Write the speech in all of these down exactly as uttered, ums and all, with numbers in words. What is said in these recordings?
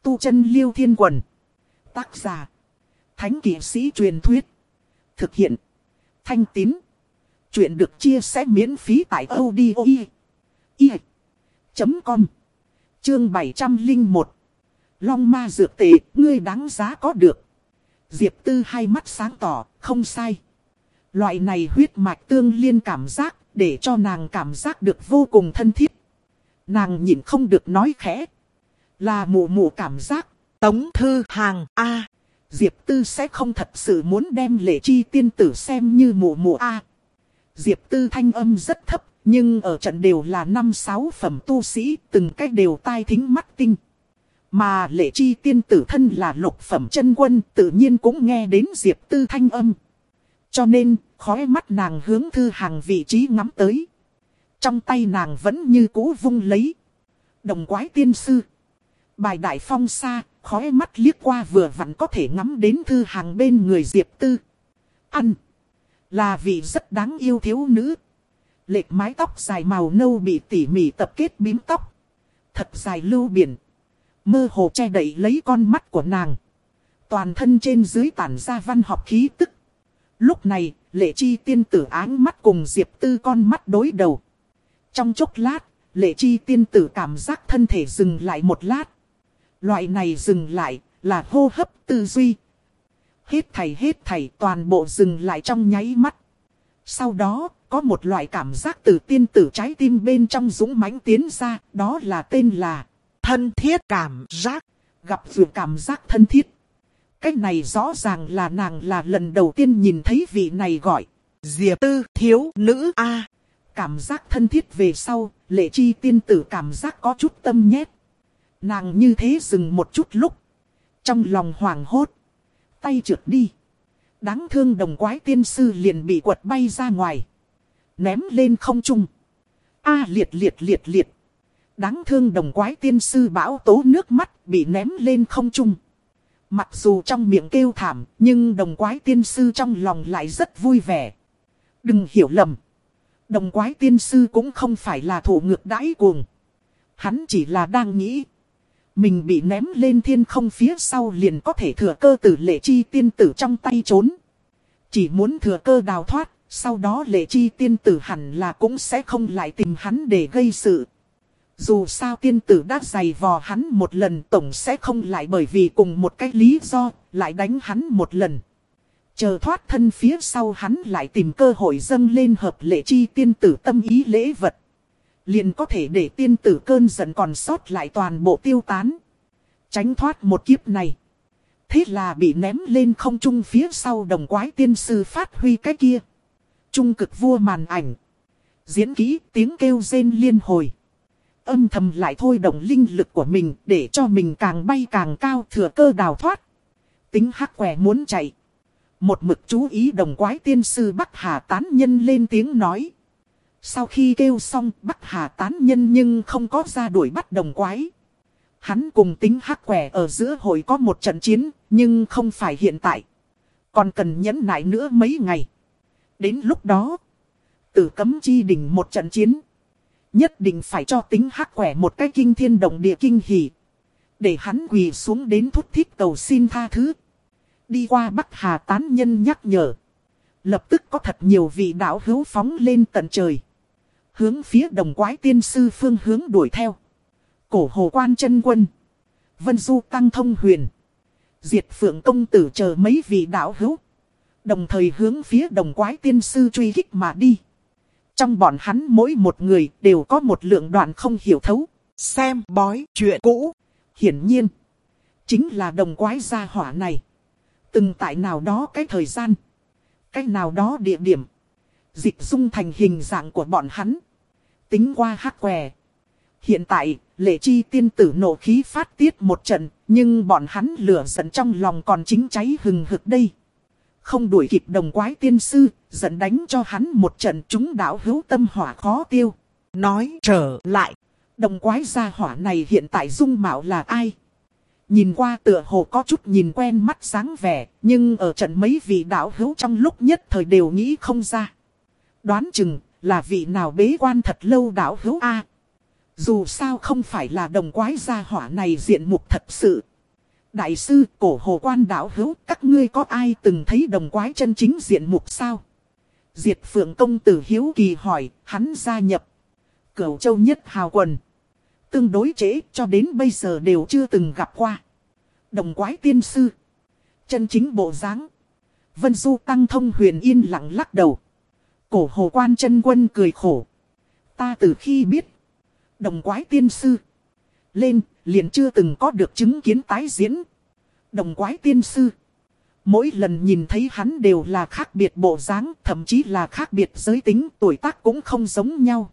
Tu chân Liêu Thiên Quần. Tác giả. Thánh kỵ sĩ truyền thuyết. Thực hiện. Thanh Tín. Chuyện được chia sẻ miễn phí tại audio chấm com. Chương bảy trăm lẻ một. Long ma dược tệ, ngươi đáng giá có được. Diệp Tư hai mắt sáng tỏ, không sai. Loại này huyết mạch tương liên cảm giác, để cho nàng cảm giác được vô cùng thân thiết. Nàng nhịn không được nói khẽ. Là mụ mụ cảm giác. Tống Thư Hàng A. Diệp Tư sẽ không thật sự muốn đem Lệ Chi tiên tử xem như mụ mụ A. Diệp Tư thanh âm rất thấp, nhưng ở trận đều là năm sáu phẩm tu sĩ, từng cách đều tai thính mắt tinh. Mà Lệ Chi tiên tử thân là lục phẩm chân quân, tự nhiên cũng nghe đến Diệp Tư thanh âm. Cho nên, khóe mắt nàng hướng Thư Hàng vị trí ngắm tới. Trong tay nàng vẫn như cũ vung lấy. Đồng quái tiên sư. Bài đại phong xa, khóe mắt liếc qua vừa vặn có thể ngắm đến Thư Hàng bên người Diệp Tư. Ăn. Là vị rất đáng yêu thiếu nữ. Lệch mái tóc dài màu nâu bị tỉ mỉ tập kết bím tóc. Thật dài lưu biển. Mơ hồ che đậy lấy con mắt của nàng. Toàn thân trên dưới tản ra văn học khí tức. Lúc này, Lệ Chi tiên tử áng mắt cùng Diệp Tư con mắt đối đầu. Trong chốc lát, Lệ Chi tiên tử cảm giác thân thể dừng lại một lát. Loại này dừng lại, là hô hấp tư duy. Hết thảy hết thảy toàn bộ dừng lại trong nháy mắt. Sau đó, có một loại cảm giác từ tiên tử trái tim bên trong dũng mãnh tiến ra, đó là tên là thân thiết cảm giác. Gặp vừa cảm giác thân thiết. Cái này rõ ràng là nàng là lần đầu tiên nhìn thấy vị này gọi Diệp Tư thiếu nữ A. Cảm giác thân thiết về sau, Lệ Chi tiên tử cảm giác có chút tâm nhét. Nàng như thế dừng một chút lúc. Trong lòng hoảng hốt. Tay trượt đi. Đáng thương đồng quái tiên sư liền bị quật bay ra ngoài. Ném lên không trung. A liệt liệt liệt liệt. Đáng thương đồng quái tiên sư bão tố nước mắt bị ném lên không trung. Mặc dù trong miệng kêu thảm, nhưng đồng quái tiên sư trong lòng lại rất vui vẻ. Đừng hiểu lầm. Đồng quái tiên sư cũng không phải là thủ ngược đãi cuồng. Hắn chỉ là đang nghĩ. Mình bị ném lên thiên không phía sau liền có thể thừa cơ từ Lệ Chi tiên tử trong tay trốn. Chỉ muốn thừa cơ đào thoát, sau đó Lệ Chi tiên tử hẳn là cũng sẽ không lại tìm hắn để gây sự. Dù sao tiên tử đã giày vò hắn một lần, tổng sẽ không lại bởi vì cùng một cái lý do, lại đánh hắn một lần. Chờ thoát thân phía sau hắn lại tìm cơ hội dâng lên hợp Lệ Chi tiên tử tâm ý lễ vật. Liền có thể để tiên tử cơn giận còn sót lại toàn bộ tiêu tán. Tránh thoát một kiếp này. Thế là bị ném lên không trung phía sau đồng quái tiên sư phát huy cái kia. Trung cực vua màn ảnh. Diễn kỹ tiếng kêu rên liên hồi. Âm thầm lại thôi động linh lực của mình để cho mình càng bay càng cao thừa cơ đào thoát. Tính hắc quẻ muốn chạy. Một mực chú ý đồng quái tiên sư Bắc Hà tán nhân lên tiếng nói. Sau khi kêu xong Bắc Hà tán nhân nhưng không có ra đuổi bắt đồng quái. Hắn cùng tính hắc quẻ ở giữa hội có một trận chiến, nhưng không phải hiện tại. Còn cần nhẫn nại nữa mấy ngày. Đến lúc đó, Tử Cấm Chi đỉnh một trận chiến. Nhất định phải cho tính hắc quẻ một cái kinh thiên động địa kinh hỉ. Để hắn quỳ xuống đến thút thít cầu xin tha thứ. Đi qua Bắc Hà tán nhân nhắc nhở. Lập tức có thật nhiều vị đạo hữu phóng lên tận trời. Hướng phía đồng quái tiên sư phương hướng đuổi theo. Cổ Hồ Quan chân quân. Vân Du Tăng Thông Huyền. Diệt Phượng công tử chờ mấy vị đạo hữu. Đồng thời hướng phía đồng quái tiên sư truy kích mà đi. Trong bọn hắn mỗi một người đều có một lượng đoạn không hiểu thấu. Xem bói chuyện cũ. Hiển nhiên. Chính là đồng quái gia hỏa này. Từng tại nào đó cái thời gian. Cái nào đó địa điểm. Dịch dung thành hình dạng của bọn hắn. Tính qua hắc què. Hiện tại, Lệ Chi tiên tử nộ khí phát tiết một trận. Nhưng bọn hắn lửa giận trong lòng còn chính cháy hừng hực đây. Không đuổi kịp đồng quái tiên sư. Giận đánh cho hắn một trận chúng đảo hữu tâm hỏa khó tiêu. Nói trở lại. Đồng quái gia hỏa này hiện tại dung mạo là ai? Nhìn qua tựa hồ có chút nhìn quen mắt dáng vẻ. Nhưng ở trận mấy vị đảo hữu trong lúc nhất thời đều nghĩ không ra. Đoán chừng là vị nào bế quan thật lâu đảo hữu A. Dù sao không phải là đồng quái gia hỏa này diện mục thật sự. Đại sư, cổ hồ quan đạo hữu, các ngươi có ai từng thấy đồng quái chân chính diện mục sao? Diệt Phượng công tử hiếu kỳ hỏi, hắn gia nhập Cửu Châu Nhất Hào quần. Tương đối trễ, cho đến bây giờ đều chưa từng gặp qua. Đồng quái tiên sư. Chân chính bộ dáng. Vân Du Tăng Thông Huyền yên lặng lắc đầu. Cổ hồ quan chân quân cười khổ. Ta từ khi biết đồng quái tiên sư lên, liền chưa từng có được chứng kiến tái diễn. Đồng quái tiên sư, mỗi lần nhìn thấy hắn đều là khác biệt bộ dáng, thậm chí là khác biệt giới tính, tuổi tác cũng không giống nhau.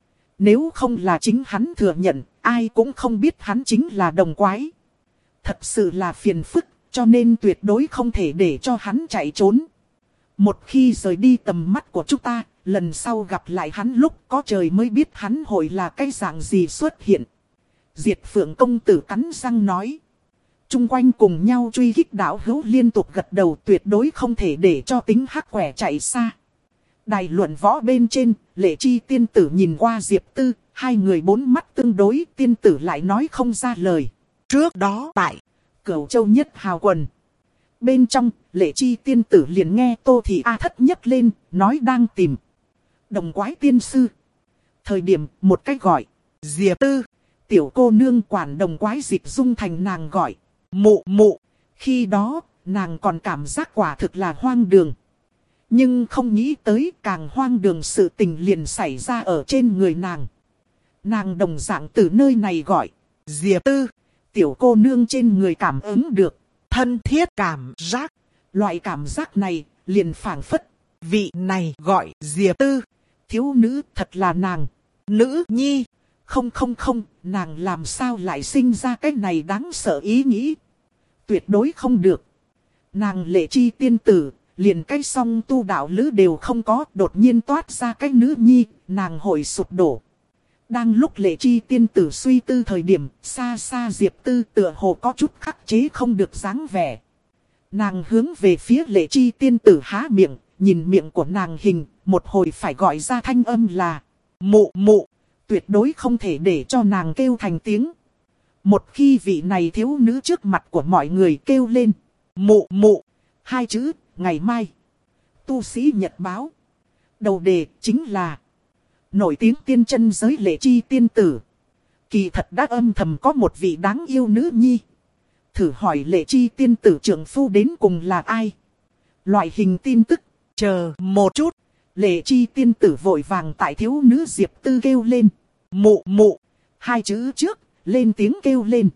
Nếu không là chính hắn thừa nhận, ai cũng không biết hắn chính là đồng quái. Thật sự là phiền phức, cho nên tuyệt đối không thể để cho hắn chạy trốn. Một khi rời đi tầm mắt của chúng ta, lần sau gặp lại hắn lúc có trời mới biết hắn hội là cái dạng gì xuất hiện. Diệt Phượng công tử cắn răng nói. Trung quanh cùng nhau truy kích đạo hữu liên tục gật đầu, tuyệt đối không thể để cho tính hắc quẻ chạy xa. Đài luận võ bên trên, Lệ Chi tiên tử nhìn qua Diệp Tư, hai người bốn mắt tương đối, tiên tử lại nói không ra lời. Trước đó tại Cửu Châu Nhất Hào quần. Bên trong, Lệ Chi tiên tử liền nghe Tô Thị A thất nhấc lên, nói đang tìm đồng quái tiên sư. Thời điểm, một cách gọi, Diệp Tư, tiểu cô nương quản đồng quái dịch dung thành nàng gọi, mụ mụ. Khi đó, nàng còn cảm giác quả thực là hoang đường. Nhưng không nghĩ tới càng hoang đường sự tình liền xảy ra ở trên người nàng. Nàng đồng dạng từ nơi này gọi, Diệp Tư, tiểu cô nương trên người cảm ứng được thân thiết cảm giác. Loại cảm giác này liền phảng phất, vị này gọi Diệp Tư, thiếu nữ thật là nàng, nữ nhi. Không không không, nàng làm sao lại sinh ra cái này đáng sợ ý nghĩ. Tuyệt đối không được. Nàng Lệ Chi tiên tử, liền cái song tu đạo lữ đều không có, đột nhiên toát ra cái nữ nhi, nàng hội sụp đổ. Đang lúc Lệ Chi tiên tử suy tư thời điểm, xa xa Diệp Tư tựa hồ có chút khắc chế không được dáng vẻ. Nàng hướng về phía Lệ Chi tiên tử há miệng, nhìn miệng của nàng hình, một hồi phải gọi ra thanh âm là mụ mụ. Tuyệt đối không thể để cho nàng kêu thành tiếng. Một khi vị này thiếu nữ trước mặt của mọi người kêu lên mụ mụ, hai chữ, ngày mai Tu Sĩ Nhật báo đầu đề chính là nổi tiếng tiên chân giới Lệ Chi tiên tử. Kỳ thật đã âm thầm có một vị đáng yêu nữ nhi. Thử hỏi Lệ Chi tiên tử trưởng phu đến cùng là ai? Loại hình tin tức. Chờ một chút. Lệ Chi tiên tử vội vàng tại thiếu nữ Diệp Tư kêu lên mụ mụ, hai chữ trước, lên tiếng kêu lên.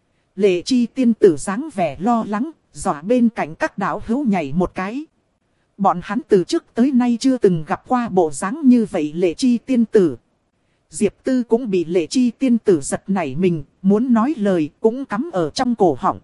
Lệ Chi tiên tử dáng vẻ lo lắng, dọa bên cạnh các đạo hữu nhảy một cái. Bọn hắn từ trước tới nay chưa từng gặp qua bộ dáng như vậy Lệ Chi tiên tử. Diệp Tư cũng bị Lệ Chi tiên tử giật nảy mình, muốn nói lời cũng cắm ở trong cổ họng.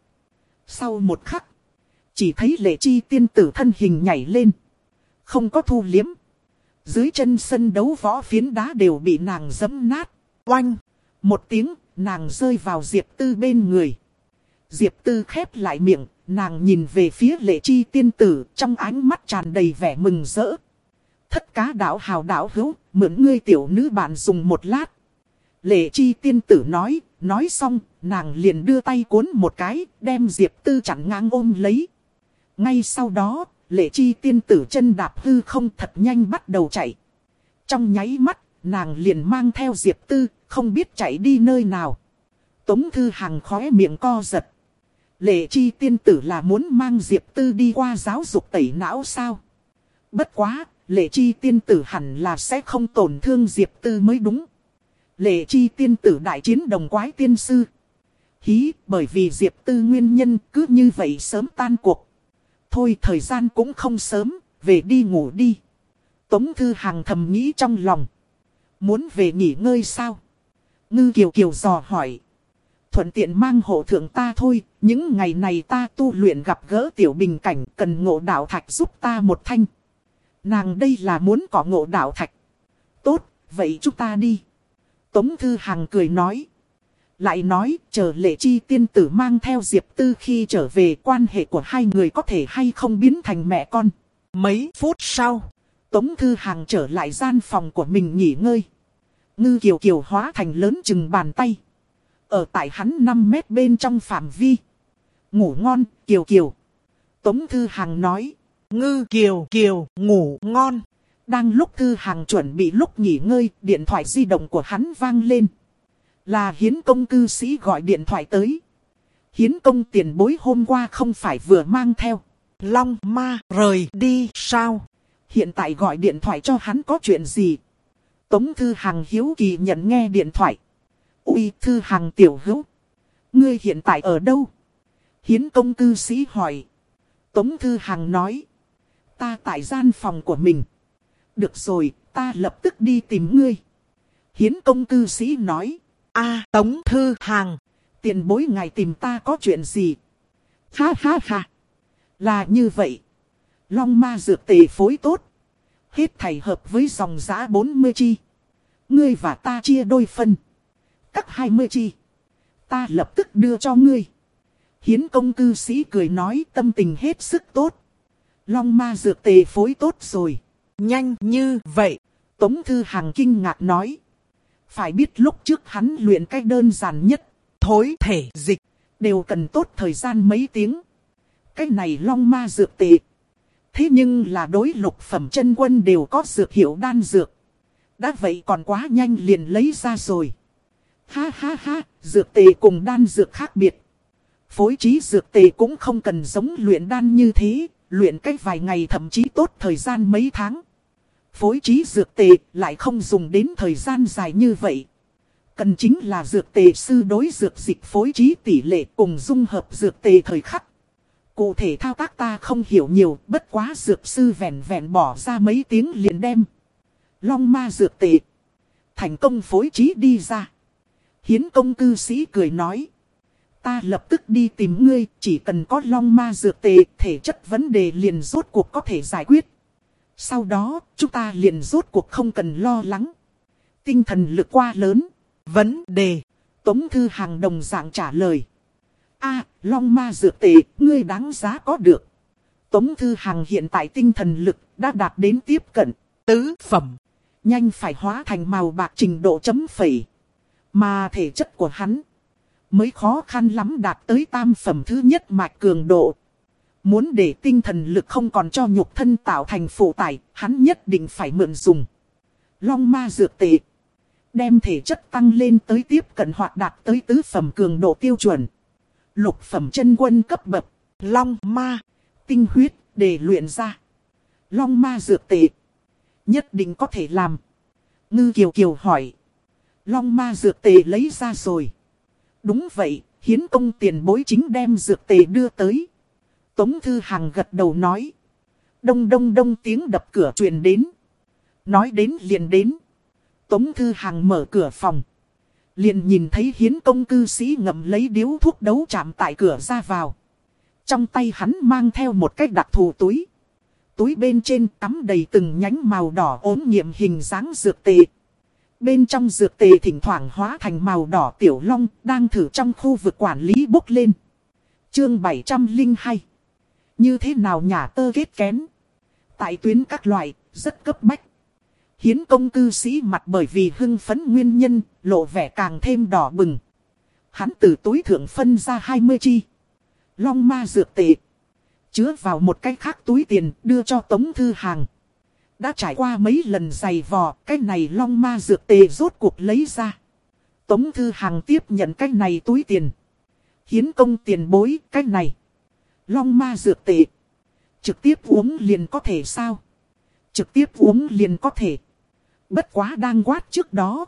Sau một khắc, chỉ thấy Lệ Chi tiên tử thân hình nhảy lên, không có thu liếm. Dưới chân sân đấu võ phiến đá đều bị nàng giẫm nát. Oanh! Một tiếng, nàng rơi vào Diệp Tư bên người. Diệp Tư khép lại miệng, nàng nhìn về phía Lệ Chi tiên tử, trong ánh mắt tràn đầy vẻ mừng rỡ. Thất cá đạo hào đạo hữu, mượn ngươi tiểu nữ bạn dùng một lát. Lệ Chi tiên tử nói, nói xong, nàng liền đưa tay cuốn một cái, đem Diệp Tư chặn ngang ôm lấy. Ngay sau đó, Lệ Chi tiên tử chân đạp hư không thật nhanh bắt đầu chạy. Trong nháy mắt, nàng liền mang theo Diệp Tư, không biết chạy đi nơi nào. Tống Thư Hằng khóe miệng co giật. Lệ Chi tiên tử là muốn mang Diệp Tư đi qua giáo dục tẩy não sao? Bất quá, Lệ Chi tiên tử hẳn là sẽ không tổn thương Diệp Tư mới đúng. Lệ Chi tiên tử đại chiến đồng quái tiên sư. Hí, bởi vì Diệp Tư nguyên nhân cứ như vậy sớm tan cuộc. Thôi thời gian cũng không sớm, về đi ngủ đi. Tống Thư Hằng thầm nghĩ trong lòng. Muốn về nghỉ ngơi sao? Ngư Kiều Kiều dò hỏi. Thuận tiện mang hộ thượng ta thôi, những ngày này ta tu luyện gặp gỡ tiểu bình cảnh, cần ngộ đạo thạch giúp ta một thanh. Nàng đây là muốn có ngộ đạo thạch. Tốt, vậy chúng ta đi. Tống Thư Hằng cười nói. Lại nói, chờ Lệ Chi tiên tử mang theo Diệp Tư khi trở về, quan hệ của hai người có thể hay không biến thành mẹ con. Mấy phút sau, Tống Thư Hằng trở lại gian phòng của mình nghỉ ngơi. Ngư Kiều Kiều hóa thành lớn chừng bàn tay. Ở tại hắn năm mét bên trong phạm vi. Ngủ ngon, Kiều Kiều. Tống Thư Hằng nói. Ngư Kiều Kiều ngủ ngon. Đang lúc Thư Hằng chuẩn bị lúc nghỉ ngơi, điện thoại di động của hắn vang lên. Là Hiến Công cư sĩ gọi điện thoại tới. Hiến Công tiền bối hôm qua không phải vừa mang theo Long Ma rời đi sao? Hiện tại gọi điện thoại cho hắn có chuyện gì? Tống Thư Hằng hiếu kỳ nhận nghe điện thoại. Ui, Thư Hằng tiểu hữu, ngươi hiện tại ở đâu? Hiến Công cư sĩ hỏi. Tống Thư Hằng nói. Ta tại gian phòng của mình. Được rồi, ta lập tức đi tìm ngươi. Hiến Công cư sĩ nói. A Tống Thư Hằng, tiền bối ngài tìm ta có chuyện gì? Ha ha ha. Là như vậy. Long ma dược tề phối tốt. Hết thảy hợp với dòng giá bốn mươi chi. Ngươi và ta chia đôi phân. Cắt hai mươi chi. Ta lập tức đưa cho ngươi. Hiến Công cư sĩ cười nói, tâm tình hết sức tốt. Long ma dược tề phối tốt rồi. Nhanh như vậy. Tống Thư Hằng kinh ngạc nói. Phải biết lúc trước hắn luyện cách đơn giản nhất. Thối thể dịch. Đều cần tốt thời gian mấy tiếng. Cái này long ma dược tề. Thế nhưng là đối lục phẩm chân quân đều có dược hiệu đan dược. Đã vậy còn quá nhanh liền lấy ra rồi. Ha ha ha, dược tề cùng đan dược khác biệt. Phối trí dược tề cũng không cần giống luyện đan như thế. Luyện cách vài ngày thậm chí tốt thời gian mấy tháng. Phối trí dược tề lại không dùng đến thời gian dài như vậy. Cần chính là dược tề sư đối dược dịch phối trí tỷ lệ cùng dung hợp dược tề thời khắc. Cụ thể thao tác ta không hiểu nhiều, bất quá dược sư vẹn vẹn bỏ ra mấy tiếng liền đem long ma dược tề thành công phối trí đi ra. Hiến Công cư sĩ cười nói. Ta lập tức đi tìm ngươi, chỉ cần có long ma dược tề, thể chất vấn đề liền rốt cuộc có thể giải quyết. Sau đó, chúng ta liền rốt cuộc không cần lo lắng. Tinh thần lực quá lớn. Vấn đề. Tống Thư Hằng đồng dạng trả lời. A, long ma dược tề, ngươi đáng giá có được. Tống Thư Hằng hiện tại tinh thần lực đã đạt đến tiếp cận tứ phẩm. Nhanh phải hóa thành màu bạc trình độ chấm phẩy. Mà thể chất của hắn mới khó khăn lắm đạt tới tam phẩm thứ nhất mạch cường độ. Muốn để tinh thần lực không còn cho nhục thân tạo thành phụ tải, hắn nhất định phải mượn dùng long ma dược tệ. Đem thể chất tăng lên tới tiếp cận hoặc đạt tới tứ phẩm cường độ tiêu chuẩn. Lục phẩm chân quân cấp bậc, long ma, tinh huyết, để luyện ra long ma dược tệ. Nhất định có thể làm. Ngư Kiều Kiều hỏi. Long ma dược tệ lấy ra rồi. Đúng vậy, Hiến Công tiền bối chính đem dược tề đưa tới. Tống Thư Hằng gật đầu nói. Đông đông đông tiếng đập cửa truyền đến. Nói đến liền đến. Tống Thư Hằng mở cửa phòng. Liền nhìn thấy Hiến Công cư sĩ ngậm lấy điếu thuốc đấu chạm tại cửa ra vào. Trong tay hắn mang theo một cái đặc thù túi. Túi bên trên cắm đầy từng nhánh màu đỏ ốm nghiệm hình dáng dược tề. Bên trong dược tề thỉnh thoảng hóa thành màu đỏ tiểu long đang thử trong khu vực quản lý bốc lên. Chương bảy trăm lẻ hai. Như thế nào nhà tơ kết kén? Tại tuyến các loại, rất cấp bách. Hiến Công cư sĩ mặt bởi vì hưng phấn nguyên nhân, lộ vẻ càng thêm đỏ bừng. Hắn từ túi thượng phân ra hai mươi chi long ma dược tệ. Chứa vào một cái khác túi tiền đưa cho Tống Thư Hằng. Đã trải qua mấy lần giày vò, cái này long ma dược tề rốt cuộc lấy ra. Tống Thư Hằng tiếp nhận cái này túi tiền. Hiến Công tiền bối, cái này long ma dược tề. Trực tiếp uống liền có thể sao? Trực tiếp uống liền có thể. Bất quá đang quát trước đó.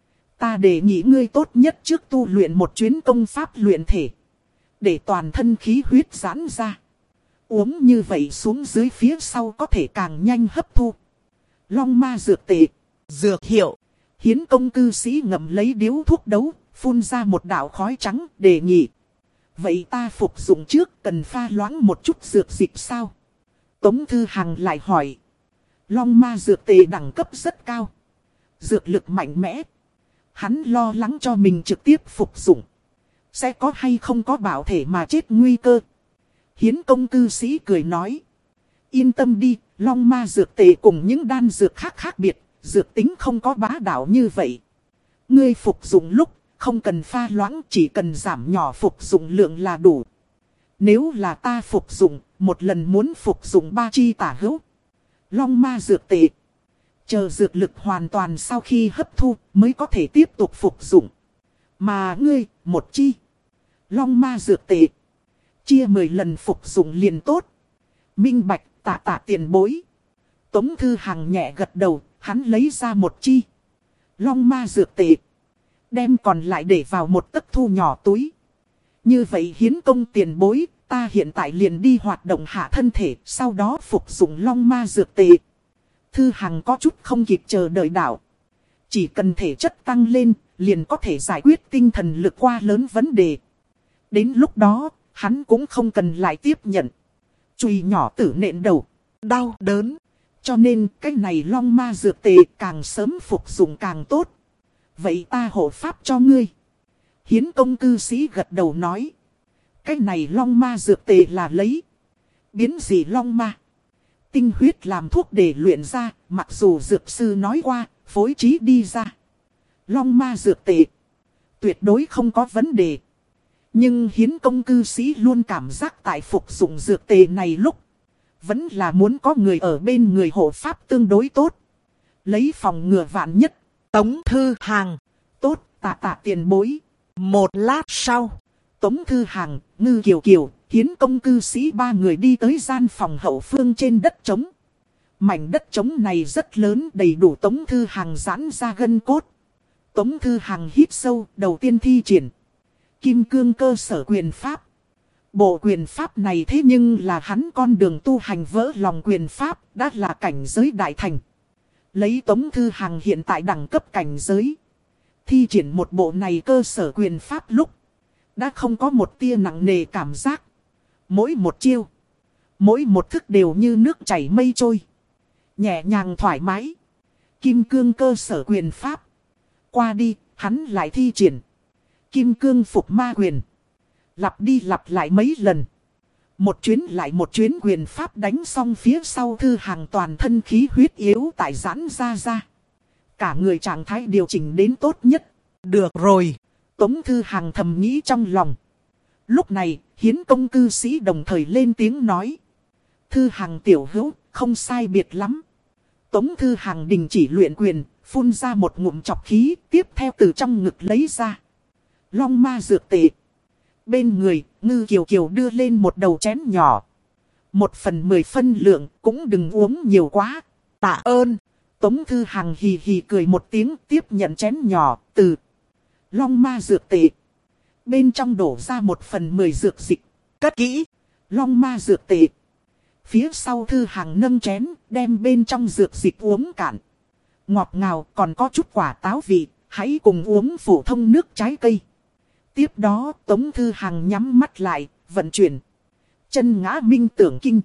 Ta đề nghị ngươi tốt nhất trước tu luyện một chuyến công pháp luyện thể. Để toàn thân khí huyết giãn ra. Uống như vậy xuống dưới phía sau có thể càng nhanh hấp thu long ma dược tệ. Dược hiệu. Hiến Công cư sĩ ngậm lấy điếu thuốc đấu, phun ra một đạo khói trắng, đề nghị. Vậy ta phục dụng trước cần pha loãng một chút dược dịch sao? Tống Thư Hằng lại hỏi. Long ma dược tệ đẳng cấp rất cao. Dược lực mạnh mẽ. Hắn lo lắng cho mình trực tiếp phục dụng. Sẽ có hay không có bảo thể mà chết nguy cơ. Hiến Công cư sĩ cười nói. Yên tâm đi, long ma dược tề cùng những đan dược khác khác biệt, dược tính không có bá đạo như vậy. Ngươi phục dụng lúc, không cần pha loãng, chỉ cần giảm nhỏ phục dụng lượng là đủ. Nếu là ta phục dụng, một lần muốn phục dụng ba chi tả hữu long ma dược tệ. Chờ dược lực hoàn toàn sau khi hấp thu mới có thể tiếp tục phục dụng. Mà ngươi, một chi long ma dược tệ, chia mười lần phục dụng liền tốt. Minh bạch, tạ tạ tiền bối. Tống Thư Hằng nhẹ gật đầu, hắn lấy ra một chi long ma dược tệ, đem còn lại để vào một tấc thu nhỏ túi. Như vậy hiến công tiền bối, ta hiện tại liền đi hoạt động hạ thân thể, sau đó phục dụng long ma dược tệ. Thư Hằng có chút không kịp chờ đợi đảo. Chỉ cần thể chất tăng lên, liền có thể giải quyết tinh thần lực qua lớn vấn đề. Đến lúc đó, hắn cũng không cần lại tiếp nhận chùy nhỏ tử nện đầu, đau đớn. Cho nên cái này long ma dược tệ càng sớm phục dụng càng tốt. Vậy ta hộ pháp cho ngươi. Hiến công cư sĩ gật đầu nói. Cái này long ma dược tệ là lấy biến dị long ma tinh huyết làm thuốc để luyện ra. Mặc dù dược sư nói qua, phối trí đi ra long ma dược tệ tuyệt đối không có vấn đề. Nhưng hiến công cư sĩ luôn cảm giác tại phục dụng dược tệ này lúc, vẫn là muốn có người ở bên người hộ pháp tương đối tốt. Lấy phòng ngừa vạn nhất. Tống Thư Hằng. Tốt, tạ tạ tiền bối. Một lát sau, Tống Thư Hằng, Ngư Kiều Kiều, hiến công cư sĩ ba người đi tới gian phòng hậu phương trên đất trống. Mảnh đất trống này rất lớn, đầy đủ Tống Thư Hằng giãn ra gân cốt. Tống Thư Hằng hít sâu, đầu tiên thi triển Kim Cương cơ sở quyền pháp. Bộ quyền pháp này thế nhưng là hắn con đường tu hành vỡ lòng quyền pháp, đã là cảnh giới đại thành. Lấy Tống Thư Hằng hiện tại đẳng cấp cảnh giới, thi triển một bộ này cơ sở quyền pháp lúc, đã không có một tia nặng nề cảm giác. Mỗi một chiêu, mỗi một thức đều như nước chảy mây trôi, nhẹ nhàng thoải mái. Kim Cương cơ sở quyền pháp qua đi, hắn lại thi triển Kim Cương phục ma quyền. Lặp đi lặp lại mấy lần. Một chuyến lại một chuyến quyền pháp đánh xong phía sau Thư Hằng toàn thân khí huyết yếu tại giãn ra ra. Cả người trạng thái điều chỉnh đến tốt nhất. Được rồi. Tống Thư Hằng thầm nghĩ trong lòng. Lúc này, hiến công cư sĩ đồng thời lên tiếng nói. Thư Hằng tiểu hữu, không sai biệt lắm. Tống Thư Hằng đình chỉ luyện quyền, phun ra một ngụm chọc khí, tiếp theo từ trong ngực lấy ra long ma dược tệ. Bên người, Ngư Kiều Kiều đưa lên một đầu chén nhỏ. Một phần mười phân lượng, cũng đừng uống nhiều quá. Tạ ơn. Tống Thư Hằng hì hì cười một tiếng, tiếp nhận chén nhỏ, từ long ma dược tệ. Bên trong đổ ra một phần mười dược dịch. Cất kỹ. Long ma dược tệ. Phía sau Thư Hằng nâng chén, đem bên trong dược dịch uống cạn. Ngọt ngào, còn có chút quả táo vị, hãy cùng uống phổ thông nước trái cây. Tiếp đó, Tống Thư Hằng nhắm mắt lại, vận chuyển chân ngã minh tưởng kinh.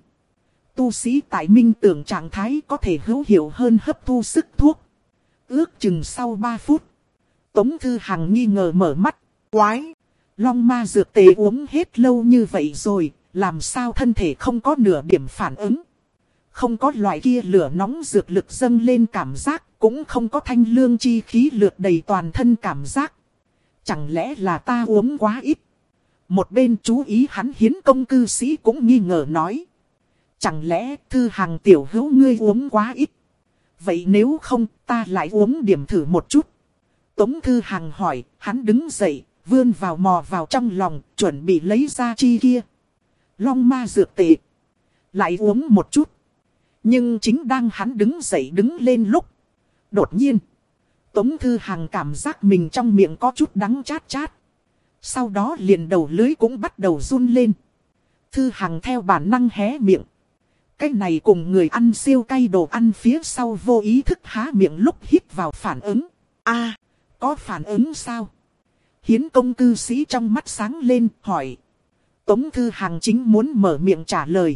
Tu sĩ tại minh tưởng trạng thái có thể hữu hiệu hơn hấp thu sức thuốc. Ước chừng sau ba phút, Tống Thư Hằng nghi ngờ mở mắt. Quái! Long ma dược tề uống hết lâu như vậy rồi, làm sao thân thể không có nửa điểm phản ứng. Không có loại kia lửa nóng dược lực dâng lên cảm giác, cũng không có thanh lương chi khí lượt đầy toàn thân cảm giác. Chẳng lẽ là ta uống quá ít? Một bên chú ý hắn hiến công cư sĩ cũng nghi ngờ nói. Chẳng lẽ Thư Hằng tiểu hữu ngươi uống quá ít? Vậy nếu không ta lại uống điểm thử một chút. Tống Thư Hằng hỏi, hắn đứng dậy, vươn vào mò vào trong lòng, chuẩn bị lấy ra chi kia long ma dược tệ. Lại uống một chút. Nhưng chính đang hắn đứng dậy đứng lên lúc, đột nhiên Tống Thư Hằng cảm giác mình trong miệng có chút đắng chát chát. Sau đó liền đầu lưới cũng bắt đầu run lên. Thư Hằng theo bản năng hé miệng. Cái này cùng người ăn siêu cay đồ ăn phía sau vô ý thức há miệng lúc hít vào phản ứng. A, có phản ứng sao? Hiến công cư sĩ trong mắt sáng lên, hỏi. Tống Thư Hằng chính muốn mở miệng trả lời.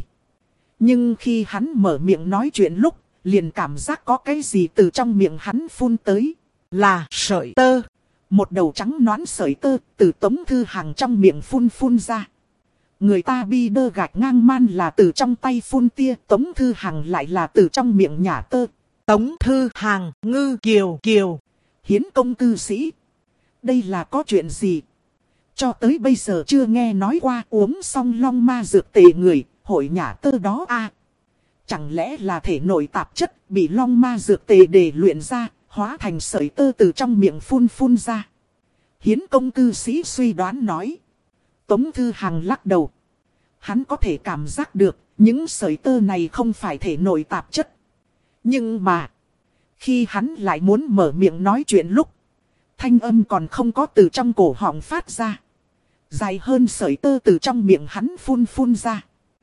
Nhưng khi hắn mở miệng nói chuyện lúc, liền cảm giác có cái gì từ trong miệng hắn phun tới. Là sợi tơ. Một đầu trắng nõn sợi tơ từ Tống Thư Hằng trong miệng phun phun ra. Người ta bi đơ gạch ngang man là từ trong tay phun tia, Tống Thư Hằng lại là từ trong miệng nhả tơ. Tống Thư Hằng, Ngư Kiều Kiều. Hiến công cư sĩ. Đây là có chuyện gì? Cho tới bây giờ chưa nghe nói qua uống xong long ma dược tề người, hội nhả tơ đó a. Chẳng lẽ là thể nội tạp chất bị long ma dược tề để luyện ra, hóa thành sợi tơ từ trong miệng phun phun ra. Hiến công cư sĩ suy đoán nói. Tống Thư Hằng lắc đầu. Hắn có thể cảm giác được những sợi tơ này không phải thể nội tạp chất. Nhưng mà, khi hắn lại muốn mở miệng nói chuyện lúc, thanh âm còn không có từ trong cổ họng phát ra. Dài hơn sợi tơ từ trong miệng hắn phun phun ra.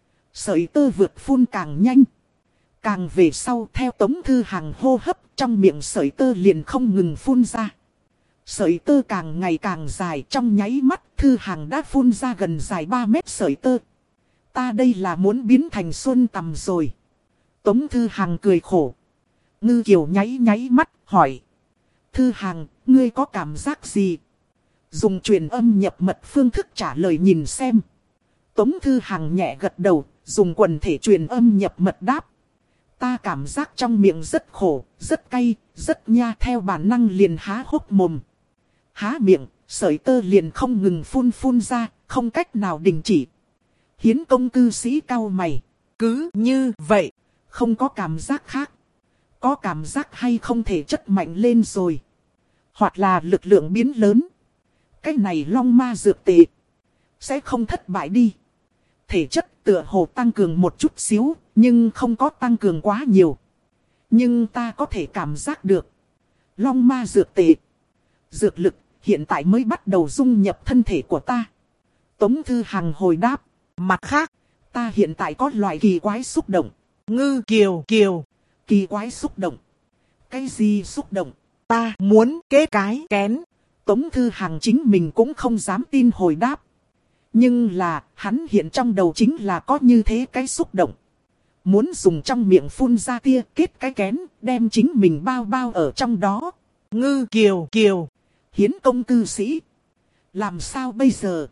Sợi tơ vượt phun càng nhanh. Càng về sau theo Tống Thư Hằng hô hấp trong miệng sợi tơ liền không ngừng phun ra. Sợi tơ càng ngày càng dài, trong nháy mắt Thư Hằng đã phun ra gần dài ba mét sợi tơ. Ta đây là muốn biến thành xuân tằm rồi. Tống Thư Hằng cười khổ. Ngư Kiều nháy nháy mắt hỏi. Thư Hằng, ngươi có cảm giác gì? Dùng truyền âm nhập mật phương thức trả lời nhìn xem. Tống Thư Hằng nhẹ gật đầu, dùng quần thể truyền âm nhập mật đáp. Ta cảm giác trong miệng rất khổ, rất cay, rất nha, theo bản năng liền há hốc mồm. Há miệng, sợi tơ liền không ngừng phun phun ra, không cách nào đình chỉ. Hiến công cư sĩ cau mày. Cứ như vậy, không có cảm giác khác. Có cảm giác hay không thể chất mạnh lên rồi. Hoặc là lực lượng biến lớn. Cái này long ma dược tệ. Sẽ không thất bại đi. Thể chất tựa hồ tăng cường một chút xíu. Nhưng không có tăng cường quá nhiều. Nhưng ta có thể cảm giác được. Long ma dược tệ. Dược lực hiện tại mới bắt đầu dung nhập thân thể của ta. Tống Thư Hằng hồi đáp. Mặt khác, ta hiện tại có loại kỳ quái xúc động. Ngư Kiều Kiều. Kỳ quái xúc động. Cái gì xúc động? Ta muốn kết cái kén. Tống Thư Hằng chính mình cũng không dám tin hồi đáp. Nhưng là, hắn hiện trong đầu chính là có như thế cái xúc động. Muốn dùng trong miệng phun ra tia kết cái kén, đem chính mình bao bao ở trong đó. Ngư Kiều Kiều. Hiến công cư sĩ. Làm sao bây giờ?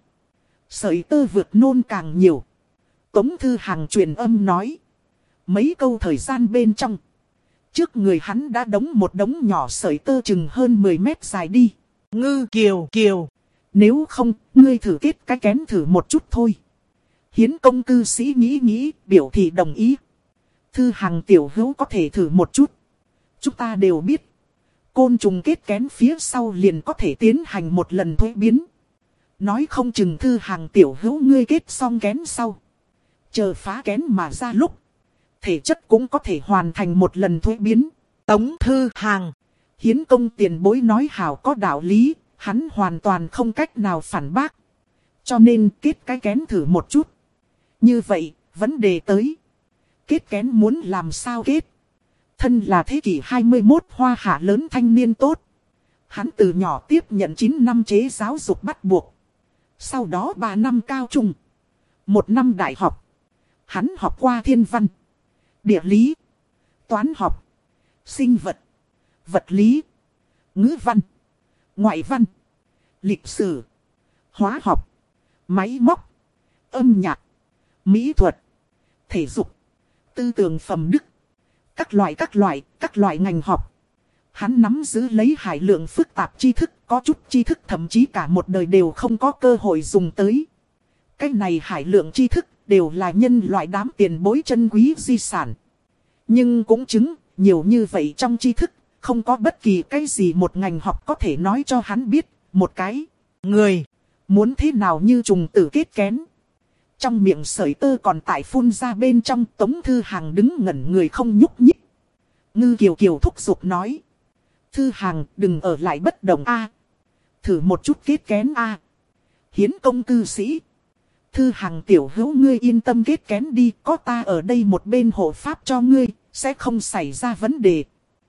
Sợi tơ vượt nôn càng nhiều. Tống Thư Hằng truyền âm nói. Mấy câu thời gian bên trong. Trước người hắn đã đóng một đống nhỏ sợi tơ chừng hơn mười mét dài đi. Ngư Kiều Kiều. Nếu không, ngươi thử kết cái kén thử một chút thôi. Hiến công cư sĩ nghĩ nghĩ, biểu thị đồng ý. Thư Hằng tiểu hữu có thể thử một chút. Chúng ta đều biết. Côn trùng kết kén phía sau liền có thể tiến hành một lần thuế biến. Nói không chừng Thư Hằng tiểu hữu ngươi kết xong kén sau. Chờ phá kén mà ra lúc. Thể chất cũng có thể hoàn thành một lần thuế biến. Tống Thư Hằng. Hiến công tiền bối nói hảo có đạo lý. Hắn hoàn toàn không cách nào phản bác. Cho nên kết cái kén thử một chút. Như vậy, vấn đề tới. Kết kén muốn làm sao kết? Thân là thế kỷ hai mươi mốt hoa hạ lớn thanh niên tốt. Hắn từ nhỏ tiếp nhận chín năm chế giáo dục bắt buộc. Sau đó ba năm cao trung. Một năm đại học. Hắn học qua thiên văn, địa lý, toán học, sinh vật, vật lý, ngữ văn, ngoại văn, lịch sử, hóa học, máy móc, âm nhạc, mỹ thuật, thể dục, tư tưởng phẩm đức. Các loại các loại, các loại ngành học. Hắn nắm giữ lấy hải lượng phức tạp tri thức, có chút tri thức thậm chí cả một đời đều không có cơ hội dùng tới. Cái này hải lượng tri thức đều là nhân loại đám tiền bối chân quý di sản. Nhưng cũng chứng, nhiều như vậy trong tri thức, không có bất kỳ cái gì một ngành học có thể nói cho hắn biết, một cái người muốn thế nào như trùng tử kết kén. Trong miệng sợi tơ còn tại phun ra bên trong. Tống Thư Hằng đứng ngẩn người không nhúc nhích. Ngư Kiều Kiều thúc giục nói. Thư Hằng đừng ở lại bất động a. Thử một chút kết kén a. Hiến công cư sĩ. Thư Hằng tiểu hữu ngươi yên tâm kết kén đi. Có ta ở đây một bên hộ pháp cho ngươi. Sẽ không xảy ra vấn đề.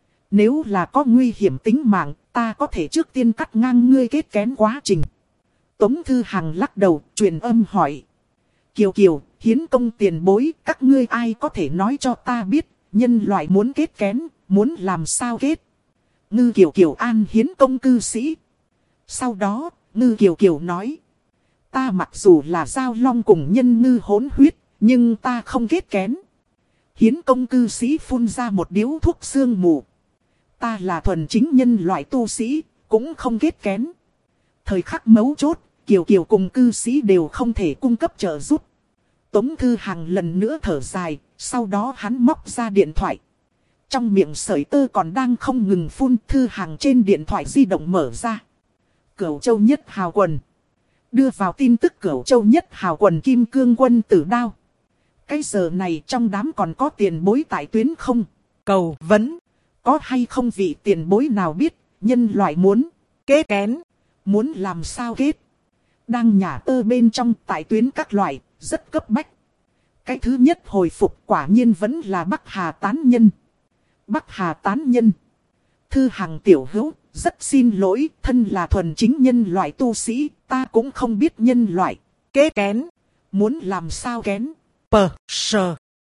Nếu là có nguy hiểm tính mạng. Ta có thể trước tiên cắt ngang ngươi kết kén quá trình. Tống Thư Hằng lắc đầu truyền âm hỏi. Kiều Kiều, Hiến công tiền bối, các ngươi ai có thể nói cho ta biết, nhân loại muốn kết kén, muốn làm sao kết. Ngư Kiều Kiều an Hiến công cư sĩ. Sau đó, Ngư Kiều Kiều nói. Ta mặc dù là giao long cùng nhân ngư hỗn huyết, nhưng ta không kết kén. Hiến công cư sĩ phun ra một điếu thuốc sương mù. Ta là thuần chính nhân loại tu sĩ, cũng không kết kén. Thời khắc mấu chốt, Kiều Kiều cùng cư sĩ đều không thể cung cấp trợ giúp. Tống Thư Hằng lần nữa thở dài, sau đó hắn móc ra điện thoại. Trong miệng sợi tơ còn đang không ngừng phun. Thư Hằng trên điện thoại di động mở ra. Cửu Châu Nhất Hào Quần. Đưa vào tin tức Cửu Châu Nhất Hào Quần Kim Cương Quân Tử Đao. Cái giờ này trong đám còn có tiền bối tại tuyến không? Cầu vấn. Có hay không vị tiền bối nào biết, nhân loại muốn Kết kén. muốn làm sao kết? Đang nhả tơ bên trong tại tuyến các loại, rất cấp bách. Cái thứ nhất hồi phục quả nhiên vẫn là Bắc Hà tán nhân. Bắc Hà tán nhân. Thư Hằng tiểu hữu, rất xin lỗi, thân là thuần chính nhân loại tu sĩ, ta cũng không biết nhân loại. Kết kén. Muốn làm sao kén? Pờ sờ.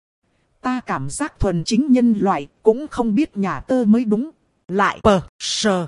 Ta cảm giác thuần chính nhân loại, cũng không biết nhả tơ mới đúng. Lại pờ sờ.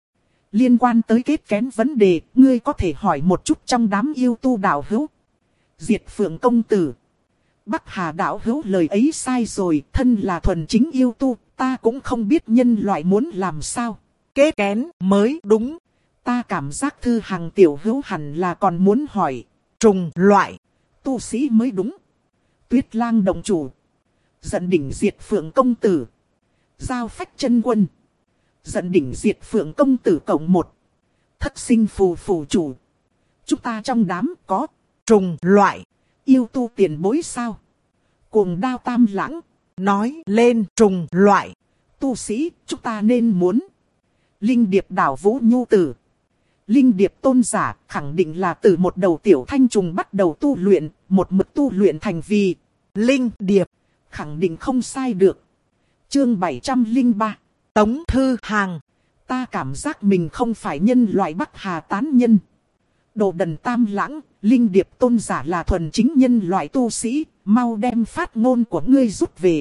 Liên quan tới kết kén vấn đề, ngươi có thể hỏi một chút trong đám yêu tu đạo hữu. Diệt Phượng công tử. Bắc Hà đạo hữu lời ấy sai rồi, thân là thuần chính yêu tu, ta cũng không biết nhân loại muốn làm sao. Kết kén mới đúng. Ta cảm giác Thư Hằng tiểu hữu hẳn là còn muốn hỏi. Trùng loại. Tu sĩ mới đúng. Tuyết Lang động chủ. Giận đỉnh diệt Phượng công tử. Giao phách chân quân. Giận đỉnh diệt Phượng công tử cộng một. Thất sinh phù phù chủ. Chúng ta trong đám có Trùng loại. yêu tu tiền bối sao? Cuồng đao tam lãng. Nói lên trùng loại. Tu sĩ chúng ta nên muốn. Linh điệp đảo Vũ Nhu tử. Linh điệp tôn giả khẳng định là từ một đầu tiểu thanh trùng bắt đầu tu luyện. Một mực tu luyện thành vì Linh điệp. khẳng định không sai được. Chương bảy trăm lẻ ba. Tống Thư Hằng. Ta cảm giác mình không phải nhân loại Bắc Hà tán nhân. Đồ đần tam lãng, linh điệp tôn giả là thuần chính nhân loại tu sĩ, mau đem phát ngôn của ngươi rút về.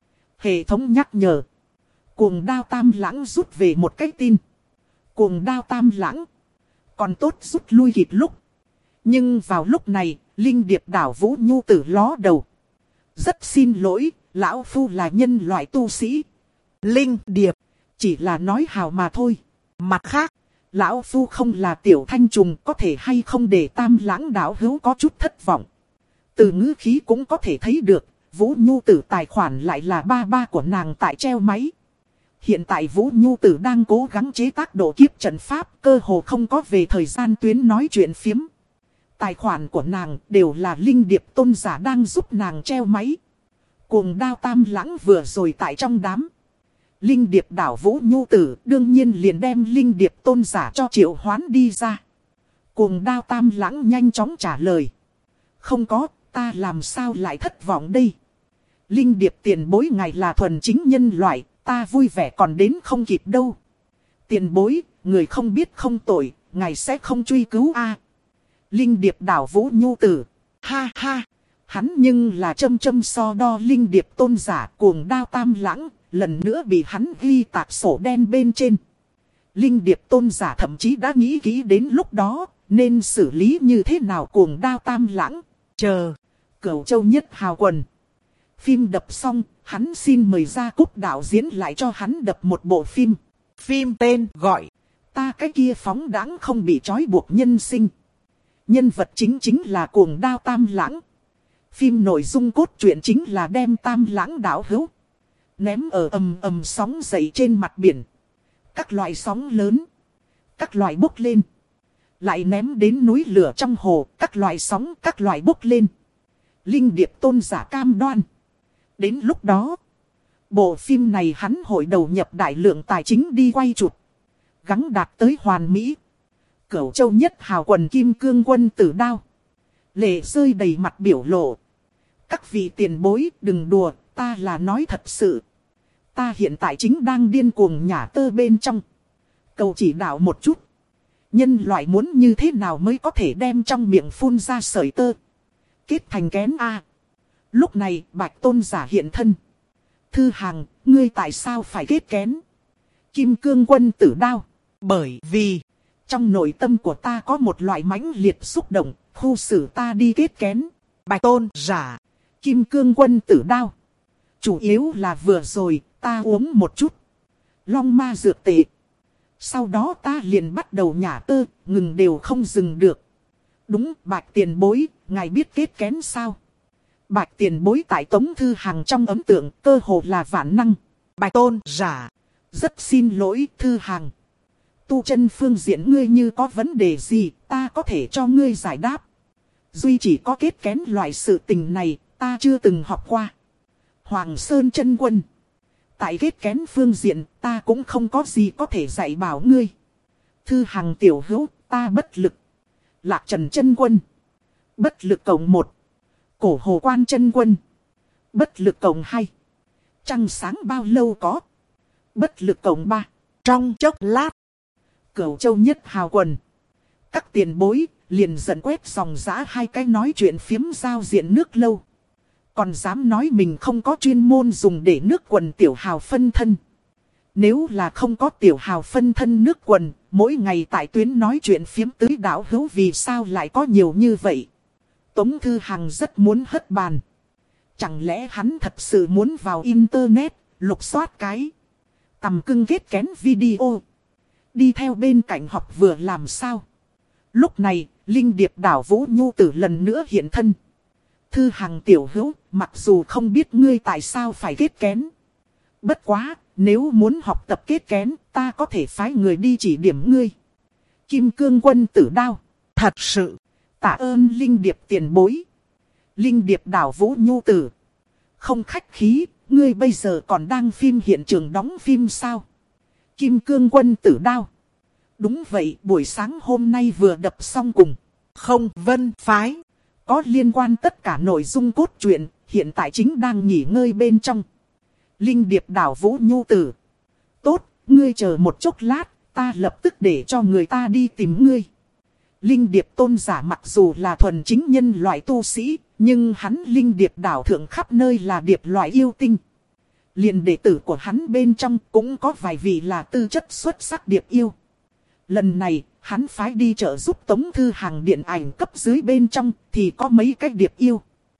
Hệ thống nhắc nhở. Cuồng đao tam lãng rút về một cái tin. Cuồng đao tam lãng. Còn tốt rút lui kịp lúc. Nhưng vào lúc này, linh điệp đảo Vũ Nhu tử ló đầu. Rất xin lỗi, lão phu là nhân loại tu sĩ. Linh điệp. Chỉ là nói hào mà thôi. Mặt khác. Lão phu không là tiểu thanh trùng, có thể hay không để tam lãng đạo hữu có chút thất vọng. Từ ngữ khí cũng có thể thấy được, Vũ Nhu tử tài khoản lại là ba ba của nàng tại treo máy. Hiện tại Vũ Nhu tử đang cố gắng chế tác độ kiếp trận pháp, cơ hồ không có về thời gian tuyến nói chuyện phiếm. Tài khoản của nàng đều là linh điệp tôn giả đang giúp nàng treo máy. Cuồng đao tam lãng vừa rồi tại trong đám. Linh điệp đảo Vũ Nhu tử đương nhiên liền đem linh điệp tôn giả cho triệu hoán đi ra. Cuồng đao tam lãng nhanh chóng trả lời. Không có, ta làm sao lại thất vọng đây. Linh điệp tiền bối ngài là thuần chính nhân loại, ta vui vẻ còn đến không kịp đâu. Tiền bối, người không biết không tội, ngài sẽ không truy cứu a. Linh điệp đảo Vũ Nhu tử. Ha ha, hắn nhưng là châm châm so đo linh điệp tôn giả cuồng đao tam lãng. Lần nữa bị hắn ghi tạc sổ đen bên trên. Linh điệp tôn giả thậm chí đã nghĩ kỹ đến lúc đó, nên xử lý như thế nào cuồng đao tam lãng. Chờ, Cửu Châu Nhất Hào Quần. Phim đập xong, hắn xin mời Gia Cúc đạo diễn lại cho hắn đập một bộ phim. Phim tên gọi. Ta cái kia phóng đãng không bị trói buộc nhân sinh. Nhân vật chính chính là cuồng đao tam lãng. Phim nội dung cốt truyện chính là đem tam lãng đảo hữu. Ném ở ầm ầm sóng dậy trên mặt biển. Các loại sóng lớn. Các loại bốc lên. Lại ném đến núi lửa trong hồ. Các loại sóng các loại bốc lên. Linh điệp tôn giả cam đoan. Đến lúc đó. Bộ phim này hắn hội đầu nhập đại lượng tài chính đi quay chụp. Gắng đạt tới hoàn mỹ. Cửu Châu Nhất Hào Quần Kim Cương Quân Tử Đao. Lệ rơi đầy mặt biểu lộ. Các vị tiền bối đừng đùa. Ta là nói thật sự. Ta hiện tại chính đang điên cuồng nhả tơ bên trong. Cầu chỉ đạo một chút. Nhân loại muốn như thế nào mới có thể đem trong miệng phun ra sợi tơ. Kết thành kén A. Lúc này Bạch Tôn giả hiện thân. Thư Hằng, ngươi tại sao phải kết kén? Kim Cương Quân Tử Đao. Bởi vì trong nội tâm của ta có một loại mãnh liệt xúc động. Khu xử ta đi kết kén. Bạch Tôn giả. Kim Cương Quân Tử Đao. Chủ yếu là vừa rồi, ta uống một chút. Long ma dược tệ. Sau đó ta liền bắt đầu nhả tơ, ngừng đều không dừng được. Đúng, Bạch tiền bối, ngài biết kết kén sao? Bạch tiền bối tại Tống Thư Hằng trong ấn tượng cơ hồ là vạn năng. Bạch tôn giả. Rất xin lỗi Thư Hằng. Tu chân phương diện ngươi như có vấn đề gì, ta có thể cho ngươi giải đáp. Duy chỉ có kết kén loại sự tình này, ta chưa từng học qua. Hoàng Sơn chân quân. Tại kết kén phương diện, ta cũng không có gì có thể dạy bảo ngươi. Thư Hằng tiểu hữu, ta bất lực. Lạc Trần chân quân. Bất lực cộng một. Cổ Hồ Quan chân quân. Bất lực cộng hai. Trăng sáng bao lâu có. Bất lực cộng ba. Trong chốc lát. Cửu Châu nhất hào quần. Các tiền bối liền giận quét dòng dã hai cái nói chuyện phiếm giao diện nước lâu. Còn dám nói mình không có chuyên môn dùng để nước quần tiểu hào phân thân. Nếu là không có tiểu hào phân thân nước quần, mỗi ngày tại tuyến nói chuyện phiếm tứ đảo hữu vì sao lại có nhiều như vậy. Tống Thư Hằng rất muốn hất bàn. Chẳng lẽ hắn thật sự muốn vào internet, lục soát cái tầm cưng kết kén video. Đi theo bên cạnh học vừa làm sao. Lúc này, Linh Điệp đảo Vũ Nhu Tử lần nữa hiện thân. Thư Hằng tiểu hữu, mặc dù không biết ngươi tại sao phải kết kén. Bất quá, nếu muốn học tập kết kén, ta có thể phái người đi chỉ điểm ngươi. Kim Cương Quân Tử Đao. Thật sự. Tạ ơn Linh Điệp tiền bối. Linh Điệp đảo Vũ Nhu Tử. Không khách khí, ngươi bây giờ còn đang phim hiện trường đóng phim sao? Kim Cương Quân Tử Đao. Đúng vậy, buổi sáng hôm nay vừa đập xong cùng. Không Vân phái. Có liên quan tất cả nội dung cốt truyện, hiện tại chính đang nghỉ ngơi bên trong. Linh Điệp đảo Vũ Nhu Tử. Tốt, ngươi chờ một chốc lát, ta lập tức để cho người ta đi tìm ngươi. Linh Điệp tôn giả mặc dù là thuần chính nhân loại tu sĩ, nhưng hắn Linh Điệp đảo thượng khắp nơi là điệp loại yêu tinh. Liền đệ tử của hắn bên trong cũng có vài vị là tư chất xuất sắc điệp yêu. Lần này, hắn phái đi trợ giúp Tống Thư Hằng điện ảnh cấp dưới bên trong thì có mấy cách điệp yêu.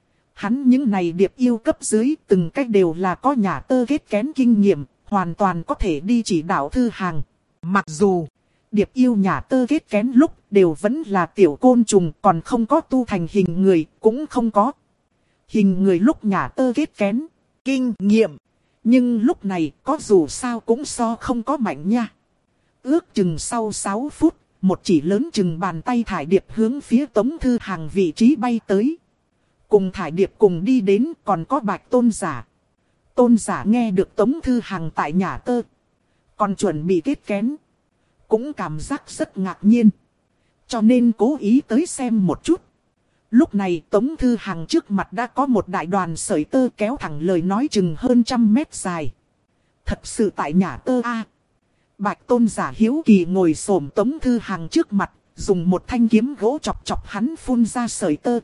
Hắn những này điệp yêu cấp dưới từng cách đều là có nhà tơ kết kén kinh nghiệm, hoàn toàn có thể đi chỉ đạo Thư Hằng. Mặc dù điệp yêu nhà tơ kết kén lúc đều vẫn là tiểu côn trùng, còn không có tu thành hình người, cũng không có hình người lúc nhà tơ kết kén kinh nghiệm. Nhưng lúc này có dù sao cũng so không có mạnh nha. Ước chừng sau sáu phút, một chỉ lớn chừng bàn tay thải điệp hướng phía Tống Thư Hằng vị trí bay tới. Cùng thải điệp cùng đi đến còn có Bạch tôn giả. Tôn giả nghe được Tống Thư Hằng tại nhà tơ, còn chuẩn bị kết kén, cũng cảm giác rất ngạc nhiên. Cho nên cố ý tới xem một chút. Lúc này Tống Thư Hằng trước mặt đã có một đại đoàn sợi tơ kéo thẳng lời nói chừng hơn trăm mét dài. Thật sự tại nhà tơ A. Bạch tôn giả hiếu kỳ ngồi xổm Tống Thư Hằng trước mặt, dùng một thanh kiếm gỗ chọc chọc hắn phun ra sợi tơ.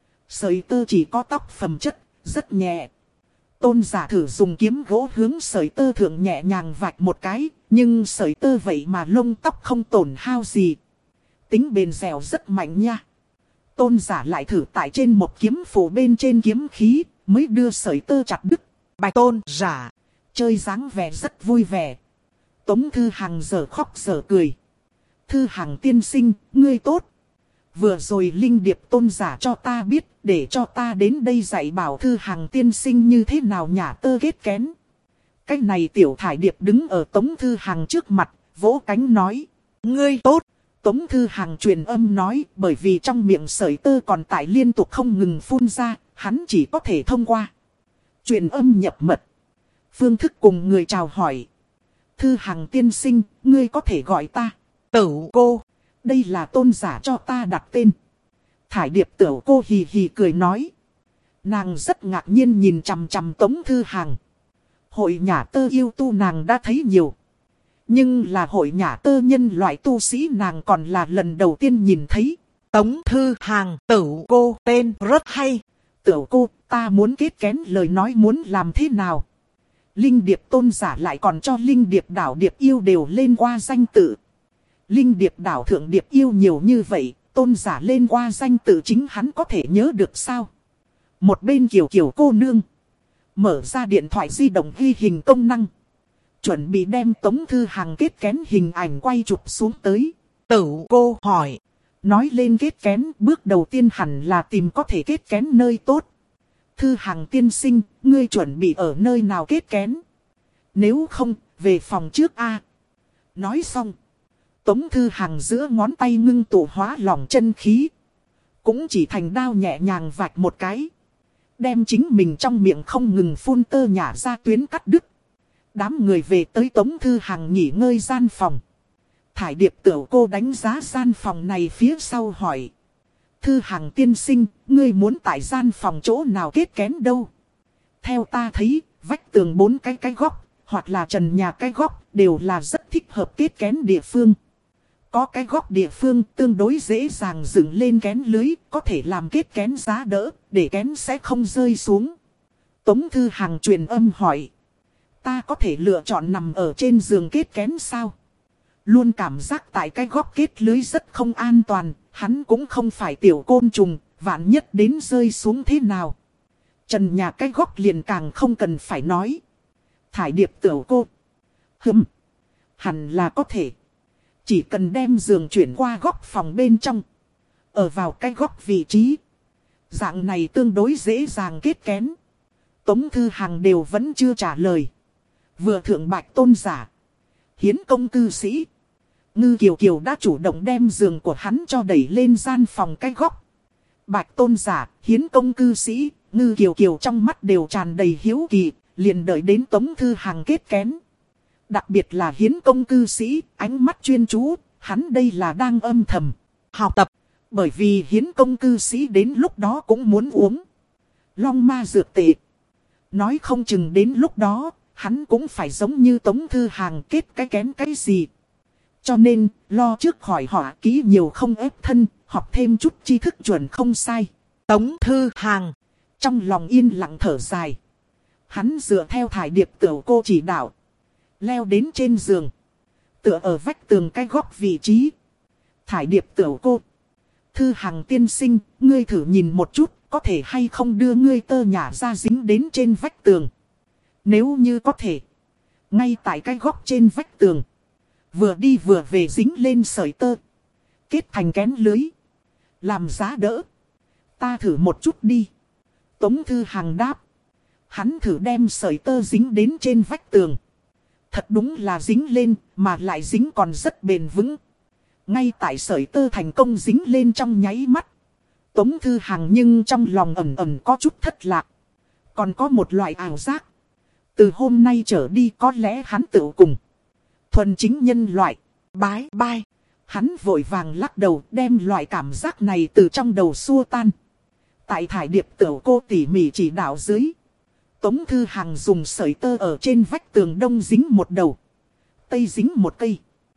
Sợi tơ chỉ có tóc phẩm chất, rất nhẹ. Tôn giả thử dùng kiếm gỗ hướng sợi tơ thượng nhẹ nhàng vạch một cái, nhưng sợi tơ vậy mà lông tóc không tổn hao gì. Tính bền dẻo rất mạnh nha. Tôn giả lại thử tại trên một kiếm phủ bên trên kiếm khí, mới đưa sợi tơ chặt đứt. Bạch tôn giả chơi dáng vẻ rất vui vẻ. Tống Thư Hằng giờ khóc giờ cười. Thư Hằng tiên sinh, ngươi tốt. Vừa rồi Linh Điệp tôn giả cho ta biết, để cho ta đến đây dạy bảo Thư Hằng tiên sinh như thế nào nhà tơ kết kén. Cái này tiểu thải điệp đứng ở Tống Thư Hằng trước mặt, vỗ cánh nói. Ngươi tốt. Tống Thư Hằng truyền âm nói, bởi vì trong miệng sợi tơ còn tại liên tục không ngừng phun ra, hắn chỉ có thể thông qua truyền âm nhập mật phương thức cùng người chào hỏi. Thư Hằng tiên sinh, ngươi có thể gọi ta Tử cô. Đây là tôn giả cho ta đặt tên. Thải điệp Tử cô hì hì cười nói. Nàng rất ngạc nhiên nhìn chằm chằm Tống Thư Hằng. Hội nhà tơ yêu tu nàng đã thấy nhiều, nhưng là hội nhà tơ nhân loại tu sĩ nàng còn là lần đầu tiên nhìn thấy. Tống Thư Hằng Tử cô tên rất hay. Tử cô, ta muốn kết kén lời nói muốn làm thế nào? Linh Điệp tôn giả lại còn cho Linh Điệp đảo điệp yêu đều lên qua danh tự. Linh Điệp đảo thượng điệp yêu nhiều như vậy, tôn giả lên qua danh tự chính hắn có thể nhớ được sao? Một bên Kiều Kiều cô nương mở ra điện thoại di động ghi hình công năng, chuẩn bị đem Tống Thư Hằng kết kén hình ảnh quay chụp xuống tới. Tử cô hỏi. Nói lên kết kén, bước đầu tiên hẳn là tìm có thể kết kén nơi tốt. Thư Hằng tiên sinh, ngươi chuẩn bị ở nơi nào kết kén? Nếu không, về phòng trước a. Nói xong, Tống Thư Hằng giữa ngón tay ngưng tụ hóa lỏng chân khí. Cũng chỉ thành đao nhẹ nhàng vạch một cái. Đem chính mình trong miệng không ngừng phun tơ nhả ra tuyến cắt đứt. Đám người về tới Tống Thư Hằng nghỉ ngơi gian phòng. Thải Điệp Tửu cô đánh giá gian phòng này phía sau hỏi. Thư Hằng tiên sinh, ngươi muốn tại gian phòng chỗ nào kết kén đâu? Theo ta thấy, vách tường bốn cái cái góc, hoặc là trần nhà cái góc, đều là rất thích hợp kết kén địa phương. Có cái góc địa phương tương đối dễ dàng dựng lên kén lưới, có thể làm kết kén giá đỡ, để kén sẽ không rơi xuống. Tống Thư Hằng truyền âm hỏi. Ta có thể lựa chọn nằm ở trên giường kết kén sao? Luôn cảm giác tại cái góc kết lưới rất không an toàn, hắn cũng không phải tiểu côn trùng, vạn nhất đến rơi xuống thế nào. Trần nhà cái góc liền càng không cần phải nói. Thải Điệp Tửu cô. Hừm, hẳn là có thể. Chỉ cần đem giường chuyển qua góc phòng bên trong. Ở vào cái góc vị trí. Dạng này tương đối dễ dàng kết kén. Tống Thư Hằng đều vẫn chưa trả lời. Vừa thượng Bạch Tôn giả. Hiến công cư sĩ. Ngư Kiều Kiều đã chủ động đem giường của hắn cho đẩy lên gian phòng cái góc. Bạch Tôn giả, Hiến công cư sĩ, Ngư Kiều Kiều trong mắt đều tràn đầy hiếu kỳ, liền đợi đến Tống Thư Hằng kết kén. Đặc biệt là Hiến công cư sĩ, ánh mắt chuyên chú, hắn đây là đang âm thầm học tập. Bởi vì Hiến công cư sĩ đến lúc đó cũng muốn uống long ma dược tệ. Nói không chừng đến lúc đó, hắn cũng phải giống như Tống Thư Hằng kết cái kén cái gì. Cho nên, lo trước hỏi họ kỹ nhiều không ép thân, học thêm chút tri thức chuẩn không sai. Tống Thư Hằng trong lòng yên lặng thở dài. Hắn dựa theo Thải Điệp Tửu cô chỉ đạo. Leo đến trên giường. Tựa ở vách tường cái góc vị trí. Thải Điệp Tửu cô. Thư Hằng tiên sinh, ngươi thử nhìn một chút, có thể hay không đưa ngươi tơ nhả ra dính đến trên vách tường. Nếu như có thể. Ngay tại cái góc trên vách tường. Vừa đi vừa về dính lên sợi tơ. Kết thành kén lưới. Làm giá đỡ. Ta thử một chút đi. Tống Thư Hằng đáp. Hắn thử đem sợi tơ dính đến trên vách tường. Thật đúng là dính lên, mà lại dính còn rất bền vững. Ngay tại sợi tơ thành công dính lên trong nháy mắt. Tống Thư Hằng nhưng trong lòng ẩm ẩm có chút thất lạc. Còn có một loại ảo giác. Từ hôm nay trở đi có lẽ hắn tự cùng. Thuần chính nhân loại. Bái bai. Hắn vội vàng lắc đầu đem loại cảm giác này từ trong đầu xua tan. Tại Thải Điệp Tửu cô tỉ mỉ chỉ đạo dưới. Tống Thư Hằng dùng sợi tơ ở trên vách tường đông dính một đầu. Tây dính một cây.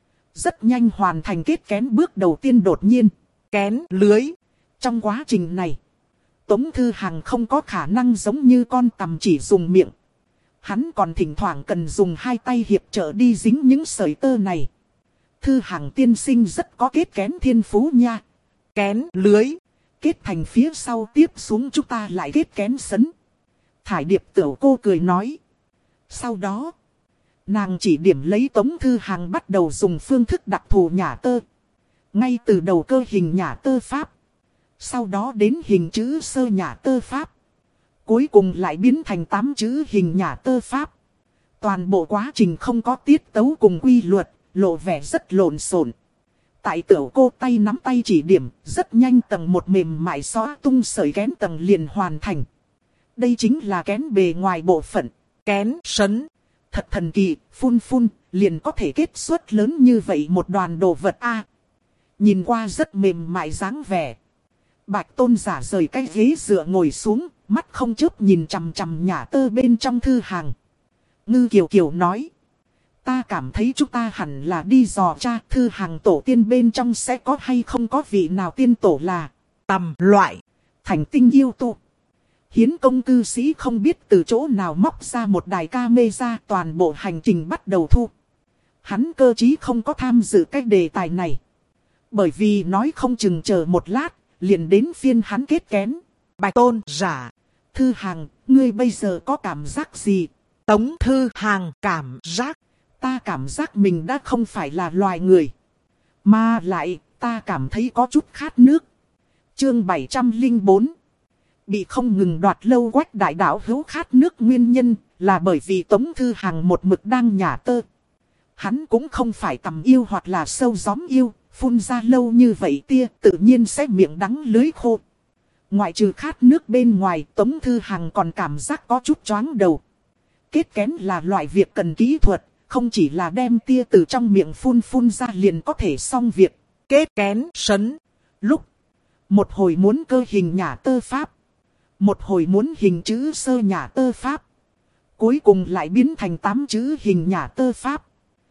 Rất nhanh hoàn thành kết kén bước đầu tiên đột nhiên. Kén lưới. Trong quá trình này. Tống Thư Hằng không có khả năng giống như con tằm chỉ dùng miệng. Hắn còn thỉnh thoảng cần dùng hai tay hiệp trợ đi dính những sợi tơ này. Thư Hằng tiên sinh rất có kết kén thiên phú nha. Kén lưới. Kết thành phía sau tiếp xuống chúng ta lại kết kén sấn. Thải Điệp Tửu cô cười nói. Sau đó, nàng chỉ điểm lấy Tống Thư Hằng bắt đầu dùng phương thức đặc thù nhả tơ. Ngay từ đầu cơ hình nhả tơ pháp. Sau đó đến hình chữ sơ nhả tơ pháp. Cuối cùng lại biến thành tám chữ hình nhả tơ pháp. Toàn bộ quá trình không có tiết tấu cùng quy luật, lộ vẻ rất lộn xộn. Tại Tửu cô tay nắm tay chỉ điểm, rất nhanh tầng một mềm mại xóa tung sợi kén tầng liền hoàn thành. Đây chính là kén bề ngoài bộ phận. Kén sấn. Thật thần kỳ, phun phun, liền có thể kết xuất lớn như vậy một đoàn đồ vật a. Nhìn qua rất mềm mại dáng vẻ. Bạch Tôn giả rời cái ghế dựa ngồi xuống, mắt không chớp nhìn chằm chằm nhả tơ bên trong Thư Hằng. Ngư Kiều Kiều nói. Ta cảm thấy chúng ta hẳn là đi dò tra Thư Hằng tổ tiên bên trong sẽ có hay không có vị nào tiên tổ là tầm loại, thành tinh yêu tu. Hiến công cư sĩ không biết từ chỗ nào móc ra một đài camera, toàn bộ hành trình bắt đầu thu. Hắn cơ chí không có tham dự cái đề tài này. Bởi vì nói không chừng chờ một lát, liền đến phiên hắn kết kén. Bạch Tôn giả. Thư Hằng, ngươi bây giờ có cảm giác gì? Tống Thư Hằng cảm giác. Ta cảm giác mình đã không phải là loài người. Mà lại, Ta cảm thấy có chút khát nước. Chương bảy trăm lẻ bốn. Bị không ngừng đoạt lâu Quách đại đạo hữu khát nước nguyên nhân là bởi vì Tống Thư Hằng một mực đang nhả tơ. Hắn cũng không phải tầm yêu hoặc là sâu gióm yêu, phun ra lâu như vậy tia tự nhiên sẽ miệng đắng lưới khô. Ngoại trừ khát nước bên ngoài, Tống Thư Hằng còn cảm giác có chút choáng đầu. Kết kén là loại việc cần kỹ thuật, không chỉ là đem tia từ trong miệng phun phun ra liền có thể xong việc. Kết kén sấn. Lúc một hồi muốn cơ hình nhả tơ pháp, một hồi muốn hình chữ sơ nhả tơ pháp, cuối cùng lại biến thành tám chữ hình nhả tơ pháp.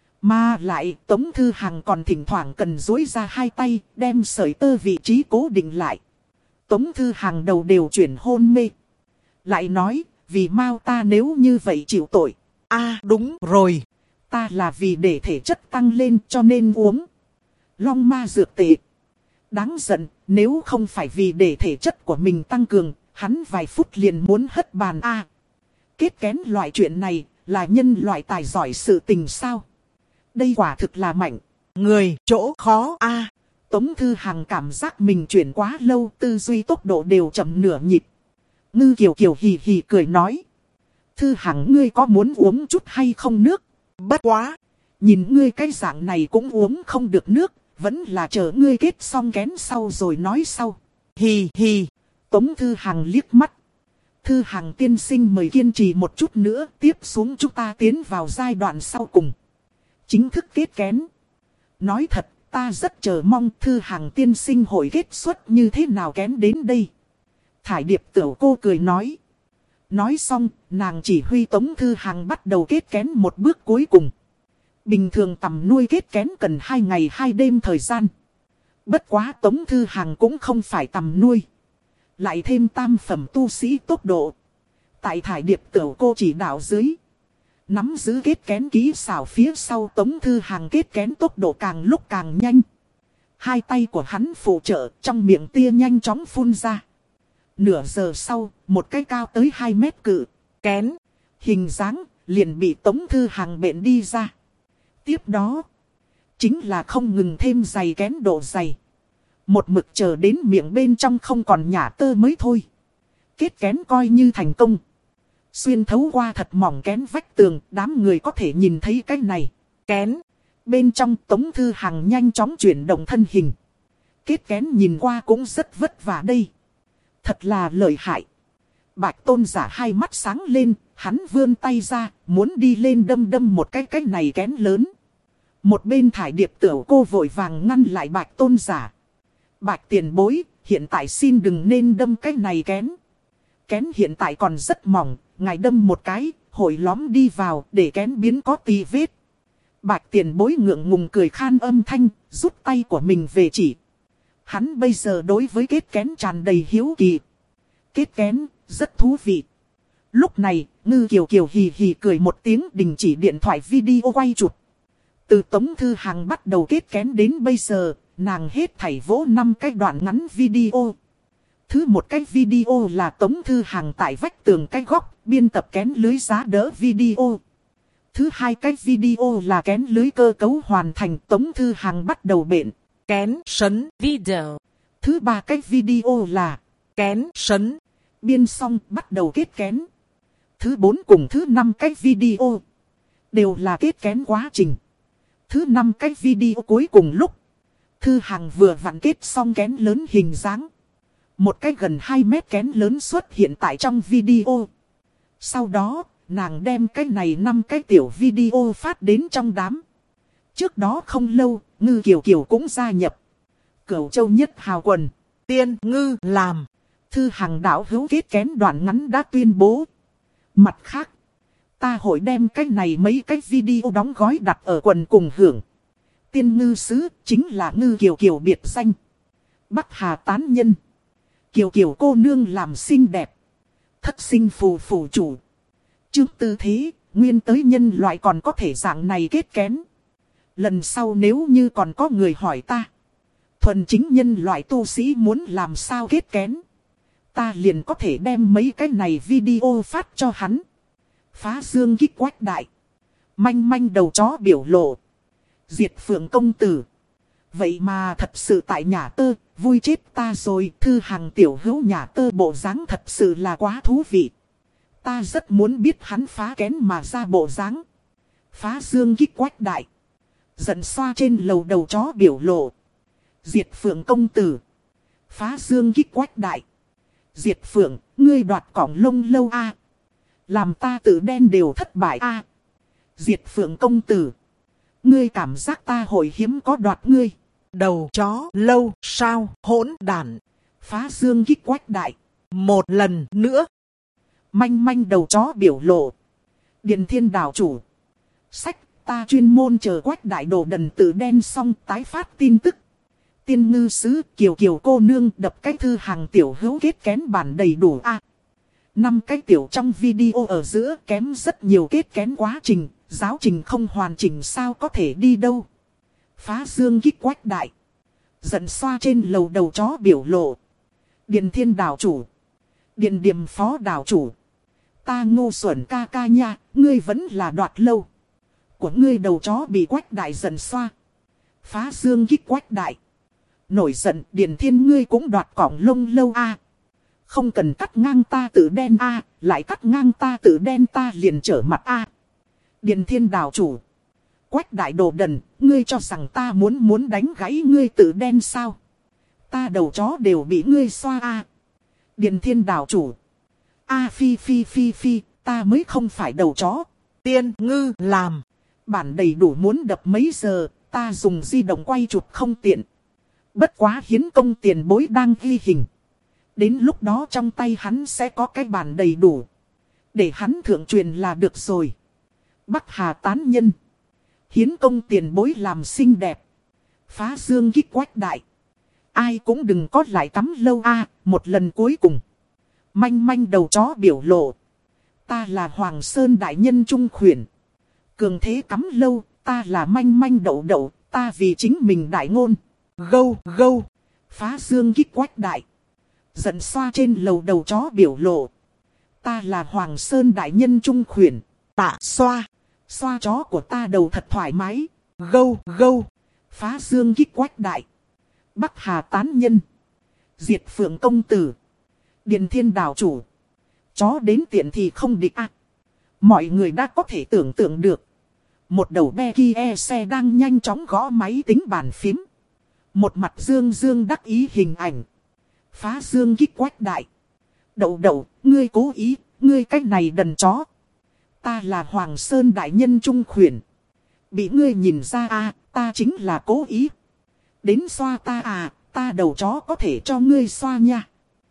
Mà lại Tống Thư Hằng còn thỉnh thoảng cần duỗi ra hai tay đem sợi tơ vị trí cố định lại. Tống Thư Hằng đầu đều chuyển hôn mê. Lại nói, vì mau ta nếu như vậy chịu tội. À đúng rồi. Ta là vì để thể chất tăng lên cho nên uống long ma dược tệ. Đáng giận, nếu không phải vì để thể chất của mình tăng cường, hắn vài phút liền muốn hất bàn a. Kết kén loại chuyện này là nhân loại tài giỏi sự tình sao? Đây quả thực là mạnh. Người chỗ khó a. Tống Thư Hằng cảm giác mình chuyển quá lâu, tư duy tốc độ đều chậm nửa nhịp. Ngư Kiều Kiều hì hì cười nói. Thư Hằng ngươi có muốn uống chút hay không nước? Bất quá. Nhìn ngươi cái dạng này cũng uống không được nước, vẫn là chờ ngươi kết xong kén sau rồi nói sau. Hì hì. Tống Thư Hằng liếc mắt. Thư Hằng tiên sinh mời kiên trì một chút nữa, tiếp xuống chúng ta tiến vào giai đoạn sau cùng. Chính thức kết kén. Nói thật, ta rất chờ mong Thư Hằng tiên sinh hội kết xuất như thế nào kén đến đây. Thải Điệp Tửu cô cười nói. Nói xong, nàng chỉ huy Tống Thư Hằng bắt đầu kết kén một bước cuối cùng. Bình thường tầm nuôi kết kén cần hai ngày hai đêm thời gian. Bất quá Tống Thư Hằng cũng không phải tầm nuôi. Lại thêm tam phẩm tu sĩ tốc độ. Tại Thải Điệp Tửu cô chỉ đạo dưới. Nắm giữ kết kén kỹ xảo phía sau Tống Thư Hằng kết kén tốc độ càng lúc càng nhanh. Hai tay của hắn phụ trợ trong miệng tia nhanh chóng phun ra. Nửa giờ sau, một cái cao tới hai mét cự kén hình dáng liền bị Tống Thư Hằng bện đi ra. Tiếp đó, chính là không ngừng thêm dày kén độ dày. Một mực chờ đến miệng bên trong không còn nhả tơ mới thôi. Kết kén coi như thành công. Xuyên thấu qua thật mỏng kén vách tường, đám người có thể nhìn thấy cái này. Kén. Bên trong Tống Thư Hằng nhanh chóng chuyển động thân hình. Kết kén nhìn qua cũng rất vất vả đây. Thật là lợi hại. Bạch Tôn giả hai mắt sáng lên, hắn vươn tay ra, muốn đi lên đâm đâm một cái cái này kén lớn. Một bên Thải Điệp Tửu cô vội vàng ngăn lại Bạch Tôn giả. Bạch tiền bối, hiện tại xin đừng nên đâm cái này kén. Kén hiện tại còn rất mỏng, ngài đâm một cái, hội lõm đi vào để kén biến có tì vết. Bạch tiền bối ngượng ngùng cười khan âm thanh, rút tay của mình về chỉ. Hắn bây giờ đối với kết kén tràn đầy hiếu kỳ. Kết kén, rất thú vị. Lúc này, Ngư Kiều Kiều hì hì cười một tiếng đình chỉ điện thoại video quay chụp. Từ Tống Thư Hằng bắt đầu kết kén đến bây giờ, nàng hết thảy vỗ năm cái đoạn ngắn video. Thứ một cái video là Tống Thư Hằng tại vách tường cái góc, biên tập kén lưới giá đỡ video. Thứ hai cái video là kén lưới cơ cấu hoàn thành, Tống Thư Hằng bắt đầu bện kén Sấn video. Thứ ba cái video là Kén sấn. biên xong bắt đầu kết kén. Thứ bốn cùng thứ năm cái video đều là kết kén quá trình. Thứ năm cái video cuối cùng lúc Thư Hằng vừa vặn kết xong kén lớn hình dáng. Một cái gần hai mét kén lớn xuất hiện tại trong video. Sau đó, nàng đem cái này năm cái tiểu video phát đến trong đám. Trước đó không lâu, Ngư Kiều Kiều cũng gia nhập. Cửu Châu Nhất Hào Quần. Tiên Ngư làm. Thư Hằng đạo hữu kết kén đoạn ngắn đã tuyên bố. Mặt khác, ta hội đem cái này mấy cái video đóng gói đặt ở quần cùng hưởng. Tiên Ngư Sứ chính là Ngư Kiều Kiều biệt danh. Bắc Hà tán nhân. Kiều Kiều cô nương làm xinh đẹp. Thất sinh phù phù chủ. Trước tư thế, nguyên tới nhân loại còn có thể dạng này kết kén. Lần sau nếu như còn có người hỏi ta. Thuần chính nhân loại tu sĩ muốn làm sao kết kén. Ta liền có thể đem mấy cái này video phát cho hắn. Phá dương kích quách đại. Manh manh đầu chó biểu lộ. Diệt Phượng công tử. Vậy mà thật sự tại nhà tơ, vui chết ta rồi. Thư Hằng tiểu hữu nhà tơ bộ dáng thật sự là quá thú vị. Ta rất muốn biết hắn phá kén mà ra bộ dáng. Phá dương kích quách đại. Giận xoa trên lầu đầu chó biểu lộ. Diệt Phượng công tử. Phá dương kích quách đại. Diệt Phượng, ngươi đoạt cỏng lông lâu a à. Làm ta tự đen đều thất bại a à. Diệt Phượng công tử. Ngươi cảm giác ta hồi hiếm có đoạt ngươi. Đầu chó lâu sao hỗn đản. Phá dương kích quách đại. Một lần nữa. Manh manh đầu chó biểu lộ. Điền Thiên đảo chủ. Sách, ta chuyên môn chờ quách đại đồ đần tự đen xong tái phát tin tức. Tiên ngư sứ Kiều Kiều cô nương đập cái Thư Hằng tiểu hữu kết kén bản đầy đủ a. Năm cái tiểu trong video ở giữa kém rất nhiều kết kén quá trình, giáo trình không hoàn chỉnh sao có thể đi đâu. Phá dương kích quách đại. Giận xoa trên lầu đầu chó biểu lộ. Điền Thiên đảo chủ. Điền Điềm phó đảo chủ. Ta ngu xuẩn ca ca nha, ngươi vẫn là đoạt lâu. Của ngươi đầu chó bị quách đại giận xoa. Phá dương kích quách đại. Nổi giận Điền Thiên ngươi cũng đoạt cỏng lông lâu a. Không cần cắt ngang ta tự đen a, lại cắt ngang ta tự đen ta liền trở mặt a. Điền Thiên đảo chủ. Quách đại đồ đần, ngươi cho rằng ta muốn muốn đánh gãy ngươi tự đen sao? Ta đầu chó đều bị ngươi xoa a. Điền Thiên đảo chủ. A phi phi phi phi, ta mới không phải đầu chó. Tiên ngư làm. Bản đầy đủ muốn đập mấy giờ, ta dùng di động quay chụp không tiện. Bất quá hiến công tiền bối đang ghi hình. Đến lúc đó trong tay hắn sẽ có cái bản đầy đủ. Để hắn thượng truyền là được rồi. Bắc Hà tán nhân. Hiến công tiền bối làm xinh đẹp. Phá dương kích quách đại. Ai cũng đừng có lại cắm lâu a, một lần cuối cùng. Manh manh đầu chó biểu lộ. Ta là Hoàng Sơn đại nhân trung khuyển. Cường thế cắm lâu, ta là manh manh đậu đậu, ta vì chính mình đại ngôn. Gâu gâu. Phá dương kích quách đại. Giận xoa trên lầu đầu chó biểu lộ. Ta là Hoàng Sơn đại nhân trung khuyển. Tạ xoa. Xoa chó của ta đầu thật thoải mái. Gâu gâu. Phá dương kích quách đại. Bắc Hà tán nhân. Diệt Phượng công tử. Điền Thiên đảo chủ. Chó đến tiện thì không địch à. Mọi người đã có thể tưởng tượng được. Một đầu be kia xe đang nhanh chóng gõ máy tính bàn phím. Một mặt dương dương đắc ý hình ảnh. Phá dương kích quách đại. Đậu đậu, ngươi cố ý, ngươi cách này đần chó. Ta là Hoàng Sơn đại nhân trung khuyển. Bị ngươi nhìn ra à, ta chính là cố ý. Đến xoa ta à, ta đầu chó có thể cho ngươi xoa nha.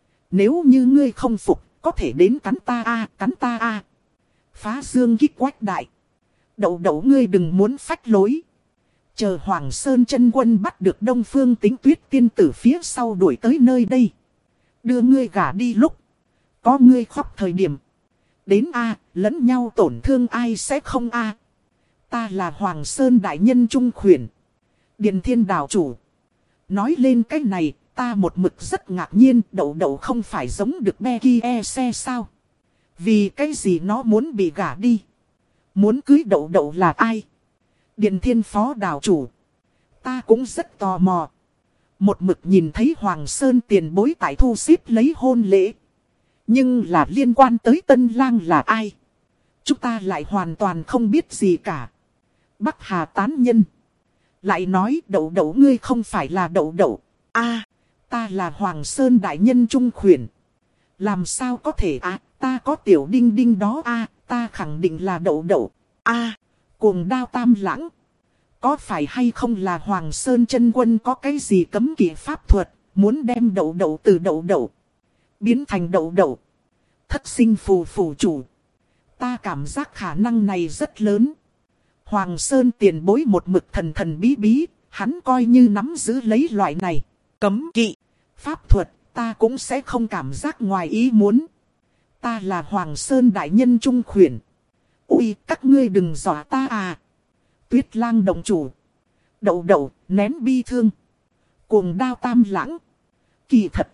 Nếu như ngươi không phục, có thể đến cắn ta à, cắn ta à. Phá dương kích quách đại. Đậu đậu ngươi đừng muốn phách lối. Chờ Hoàng Sơn chân quân bắt được Đông Phương Tính Tuyết tiên tử phía sau đuổi tới nơi đây. Đưa ngươi gả đi lúc. Có ngươi khóc thời điểm. Đến a lẫn nhau tổn thương ai sẽ không a. Ta là Hoàng Sơn đại nhân trung khuyển. Điền Thiên đảo chủ. Nói lên cái này, ta một mực rất ngạc nhiên. Đậu đậu không phải giống được be kia xe sao. Vì cái gì nó muốn bị gả đi. Muốn cưới đậu đậu là ai? Điền Thiên phó đảo chủ. Ta cũng rất tò mò. Một mực nhìn thấy Hoàng Sơn tiền bối tại thu xếp lấy hôn lễ. Nhưng là liên quan tới tân lang là ai? Chúng ta lại hoàn toàn không biết gì cả. Bắc Hà tán nhân. Lại nói đậu đậu ngươi không phải là đậu đậu. À, ta là Hoàng Sơn đại nhân trung khuyển. Làm sao có thể à, ta có tiểu đinh đinh đó à, ta khẳng định là đậu đậu. À, cuồng đao tam lãng. Có phải hay không là Hoàng Sơn chân quân có cái gì cấm kỵ pháp thuật, muốn đem đậu đậu từ đậu đậu biến thành đậu đậu. Thất sinh phù phù chủ. Ta cảm giác khả năng này rất lớn. Hoàng Sơn tiền bối một mực thần thần bí bí, hắn coi như nắm giữ lấy loại này. Cấm kỵ pháp thuật, ta cũng sẽ không cảm giác ngoài ý muốn. Ta là Hoàng Sơn đại nhân trung khuyển. Ui, các ngươi đừng dọa ta à. Tuyết lang đồng chủ. Đậu đậu, nén bi thương. Cuồng đao tam lãng. Kỳ thật.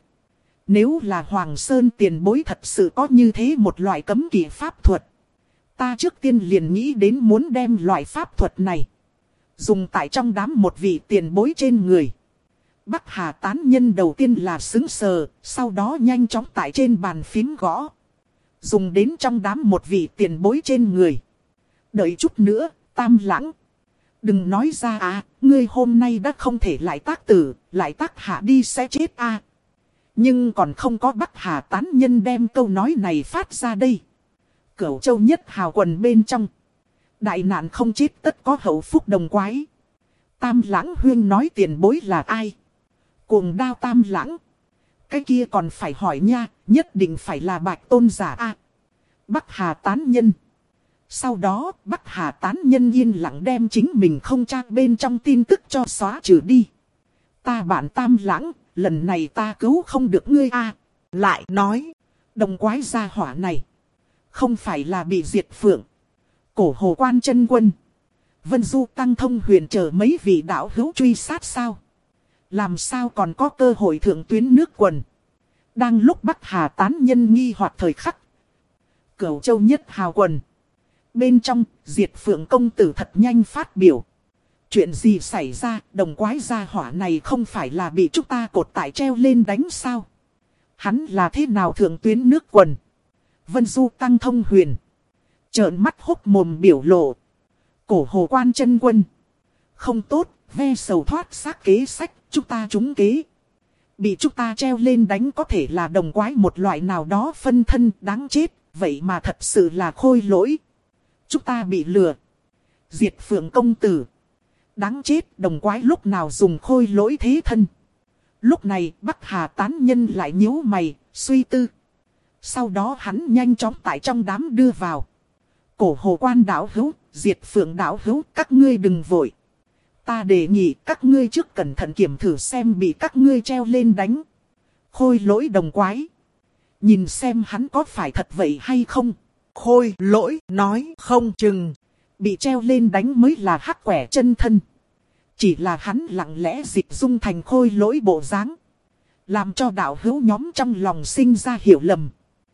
Nếu là Hoàng Sơn tiền bối thật sự có như thế một loại cấm kỵ pháp thuật. Ta trước tiên liền nghĩ đến muốn đem loại pháp thuật này Dùng tại trong đám một vị tiền bối trên người. Bắc Hà tán nhân đầu tiên là sững sờ, sau đó nhanh chóng tại trên bàn phím gõ. Dùng đến trong đám một vị tiền bối trên người. Đợi chút nữa, Tam Lãng. Đừng nói ra à, ngươi hôm nay đã không thể lại tác tử, lại tác hạ đi sẽ chết à. Nhưng còn không có Bắc Hà tán nhân đem câu nói này phát ra đây. Cửu Châu Nhất Hào quần bên trong. Đại nạn không chết tất có hậu phúc đồng quái. Tam Lãng huyên nói tiền bối là ai? Cuồng Đao Tam Lãng. Cái kia còn phải hỏi nha, nhất định phải là Bạch Tôn giả a. À, Bắc Hà tán nhân. Sau đó, Bắc Hà tán nhân yên lặng đem chính mình không trang bên trong tin tức cho xóa trừ đi. Ta bạn Tam Lãng, lần này ta cứu không được ngươi a. À, lại nói, đồng quái gia hỏa này. Không phải là bị diệt phượng. Cổ Hồ Quan Chân Quân. Vân Du Tăng Thông Huyền chờ mấy vị đạo hữu truy sát sao? Làm sao còn có cơ hội thượng tuyến nước quần? Đang lúc Bắc Hà tán nhân nghi hoặc thời khắc. Cửu Châu Nhất Hào quần. Bên trong, Diệt Phượng công tử thật nhanh phát biểu. Chuyện gì xảy ra, đồng quái gia hỏa này không phải là bị chúng ta cột tại treo lên đánh sao? Hắn là thế nào thượng tuyến nước quần? Vân Du Tăng Thông Huyền. Trợn mắt hốc mồm biểu lộ. Cổ Hồ Quan Chân Quân. Không tốt, ve sầu thoát xác kế sách, chúng ta trúng kế. Bị chúng ta treo lên đánh có thể là đồng quái một loại nào đó phân thân đáng chết, vậy mà thật sự là khôi lỗi. Chúng ta bị lừa. Diệt Phượng công tử. Đáng chết, đồng quái lúc nào dùng khôi lỗi thế thân. Lúc này Bắc Hà tán nhân lại nhíu mày, suy tư. Sau đó hắn nhanh chóng tại trong đám đưa vào. Cổ Hồ Quan đạo hữu, Diệt Phượng đạo hữu, các ngươi đừng vội. Ta đề nghị các ngươi trước cẩn thận kiểm thử xem bị các ngươi treo lên đánh. Khôi lỗi đồng quái. Nhìn xem hắn có phải thật vậy hay không. Khôi lỗi nói không chừng. Bị treo lên đánh mới là hắc quẻ chân thân. Chỉ là hắn lặng lẽ dịch dung thành khôi lỗi bộ dáng. Làm cho đạo hữu nhóm trong lòng sinh ra hiểu lầm.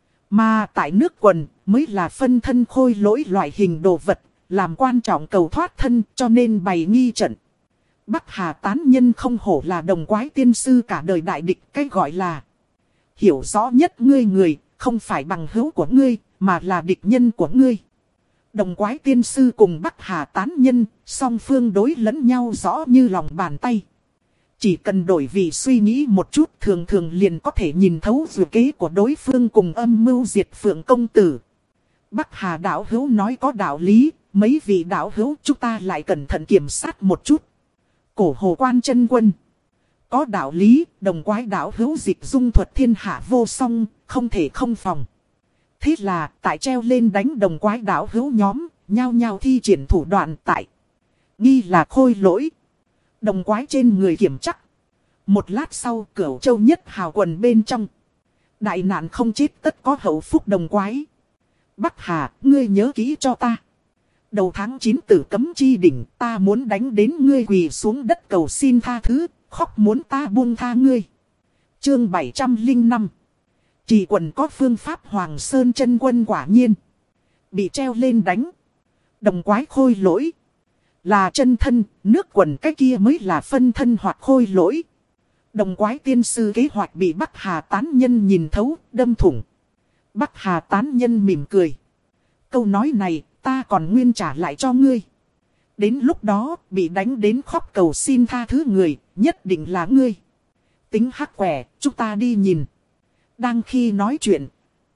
Mà tại nước quần mới là phân thân khôi lỗi loại hình đồ vật. Làm quan trọng cầu thoát thân cho nên bày nghi trận. Bắc Hà tán nhân không hổ là đồng quái tiên sư cả đời đại địch. Cái gọi là hiểu rõ nhất ngươi người, không phải bằng hữu của ngươi, mà là địch nhân của ngươi. Đồng quái tiên sư cùng Bắc Hà tán nhân, song phương đối lẫn nhau rõ như lòng bàn tay. Chỉ cần đổi vị suy nghĩ một chút, thường thường liền có thể nhìn thấu dự kế của đối phương cùng âm mưu Diệt Phượng công tử. Bắc Hà đạo hữu nói có đạo lý, mấy vị đạo hữu chúng ta lại cẩn thận kiểm sát một chút. Cổ Hồ Quan Chân Quân. Có đạo lý, đồng quái đạo hữu dịch dung thuật thiên hạ vô song, không thể không phòng. Thế là, tại treo lên đánh đồng quái đạo hữu nhóm, nhao nhao thi triển thủ đoạn tại. Nghi là khôi lỗi. Đồng quái trên người kiểm chắc. Một lát sau, Cửu Châu Nhất Hào quần bên trong. Đại nạn không chết tất có hậu phúc đồng quái. Bắc Hà, ngươi nhớ kỹ cho ta. Đầu tháng chín tử cấm chi đỉnh, ta muốn đánh đến ngươi quỳ xuống đất cầu xin tha thứ, khóc muốn ta buông tha ngươi. Chương bảy trăm lẻ năm. Chỉ quần có phương pháp Hoàng Sơn chân quân quả nhiên. Bị treo lên đánh. Đồng quái khôi lỗi. Là chân thân, nước quần cái kia mới là phân thân hoặc khôi lỗi. Đồng quái tiên sư kế hoạch bị Bắc Hà tán nhân nhìn thấu, đâm thủng. Bắc Hà tán nhân mỉm cười. Câu nói này, ta còn nguyên trả lại cho ngươi. Đến lúc đó, bị đánh đến khóc cầu xin tha thứ người, nhất định là ngươi. Tính hắc quẻ, chúng ta đi nhìn. Đang khi nói chuyện,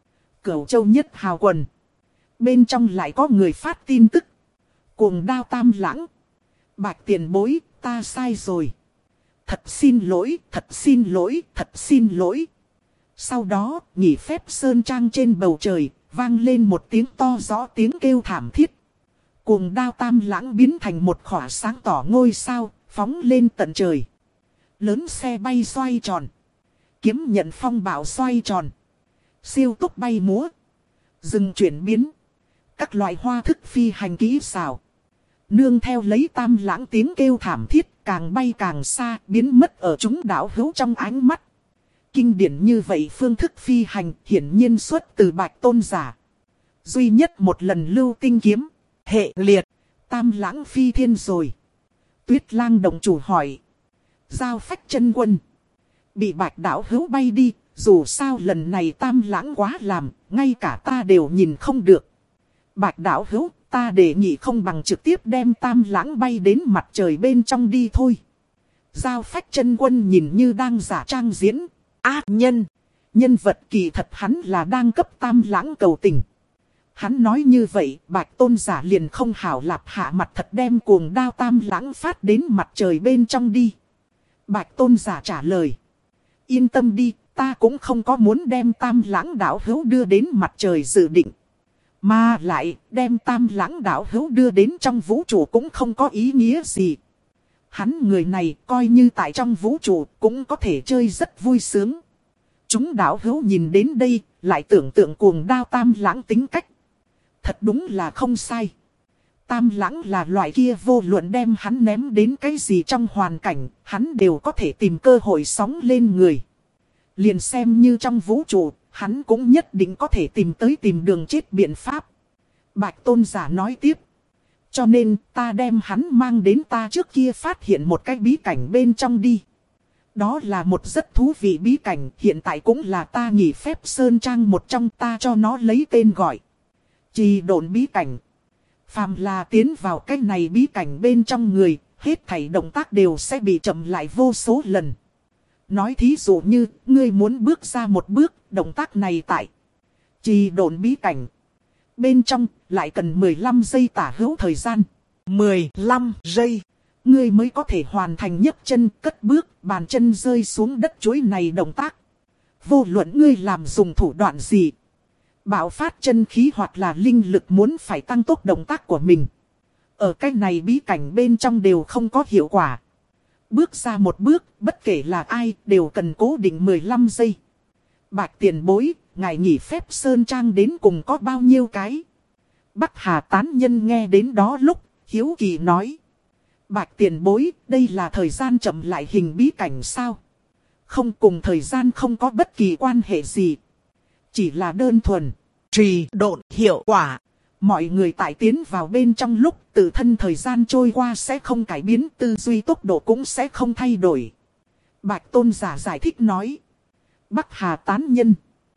Cửu Châu Nhất Hào quần. Bên trong lại có người phát tin tức. Cuồng Đao Tam Lãng. Bạch tiền bối, ta sai rồi. Thật xin lỗi, thật xin lỗi, thật xin lỗi. Sau đó, nghỉ phép sơn trang trên bầu trời, vang lên một tiếng to rõ tiếng kêu thảm thiết. Cuồng Đao Tam Lãng biến thành một khỏa sáng tỏ ngôi sao, phóng lên tận trời. Lớn xe bay xoay tròn. Kiếm nhận phong bạo xoay tròn. Siêu tốc bay múa. Dừng chuyển biến. Các loại hoa thức phi hành kỹ xảo. Nương theo lấy Tam Lãng tiếng kêu thảm thiết, càng bay càng xa, biến mất ở chúng đạo hữu trong ánh mắt. Kinh điển như vậy phương thức phi hành hiển nhiên xuất từ Bạch Tôn giả. Duy nhất một lần lưu tinh kiếm, hệ liệt, Tam Lãng phi thiên rồi. Tuyết Lang động chủ hỏi. Giao Phách chân quân. Bị Bạch đạo hữu bay đi, dù sao lần này Tam Lãng quá làm, ngay cả ta đều nhìn không được. Bạch đạo hữu, ta đề nghị không bằng trực tiếp đem Tam Lãng bay đến mặt trời bên trong đi thôi. Giao Phách chân quân nhìn như đang giả trang diễn. Ác nhân. Nhân vật kỳ thật hắn là đang cấp Tam Lãng cầu tình. Hắn nói như vậy, Bạch tôn giả liền không hảo lạp hạ mặt thật đem cuồng đao Tam Lãng phát đến mặt trời bên trong đi. Bạch tôn giả trả lời. Yên tâm đi, ta cũng không có muốn đem Tam Lãng đạo hữu đưa đến mặt trời dự định. Mà lại, đem Tam Lãng đạo hữu đưa đến trong vũ trụ cũng không có ý nghĩa gì. Hắn người này coi như tại trong vũ trụ cũng có thể chơi rất vui sướng. Chúng đạo hữu nhìn đến đây, lại tưởng tượng cuồng đao Tam Lãng tính cách. Thật đúng là không sai. Tam Lãng là loại kia vô luận đem hắn ném đến cái gì trong hoàn cảnh, hắn đều có thể tìm cơ hội sóng lên người. Liền xem như trong vũ trụ, hắn cũng nhất định có thể tìm tới tìm đường chết biện pháp. Bạch tôn giả nói tiếp. Cho nên ta đem hắn mang đến ta trước kia phát hiện một cái bí cảnh bên trong đi. Đó là một rất thú vị bí cảnh, hiện tại cũng là ta nghỉ phép sơn trang một trong, ta cho nó lấy tên gọi. Trì độn bí cảnh. Phàm là tiến vào cái này bí cảnh bên trong người, hết thảy động tác đều sẽ bị chậm lại vô số lần. Nói thí dụ như, ngươi muốn bước ra một bước, động tác này tại trì độn bí cảnh. Bên trong, lại cần mười lăm giây tả hữu thời gian. mười lăm giây. Ngươi mới có thể hoàn thành nhấc chân, cất bước, bàn chân rơi xuống đất chuối này động tác. Vô luận ngươi làm dùng thủ đoạn gì. Bạo phát chân khí hoặc là linh lực muốn phải tăng tốc động tác của mình. Ở cái này bí cảnh bên trong đều không có hiệu quả. Bước ra một bước, bất kể là ai, đều cần cố định mười lăm giây. Bạch tiền bối, ngài nghỉ phép sơn trang đến cùng có bao nhiêu cái? Bắc Hà tán nhân nghe đến đó lúc, hiếu kỳ nói. Bạch tiền bối, đây là thời gian chậm lại hình bí cảnh sao? Không, cùng thời gian không có bất kỳ quan hệ gì. Chỉ là đơn thuần. Trì độn hiệu quả. Mọi người tại tiến vào bên trong lúc tự thân thời gian trôi qua sẽ không cải biến, tư duy tốc độ cũng sẽ không thay đổi. Bạch tôn giả giải thích nói. Bắc Hà tán nhân.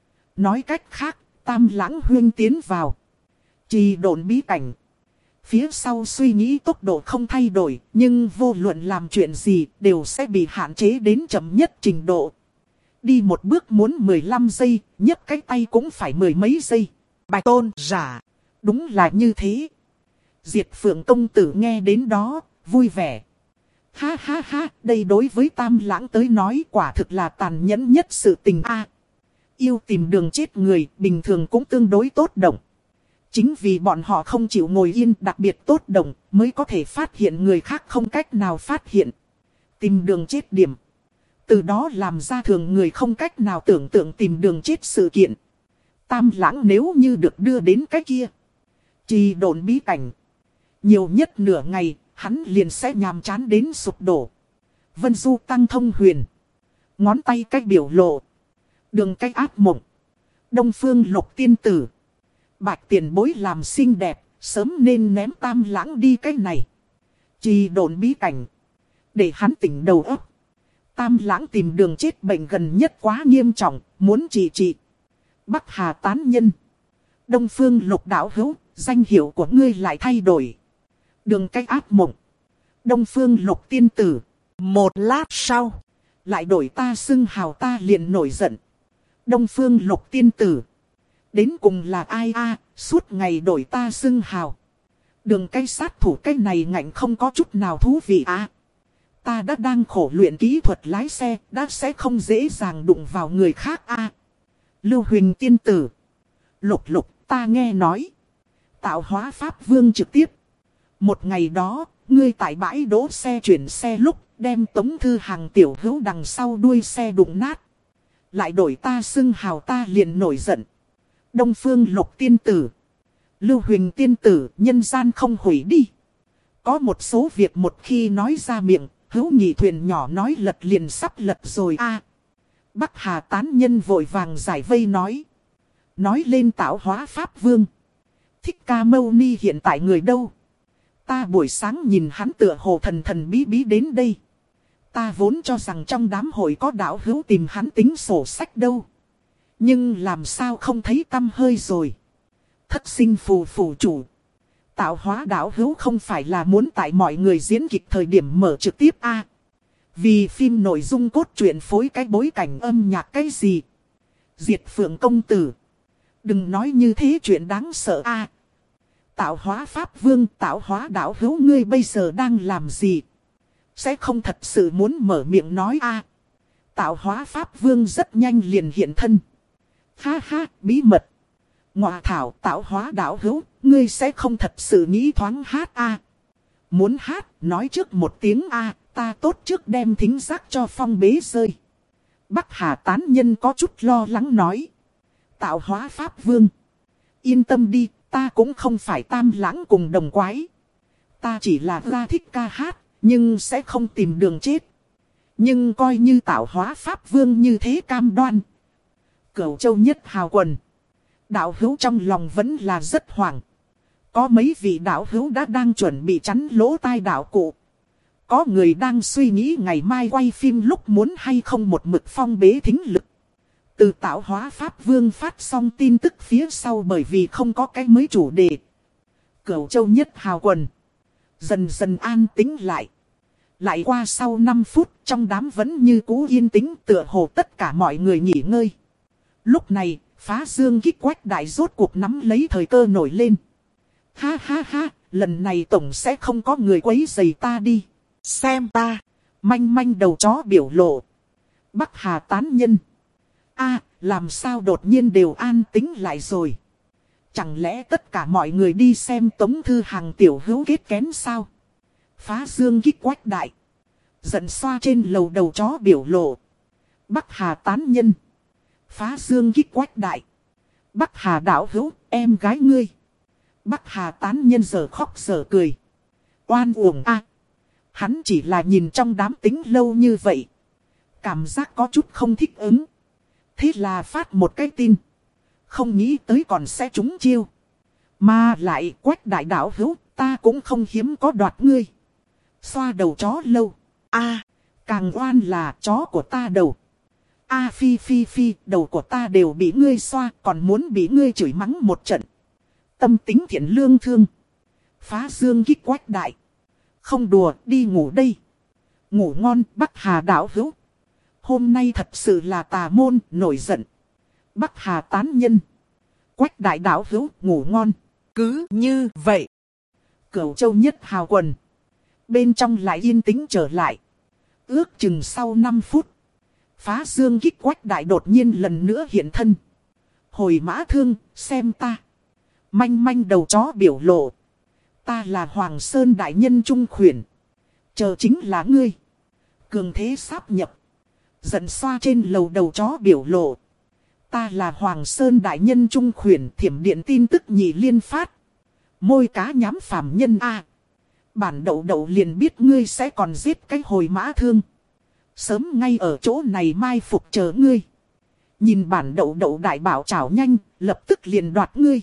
Nói cách khác, Tam Lãng huyên tiến vào trì độn bí cảnh. Phía sau suy nghĩ tốc độ không thay đổi, nhưng vô luận làm chuyện gì đều sẽ bị hạn chế đến chậm nhất trình độ. Đi một bước muốn mười lăm giây, nhấc cái tay cũng phải mười mấy giây. Bạch tôn giả. Đúng là như thế. Diệt Phượng công tử nghe đến đó, vui vẻ. Ha ha ha, đây đối với Tam Lãng tới nói quả thực là tàn nhẫn nhất sự tình a. Yêu tìm đường chết người, bình thường cũng tương đối tốt động. Chính vì bọn họ không chịu ngồi yên đặc biệt tốt động, mới có thể phát hiện người khác không cách nào phát hiện. Tìm đường chết điểm. Từ đó làm ra thường người không cách nào tưởng tượng tìm đường chết sự kiện. Tam Lãng nếu như được đưa đến cái kia trì độn bí cảnh, nhiều nhất nửa ngày, hắn liền sẽ nhàm chán đến sụp đổ. Vân Du tăng thông huyền. Ngón tay cách biểu lộ. Đường cách ác mộng. Đông Phương Lục tiên tử. Bạch tiền bối làm xinh đẹp, sớm nên ném Tam Lãng đi cái này trì độn bí cảnh, để hắn tỉnh đầu óc. Tam Lãng tìm đường chết bệnh gần nhất quá nghiêm trọng, muốn trị trị. Bắc Hà tán nhân. Đông Phương Lục đạo hữu, danh hiệu của ngươi lại thay đổi. Đường cách ác mộng. Đông Phương Lục tiên tử. Một lát sau, lại đổi ta xưng hào, ta liền nổi giận. Đông Phương Lục tiên tử. Đến cùng là ai a, suốt ngày đổi ta xưng hào. Đường cách sát thủ cái này ngạnh không có chút nào thú vị à. Ta đã đang khổ luyện kỹ thuật lái xe, đã sẽ không dễ dàng đụng vào người khác a. Lưu Huỳnh tiên tử. Lục Lục, ta nghe nói. Tạo hóa Pháp Vương trực tiếp. Một ngày đó, ngươi tại bãi đỗ xe chuyển xe lúc, đem Tống Thư Hàng tiểu hữu đằng sau đuôi xe đụng nát. Lại đổi ta xưng hào, ta liền nổi giận. Đông Phương Lục tiên tử. Lưu Huỳnh tiên tử, nhân gian không hủy đi. Có một số việc một khi nói ra miệng, hữu nhị thuyền nhỏ nói lật liền sắp lật rồi a. Bắc Hà tán nhân vội vàng giải vây nói. Nói lên tạo hóa Pháp Vương. Thích Ca Mâu Ni hiện tại người đâu? Ta buổi sáng nhìn hắn tựa hồ thần thần bí bí đến đây. Ta vốn cho rằng trong đám hội có đạo hữu tìm hắn tính sổ sách đâu. Nhưng làm sao không thấy tăm hơi rồi. Thất sinh phù phù chủ. Tạo hóa đạo hữu không phải là muốn tại mọi người diễn kịch thời điểm mở trực tiếp a à, vì phim nội dung cốt truyện phối cái bối cảnh âm nhạc cái gì. Diệt Phượng công tử. Đừng nói như thế chuyện đáng sợ a à, Tạo hóa Pháp Vương, tạo hóa đạo hữu ngươi bây giờ đang làm gì? Sẽ không thật sự muốn mở miệng nói a à, Tạo hóa Pháp Vương rất nhanh liền hiện thân. Ha ha, bí mật. Ngọa thảo tạo hóa đạo hữu, ngươi sẽ không thật sự nghĩ thoáng hát a à. Muốn hát, nói trước một tiếng a à, ta tốt trước đem thính giác cho phong bế rơi. Bắc Hà tán nhân có chút lo lắng nói. Tạo hóa Pháp Vương. Yên tâm đi, ta cũng không phải tam lãng cùng đồng quái. Ta chỉ là ra thích ca hát, nhưng sẽ không tìm đường chết. Nhưng coi như tạo hóa Pháp Vương như thế cam đoan. Cửu Châu nhất hào quần. Đạo hữu trong lòng vẫn là rất hoảng. Có mấy vị đạo hữu đã đang chuẩn bị chắn lỗ tai đạo cụ. Có người đang suy nghĩ ngày mai quay phim lúc muốn hay không một mực phong bế thính lực. Từ tạo hóa Pháp Vương phát xong tin tức phía sau bởi vì không có cái mới chủ đề. Cửu Châu nhất hào quần. Dần dần an tĩnh lại. Lại qua sau năm phút trong đám vẫn như cũ yên tĩnh tựa hồ tất cả mọi người nghỉ ngơi. Lúc này, Phá Dương kích quách đại rốt cuộc nắm lấy thời cơ nổi lên. Ha ha ha, lần này tổng sẽ không có người quấy rầy ta đi. Xem ta. Manh manh đầu chó biểu lộ. Bắc Hà tán nhân. A, làm sao đột nhiên đều an tĩnh lại rồi. Chẳng lẽ tất cả mọi người đi xem Tống Thư Hàng tiểu hữu kết kén sao? Phá Dương kích quách đại. Giận xoa trên lầu đầu chó biểu lộ. Bắc Hà tán nhân. Phá Dương kích quách đại. Bắc Hà đạo hữu, em gái ngươi. Bắc Hà tán nhân giờ khóc giờ cười. Oan uổng a. Hắn chỉ là nhìn trong đám tính lâu như vậy. Cảm giác có chút không thích ứng. Thế là phát một cái tin. Không nghĩ tới còn sẽ trúng chiêu. Mà lại quách đại đạo hữu, ta cũng không hiếm có đoạt ngươi. Xoa đầu chó lâu. A, càng oan là chó của ta đầu. A phi phi phi, đầu của ta đều bị ngươi xoa, còn muốn bị ngươi chửi mắng một trận. Tâm tính thiện lương thương. Phá Dương kích quách đại. Không đùa, đi ngủ đây. Ngủ ngon, Bắc Hà đạo hữu. Hôm nay thật sự là tà môn, nổi giận. Bắc Hà tán nhân. Quách đại đạo hữu, ngủ ngon. Cứ như vậy. Cửu Châu nhất hào quần. Bên trong lại yên tĩnh trở lại. Ước chừng sau năm phút. Phá Dương kích quách đại đột nhiên lần nữa hiện thân. Hồi mã thương, xem ta. Manh manh đầu chó biểu lộ. Ta là Hoàng Sơn đại nhân trung khuyển. Chờ chính là ngươi. Cường thế sáp nhập. Giận xoa trên lầu đầu chó biểu lộ. Ta là Hoàng Sơn đại nhân trung khuyển thiểm điện tin tức nhị liên phát. Môi cá nhám phàm nhân A. Bản đậu đậu liền biết ngươi sẽ còn giết cái hồi mã thương. Sớm ngay ở chỗ này mai phục chờ ngươi. Nhìn bản đậu đậu đại bảo chảo nhanh, lập tức liền đoạt ngươi.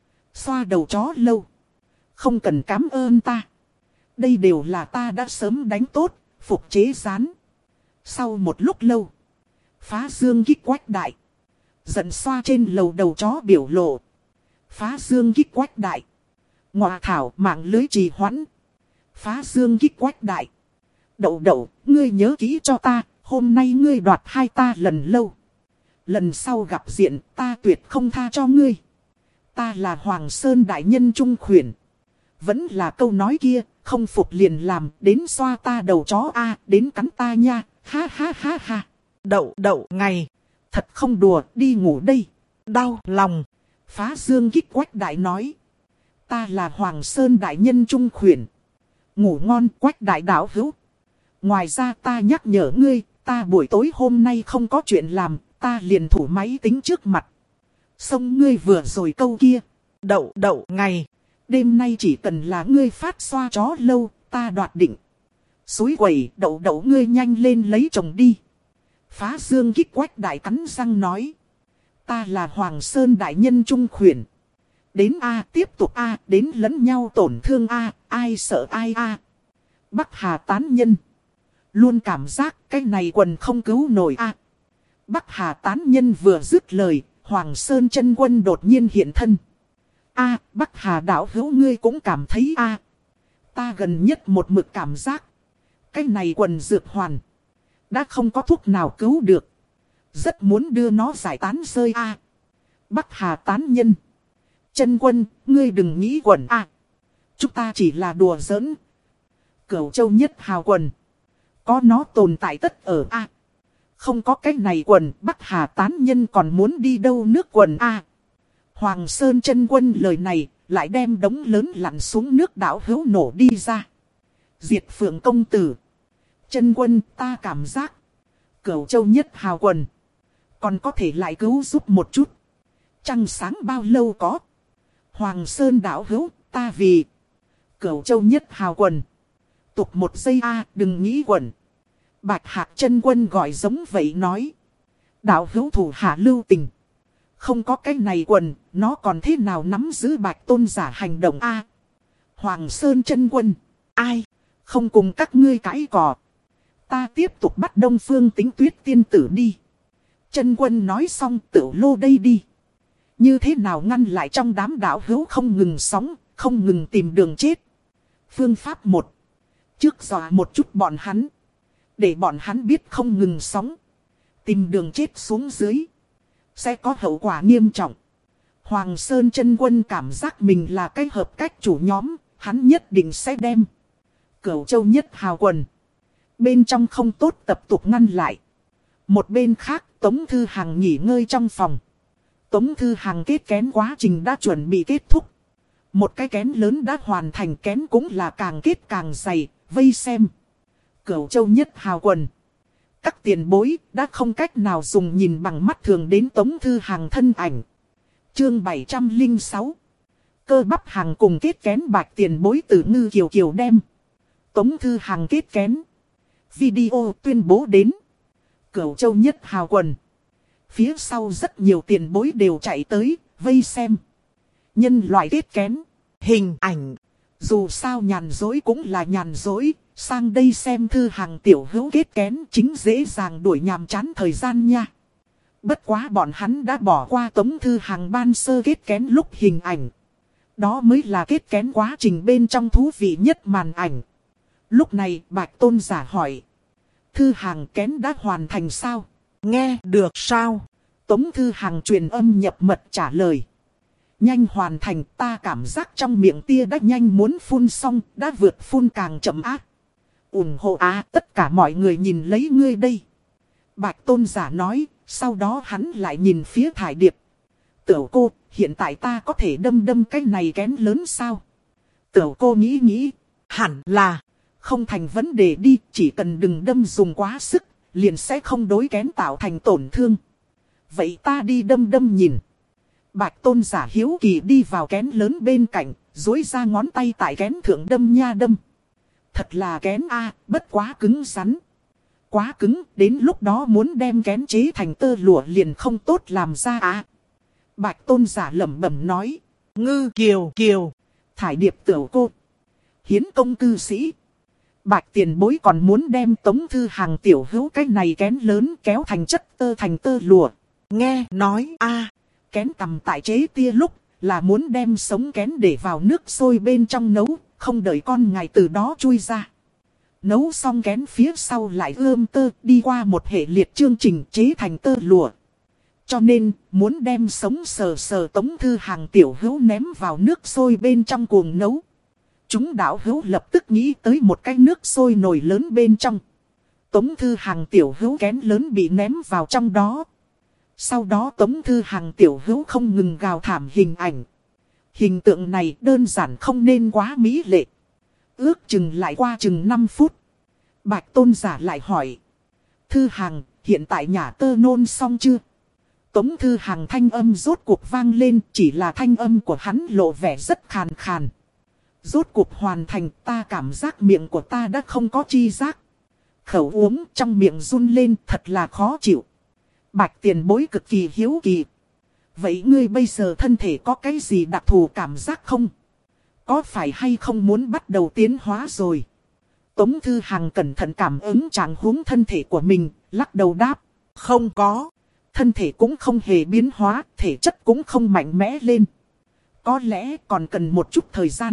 Xoa đầu chó lâu. Không cần cám ơn ta. Đây đều là ta đã sớm đánh tốt, phục chế rán. Sau một lúc lâu. Phá Dương kích quách đại. Giận xoa trên lầu đầu chó biểu lộ. Phá Dương kích quách đại. Ngọa thảo mạng lưới trì hoãn. Phá Dương kích quách đại. Đậu đậu, ngươi nhớ kỹ cho ta, hôm nay ngươi đoạt hai ta lần lâu. Lần sau gặp diện ta tuyệt không tha cho ngươi. Ta là Hoàng Sơn đại nhân trung khuyển. Vẫn là câu nói kia, không phục liền làm, đến xoa ta đầu chó a, đến cắn ta nha, ha ha ha ha. Đậu đậu ngày. Thật không đùa, đi ngủ đây. Đau lòng. Phá Dương kích quách đại nói. Ta là Hoàng Sơn đại nhân trung khuyển. Ngủ ngon quách đại đạo hữu. Ngoài ra ta nhắc nhở ngươi, ta buổi tối hôm nay không có chuyện làm, ta liền thủ máy tính trước mặt. Xong ngươi vừa rồi câu kia. Đậu đậu ngày. Đêm nay chỉ cần là ngươi phát xoa chó lâu, ta đoạt định. Suối quẩy đậu đậu ngươi nhanh lên lấy chồng đi. Phá Dương kích quách đại cắn răng nói. Ta là Hoàng Sơn đại nhân trung khuyển. Đến A, tiếp tục A, đến lẫn nhau tổn thương A, ai sợ ai A. Bắc Hà tán nhân. Luôn cảm giác cái này quần không cứu nổi A. Bắc Hà tán nhân vừa dứt lời, Hoàng Sơn chân quân đột nhiên hiện thân. A, Bắc Hà đạo hữu ngươi cũng cảm thấy A. Ta gần nhất một mực cảm giác. Cái này quần dược hoàn. Đã không có thuốc nào cứu được. Rất muốn đưa nó giải tán rơi A. Bắc Hà tán nhân. Chân quân, ngươi đừng nghĩ quần A. Chúng ta chỉ là đùa giỡn. Cửu Châu nhất hào quần. Có nó tồn tại tất ở A. Không có cái này quần, Bắc Hà tán nhân còn muốn đi đâu nước quần A. Hoàng Sơn chân quân lời này, lại đem đống lớn lặn xuống nước đảo hữu nổ đi ra. Diệt Phượng công tử. Chân quân ta cảm giác. Cửu Châu nhất hào quần. Còn có thể lại cứu giúp một chút. Trăng sáng bao lâu có. Hoàng Sơn đảo hữu ta vì. Cửu Châu nhất hào quần. Tục một giây A đừng nghĩ quần. Bạch Hạc chân quân gọi giống vậy nói. Đạo hữu thủ hạ lưu tình. Không có cái này quần, nó còn thế nào nắm giữ Bạch tôn giả hành động A. Hoàng Sơn chân quân. Ai? Không cùng các ngươi cãi cò. Ta tiếp tục bắt Đông Phương Tính Tuyết tiên tử đi. Chân quân nói xong tự lô đây đi. Như thế nào ngăn lại trong đám đạo hữu không ngừng sóng, không ngừng tìm đường chết. Phương pháp một. Trước dọa một chút bọn hắn. Để bọn hắn biết không ngừng sóng. Tìm đường chết xuống dưới. Sẽ có hậu quả nghiêm trọng. Hoàng Sơn chân quân cảm giác mình là cái hợp cách chủ nhóm. Hắn nhất định sẽ đem. Cửu Châu nhất hào quần. Bên trong không tốt tập tục ngăn lại. Một bên khác Tống Thư Hằng nghỉ ngơi trong phòng. Tống Thư Hằng kết kén quá trình đã chuẩn bị kết thúc. Một cái kén lớn đã hoàn thành, kén cũng là càng kết càng dày, vây xem. Cửu Châu nhất hào quần. Các tiền bối đã không cách nào dùng nhìn bằng mắt thường đến Tống Thư Hằng thân ảnh. Chương bảy trăm lẻ sáu. Cơ bắp Hằng cùng kết kén bạch tiền bối Tử Ngư Kiều Kiều đem. Tống Thư Hằng kết kén. Video tuyên bố đến. Cửu Châu nhất hào quần. Phía sau rất nhiều tiền bối đều chạy tới, vây xem. Nhân loại kết kén. Hình ảnh. Dù sao nhàn dối cũng là nhàn dối. Sang đây xem Thư Hằng tiểu hữu kết kén chính dễ dàng đuổi nhàm chán thời gian nha. Bất quá bọn hắn đã bỏ qua Tống Thư Hằng ban sơ kết kén lúc hình ảnh. Đó mới là kết kén quá trình bên trong thú vị nhất màn ảnh. Lúc này Bạch tôn giả hỏi. Thư Hằng kén đã hoàn thành sao? Nghe được sao? Tống Thư Hằng truyền âm nhập mật trả lời. Nhanh hoàn thành, ta cảm giác trong miệng tia đã nhanh muốn phun xong, đã vượt phun càng chậm ác. ủng hộ á, tất cả mọi người nhìn lấy ngươi đây. Bạch tôn giả nói, sau đó hắn lại nhìn phía Thải Điệp. Tiểu cô, hiện tại ta có thể đâm đâm cái này kén lớn sao? Tiểu cô nghĩ nghĩ, hẳn là không thành vấn đề đi, chỉ cần đừng đâm dùng quá sức, liền sẽ không đối kén tạo thành tổn thương. Vậy ta đi đâm đâm nhìn. Bạch tôn giả hiếu kỳ đi vào kén lớn bên cạnh, duỗi ra ngón tay tại kén thượng đâm nha đâm. Thật là kén a, bất quá cứng rắn. Quá cứng, đến lúc đó muốn đem kén chế thành tơ lụa liền không tốt làm ra à. Bạch tôn giả lẩm bẩm nói. Ngư Kiều Kiều. Thải Điệp tiểu cô. Hiến công cư sĩ. Bạch tiền bối còn muốn đem Tống Thư Hằng tiểu hữu cái này kén lớn kéo thành chất tơ thành tơ lụa. Nghe nói a Kén tầm tại chế tia lúc là muốn đem sống kén để vào nước sôi bên trong nấu, không đợi con ngài từ đó chui ra. Nấu xong kén phía sau lại ươm tơ, đi qua một hệ liệt chương trình chế thành tơ lụa. Cho nên, muốn đem sống sờ sờ Tống Thư Hằng tiểu hữu ném vào nước sôi bên trong cuồng nấu. Chúng đạo hữu lập tức nghĩ tới một cái nước sôi nồi lớn bên trong. Tống Thư Hằng tiểu hữu kén lớn bị ném vào trong đó. Sau đó Tống Thư Hằng tiểu hữu không ngừng gào thảm hình ảnh. Hình tượng này đơn giản không nên quá mỹ lệ. Ước chừng lại qua chừng năm phút. Bạch tôn giả lại hỏi. Thư Hằng, hiện tại nhà tơ nôn xong chưa? Tống Thư Hằng thanh âm rốt cuộc vang lên, chỉ là thanh âm của hắn lộ vẻ rất khàn khàn. Rốt cuộc hoàn thành, ta cảm giác miệng của ta đã không có chi giác. Khẩu uống trong miệng run lên thật là khó chịu. Bạch tiền bối cực kỳ hiếu kỳ. Vậy ngươi bây giờ thân thể có cái gì đặc thù cảm giác không? Có phải hay không muốn bắt đầu tiến hóa rồi? Tống Thư Hằng cẩn thận cảm ứng trạng huống thân thể của mình, lắc đầu đáp. Không có. Thân thể cũng không hề biến hóa, thể chất cũng không mạnh mẽ lên. Có lẽ còn cần một chút thời gian.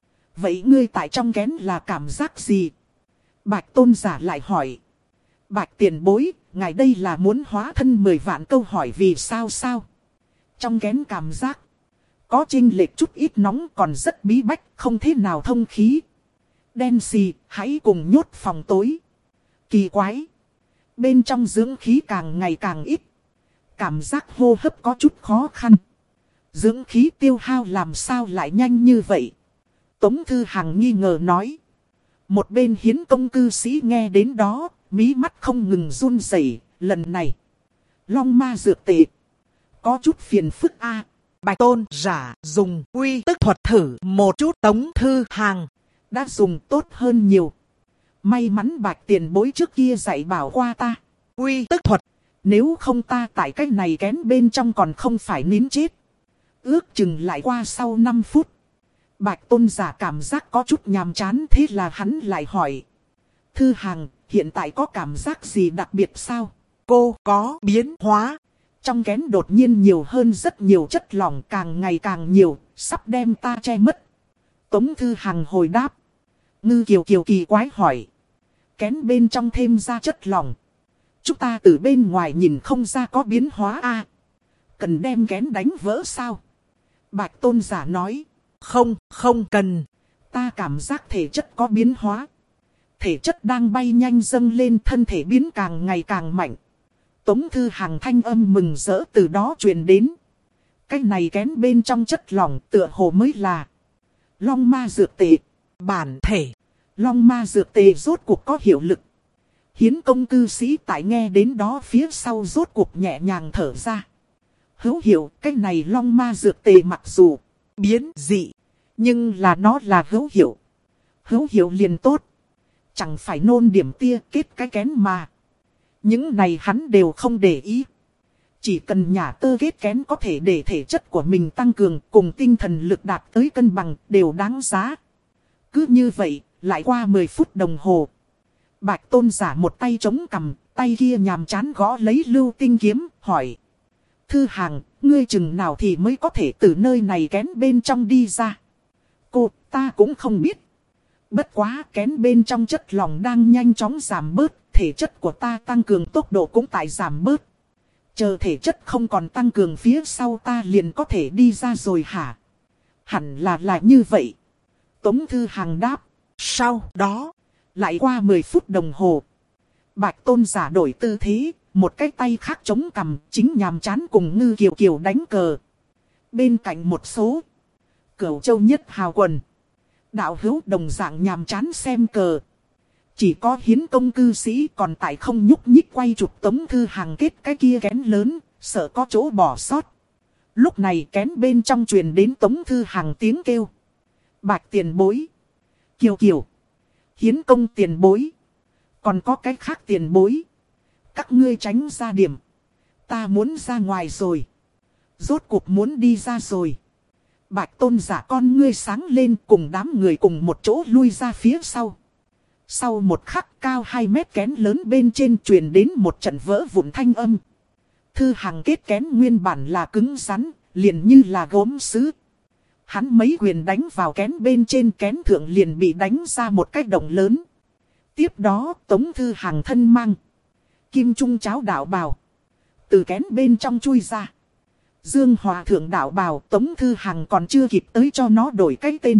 Vậy ngươi tại trong kén là cảm giác gì? Bạch Tôn giả lại hỏi. Bạch tiền bối, ngài đây là muốn hóa thân mười vạn câu hỏi vì sao sao? Trong kén cảm giác có chênh lệch chút ít nóng còn rất bí bách, không thế nào thông khí. Đen xì, hãy cùng nhốt phòng tối. Kỳ quái. Bên trong dưỡng khí càng ngày càng ít. Cảm giác hô hấp có chút khó khăn. Dưỡng khí tiêu hao làm sao lại nhanh như vậy? Tống Thư Hằng nghi ngờ nói. Một bên hiến công cư sĩ nghe đến đó, mí mắt không ngừng run rẩy. Lần này, long ma dược tệ có chút phiền phức a. Bạch Tôn giả dùng quy tức thuật thử một chút. Tống Thư Hằng đã dùng tốt hơn nhiều. May mắn Bạch tiền bối trước kia dạy bảo qua ta. Quy tức thuật. Nếu không ta tại cái này kén bên trong còn không phải nín chết. Ước chừng lại qua sau năm phút. Bạch Tôn giả cảm giác có chút nhàm chán, thế là hắn lại hỏi. Thư Hằng, hiện tại có cảm giác gì đặc biệt sao? Cô có biến hóa. Trong kén đột nhiên nhiều hơn rất nhiều chất lỏng, càng ngày càng nhiều, sắp đem ta che mất. Tống Thư Hằng hồi đáp. Ngư Kiều Kiều kỳ quái hỏi. Kén bên trong thêm ra chất lỏng. Chúng ta từ bên ngoài nhìn không ra có biến hóa a à, cần đem kén đánh vỡ sao? Bạch Tôn giả nói. Không, không cần. Ta cảm giác thể chất có biến hóa. Thể chất đang bay nhanh dâng lên, thân thể biến càng ngày càng mạnh. Tống Thư Hằng thanh âm mừng rỡ từ đó truyền đến. Cái này kén bên trong chất lỏng tựa hồ mới là long ma dược tệ. Bản thể long ma dược tệ rốt cuộc có hiệu lực. Hiến công cư sĩ tại nghe đến đó phía sau rốt cuộc nhẹ nhàng thở ra. Hữu hiệu, cái này long ma dược tệ mặc dù biến dị, nhưng là nó là hữu hiệu. Hữu hiệu liền tốt. Chẳng phải nôn điểm tia kết cái kén mà. Những này hắn đều không để ý. Chỉ cần nhả tơ kết kén có thể để thể chất của mình tăng cường cùng tinh thần lực đạt tới cân bằng đều đáng giá. Cứ như vậy, lại qua mười phút đồng hồ. Bạch Tôn giả một tay chống cằm, tay kia nhàm chán gõ lấy lưu tinh kiếm, hỏi. Thư Hằng, ngươi chừng nào thì mới có thể từ nơi này kén bên trong đi ra? Cô, ta cũng không biết. Bất quá kén bên trong chất lỏng đang nhanh chóng giảm bớt, thể chất của ta tăng cường tốc độ cũng tại giảm bớt. Chờ thể chất không còn tăng cường phía sau ta liền có thể đi ra rồi hả? Hẳn là là như vậy. Tống Thư Hằng đáp. Sau đó, lại qua mười phút đồng hồ. Bạch Tôn giả đổi tư thế, một cái tay khác chống cằm, chính nhàm chán cùng Ngư Kiều Kiều đánh cờ. Bên cạnh một số Cửu Châu Nhất Hào quần, đạo hữu đồng dạng nhàm chán xem cờ. Chỉ có hiến công cư sĩ còn tại không nhúc nhích quay chụp Tống Thư Hằng kết cái kia kén lớn, sợ có chỗ bỏ sót. Lúc này kén bên trong truyền đến Tống Thư Hằng tiếng kêu. Bạch tiền bối. Kiều Kiều. Hiến công tiền bối. Còn có cái khác tiền bối. Các ngươi tránh ra điểm. Ta muốn ra ngoài rồi. Rốt cuộc muốn đi ra rồi. Bạch Tôn giả con ngươi sáng lên cùng đám người cùng một chỗ lui ra phía sau. Sau một khắc cao hai mét kén lớn bên trên truyền đến một trận vỡ vụn thanh âm. Thư Hằng kết kén nguyên bản là cứng rắn, liền như là gốm sứ. Hắn mấy quyền đánh vào kén bên trên, kén thượng liền bị đánh ra một cái động lớn. Tiếp đó Tống Thư Hằng thân mang kim trung cháo đạo bào từ kén bên trong chui ra. Dương Hòa thượng đạo bào Tống Thư Hằng còn chưa kịp tới cho nó đổi cái tên.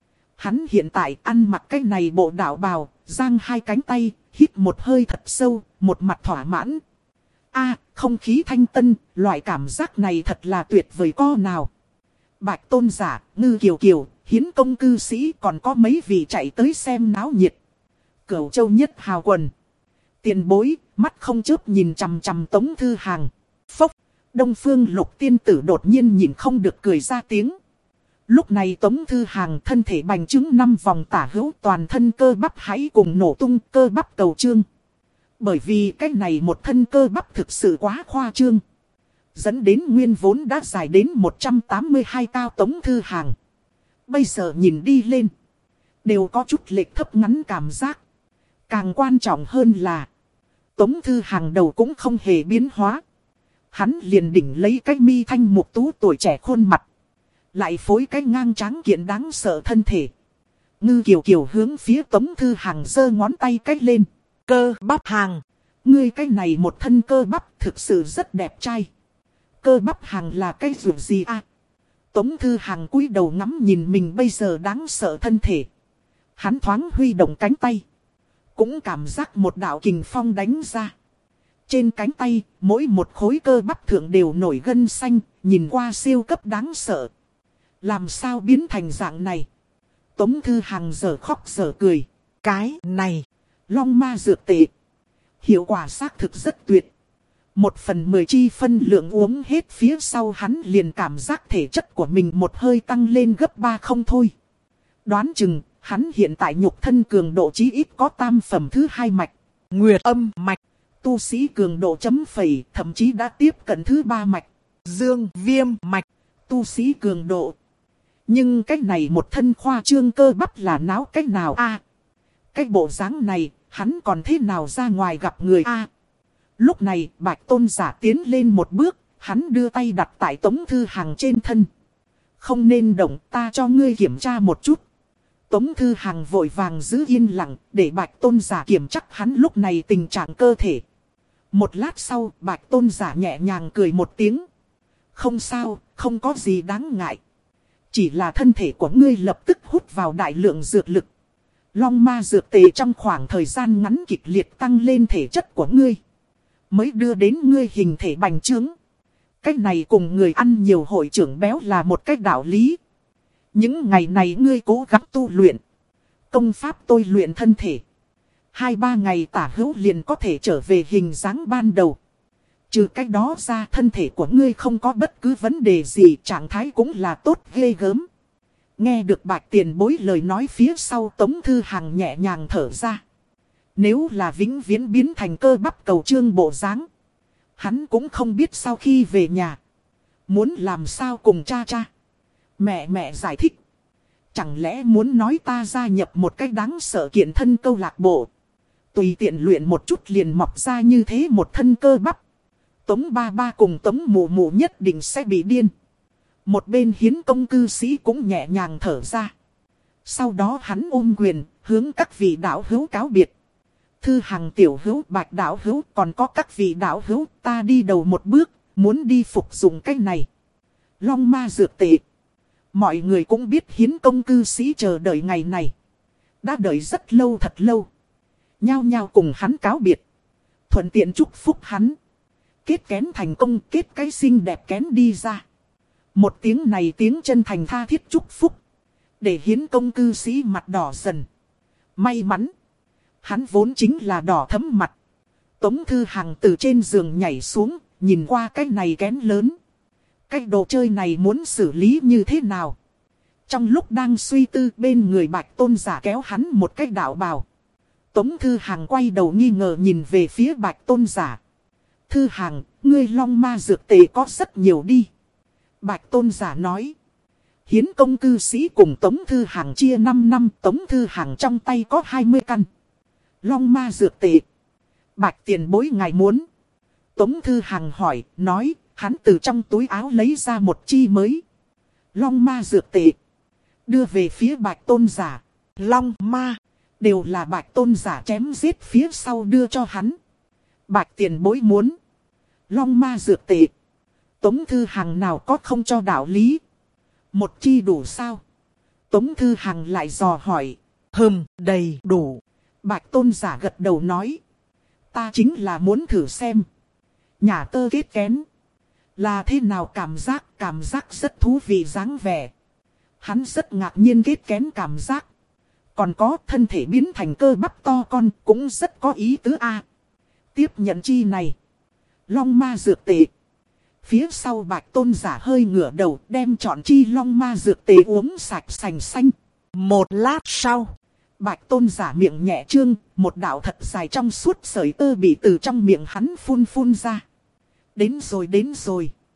Hắn hiện tại ăn mặc cái này bộ đạo bào, giang hai cánh tay, hít một hơi thật sâu, một mặt thỏa mãn. A, không khí thanh tân, loại cảm giác này thật là tuyệt vời co nào. Bạch Tôn giả, Ngư Kiều Kiều, hiến công cư sĩ còn có mấy vị chạy tới xem náo nhiệt. Cửu Châu Nhất Hào quần. Tiền bối, mắt không chớp nhìn chằm chằm Tống Thư Hằng. Phốc, Đông Phương Lục tiên tử đột nhiên nhìn không được cười ra tiếng. Lúc này Tống Thư Hằng thân thể bành trướng năm vòng tả hữu, toàn thân cơ bắp hãy cùng nổ tung, cơ bắp cầu trương. Bởi vì cái này một thân cơ bắp thực sự quá khoa trương. Dẫn đến nguyên vốn đã dài đến một trăm tám mươi hai cao Tống Thư Hàng. Bây giờ nhìn đi lên, đều có chút lệch thấp ngắn cảm giác. Càng quan trọng hơn là, Tống Thư Hàng đầu cũng không hề biến hóa. Hắn liền đỉnh lấy cái mi thanh mục tú tuổi trẻ khuôn mặt. Lại phối cái ngang tráng kiện đáng sợ thân thể. Ngư Kiều Kiều hướng phía Tống Thư Hàng giơ ngón tay cách lên. Cơ bắp Hàng. Ngươi cái này một thân cơ bắp thực sự rất đẹp trai. Cơ bắp Hàng là cái dù gì à? Tống Thư Hàng cúi đầu ngắm nhìn mình bây giờ đáng sợ thân thể. Hắn thoáng huy động cánh tay. Cũng cảm giác một đạo kình phong đánh ra. Trên cánh tay, mỗi một khối cơ bắp thượng đều nổi gân xanh, nhìn qua siêu cấp đáng sợ. Làm sao biến thành dạng này? Tống Thư Hàng giờ khóc giờ cười. Cái này, long ma dược tệ. Hiệu quả xác thực rất tuyệt. Một phần mười chi phân lượng uống hết phía sau hắn liền cảm giác thể chất của mình một hơi tăng lên gấp ba không thôi. Đoán chừng, hắn hiện tại nhục thân cường độ chí ít có tam phẩm thứ hai mạch. Nguyệt âm mạch. Tu sĩ cường độ chấm phẩy, thậm chí đã tiếp cận thứ ba mạch. Dương viêm mạch. Tu sĩ cường độ. Nhưng cái này một thân khoa trương cơ bắp là náo cách nào a? À, cái bộ dáng này, hắn còn thế nào ra ngoài gặp người a? À, lúc này, Bạch Tôn giả tiến lên một bước, hắn đưa tay đặt tại Tống Thư Hàng trên thân. Không nên động, ta cho ngươi kiểm tra một chút. Tống Thư Hàng vội vàng giữ yên lặng, để Bạch Tôn giả kiểm chắc hắn lúc này tình trạng cơ thể. Một lát sau, Bạch Tôn giả nhẹ nhàng cười một tiếng. Không sao, không có gì đáng ngại. Chỉ là thân thể của ngươi lập tức hút vào đại lượng dược lực. Long ma dược tề trong khoảng thời gian ngắn kịch liệt tăng lên thể chất của ngươi. Mới đưa đến ngươi hình thể bành trướng. Cách này cùng người ăn nhiều hội trưởng béo là một cách đạo lý. Những ngày này ngươi cố gắng tu luyện. Công pháp tôi luyện thân thể. Hai ba ngày tả hữu liền có thể trở về hình dáng ban đầu. Trừ cách đó ra thân thể của ngươi không có bất cứ vấn đề gì, trạng thái cũng là tốt ghê gớm. Nghe được Bạch Tiền Bối lời nói phía sau, Tống Thư Hàng nhẹ nhàng thở ra. Nếu là vĩnh viễn biến thành cơ bắp cầu trương bộ dáng, hắn cũng không biết sau khi về nhà muốn làm sao cùng cha cha, mẹ mẹ giải thích. Chẳng lẽ muốn nói ta gia nhập một cách đáng sợ kiện thân câu lạc bộ, tùy tiện luyện một chút liền mọc ra như thế một thân cơ bắp. Tống ba ba cùng Tống mụ mụ nhất định sẽ bị điên. Một bên Hiến Công cư sĩ cũng nhẹ nhàng thở ra. Sau đó hắn ôm quyền, hướng các vị đạo hữu cáo biệt. Thư Hàng tiểu hữu, Bạch đạo hữu, còn có các vị đạo hữu, ta đi đầu một bước, muốn đi phục dụng cái này. Long ma dược tệ. Mọi người cũng biết Hiến Công cư sĩ chờ đợi ngày này. Đã đợi rất lâu thật lâu. Nhao nhao cùng hắn cáo biệt. Thuận tiện chúc phúc hắn. Kết kén thành công, kết cái xinh đẹp kén đi ra. Một tiếng này tiếng chân thành tha thiết chúc phúc. Để Hiến Công cư sĩ mặt đỏ dần. May mắn. Hắn vốn chính là đỏ thấm mặt. Tống Thư Hàng từ trên giường nhảy xuống, nhìn qua cái này kén lớn. Cái đồ chơi này muốn xử lý như thế nào? Trong lúc đang suy tư, bên người Bạch Tôn giả kéo hắn một cái đạo bào. Tống Thư Hàng quay đầu nghi ngờ nhìn về phía Bạch Tôn giả. Thư Hàng, ngươi long ma dược tề có rất nhiều đi. Bạch Tôn giả nói. Hiến Công cư sĩ cùng Tống Thư Hàng chia năm năm, Tống Thư Hàng trong tay có hai mươi căn. Long ma dược tệ. Bạch Tiền Bối ngài muốn. Tống Thư Hàng hỏi, nói, hắn từ trong túi áo lấy ra một chi mới. Long ma dược tệ. Đưa về phía Bạch Tôn giả. Long ma. Đều là Bạch Tôn giả chém giết phía sau đưa cho hắn. Bạch Tiền Bối muốn. Long ma dược tệ. Tống Thư Hàng nào có không cho đạo lý. Một chi đủ sao? Tống Thư Hàng lại dò hỏi. Hừm, đầy đủ. Bạch Tôn giả gật đầu nói. Ta chính là muốn thử xem. Nhà tơ kết kén. Là thế nào cảm giác, cảm giác rất thú vị dáng vẻ. Hắn rất ngạc nhiên kết kén cảm giác. Còn có thân thể biến thành cơ bắp to con cũng rất có ý tứ a. Tiếp nhận chi này. Long ma dược tệ. Phía sau Bạch Tôn giả hơi ngửa đầu đem chọn chi long ma dược tệ uống sạch sành xanh. Một lát sau. Bạch Tôn giả miệng nhẹ trương, một đạo thật dài trong suốt sợi tơ bị từ trong miệng hắn phun phun ra. Đến rồi đến rồi.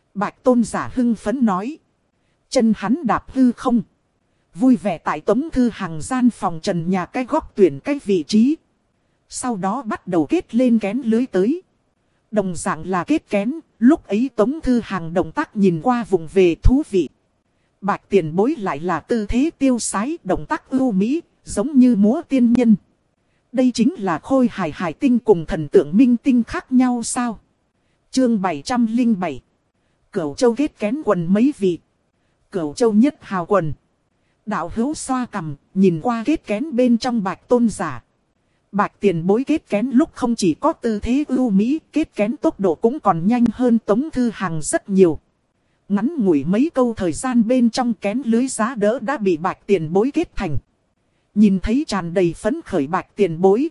Bạch tôn giả hưng phấn nói. Chân hắn đạp hư không. Vui vẻ tại Tống Thư Hằng gian phòng trần nhà cái góc tuyển cái vị trí. Sau đó bắt đầu kết lên kén lưới tới. Đồng dạng là kết kén, lúc ấy Tống Thư Hằng động tác nhìn qua vùng về thú vị. Bạch tiền bối lại là tư thế tiêu sái, động tác ưu mỹ, giống như múa tiên nhân. Đây chính là khôi hài hải tinh cùng thần tượng minh tinh khác nhau sao? Chương bảy trăm lẻ bảy. Cửu Châu kết kén quần mấy vị. Cửu Châu nhất hào quần. Đạo hữu xoa cằm, nhìn qua kết kén bên trong Bạch tôn giả. Bạch tiền bối kết kén lúc không chỉ có tư thế ưu mỹ, kết kén tốc độ cũng còn nhanh hơn Tống Thư Hằng rất nhiều. Ngắn ngủi mấy câu thời gian bên trong kén lưới giá đỡ đã bị Bạch tiền bối kết thành. Nhìn thấy tràn đầy phấn khởi Bạch tiền bối.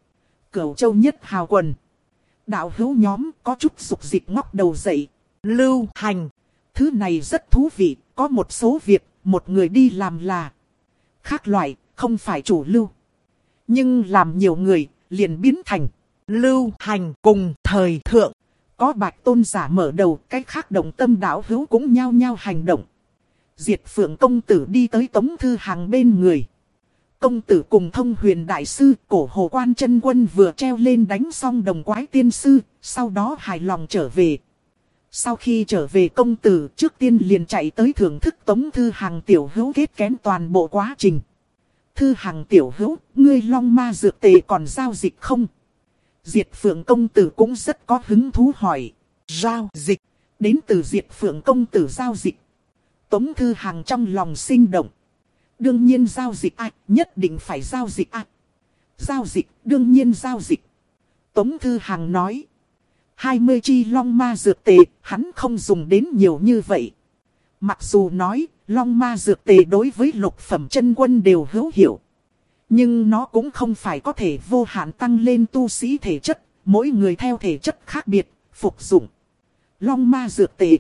Cửu Châu nhất hào quần. Đạo hữu nhóm có chút dục dịch ngóc đầu dậy. Lưu hành. Thứ này rất thú vị, có một số việc, một người đi làm là khác loại, không phải chủ lưu. Nhưng làm nhiều người, liền biến thành lưu hành cùng thời thượng. Có Bạch tôn giả mở đầu, cách khác động tâm đạo hữu cũng nhao nhao hành động. Diệt Phượng công tử đi tới Tống Thư Hằng bên người. Công tử cùng Thông Huyền đại sư, Cổ Hồ Quan chân quân vừa treo lên đánh xong Đồng Quái tiên sư, sau đó hài lòng trở về. Sau khi trở về công tử trước tiên liền chạy tới thưởng thức Tống Thư Hằng tiểu hữu kết kén toàn bộ quá trình. Thư Hằng tiểu hữu, ngươi long ma dược tề còn giao dịch không? Diệt Phượng công tử cũng rất có hứng thú hỏi. Giao dịch, đến từ Diệt Phượng công tử giao dịch. Tống Thư Hằng trong lòng sinh động. Đương nhiên giao dịch ạ, à, nhất định phải giao dịch ạ. À. Giao dịch, đương nhiên giao dịch. Tống Thư Hằng nói. hai mươi chi long ma dược tề, hắn không dùng đến nhiều như vậy. Mặc dù nói, long ma dược tề đối với lục phẩm chân quân đều hữu hiệu. Nhưng nó cũng không phải có thể vô hạn tăng lên tu sĩ thể chất. Mỗi người theo thể chất khác biệt, phục dụng. Long ma dược tề.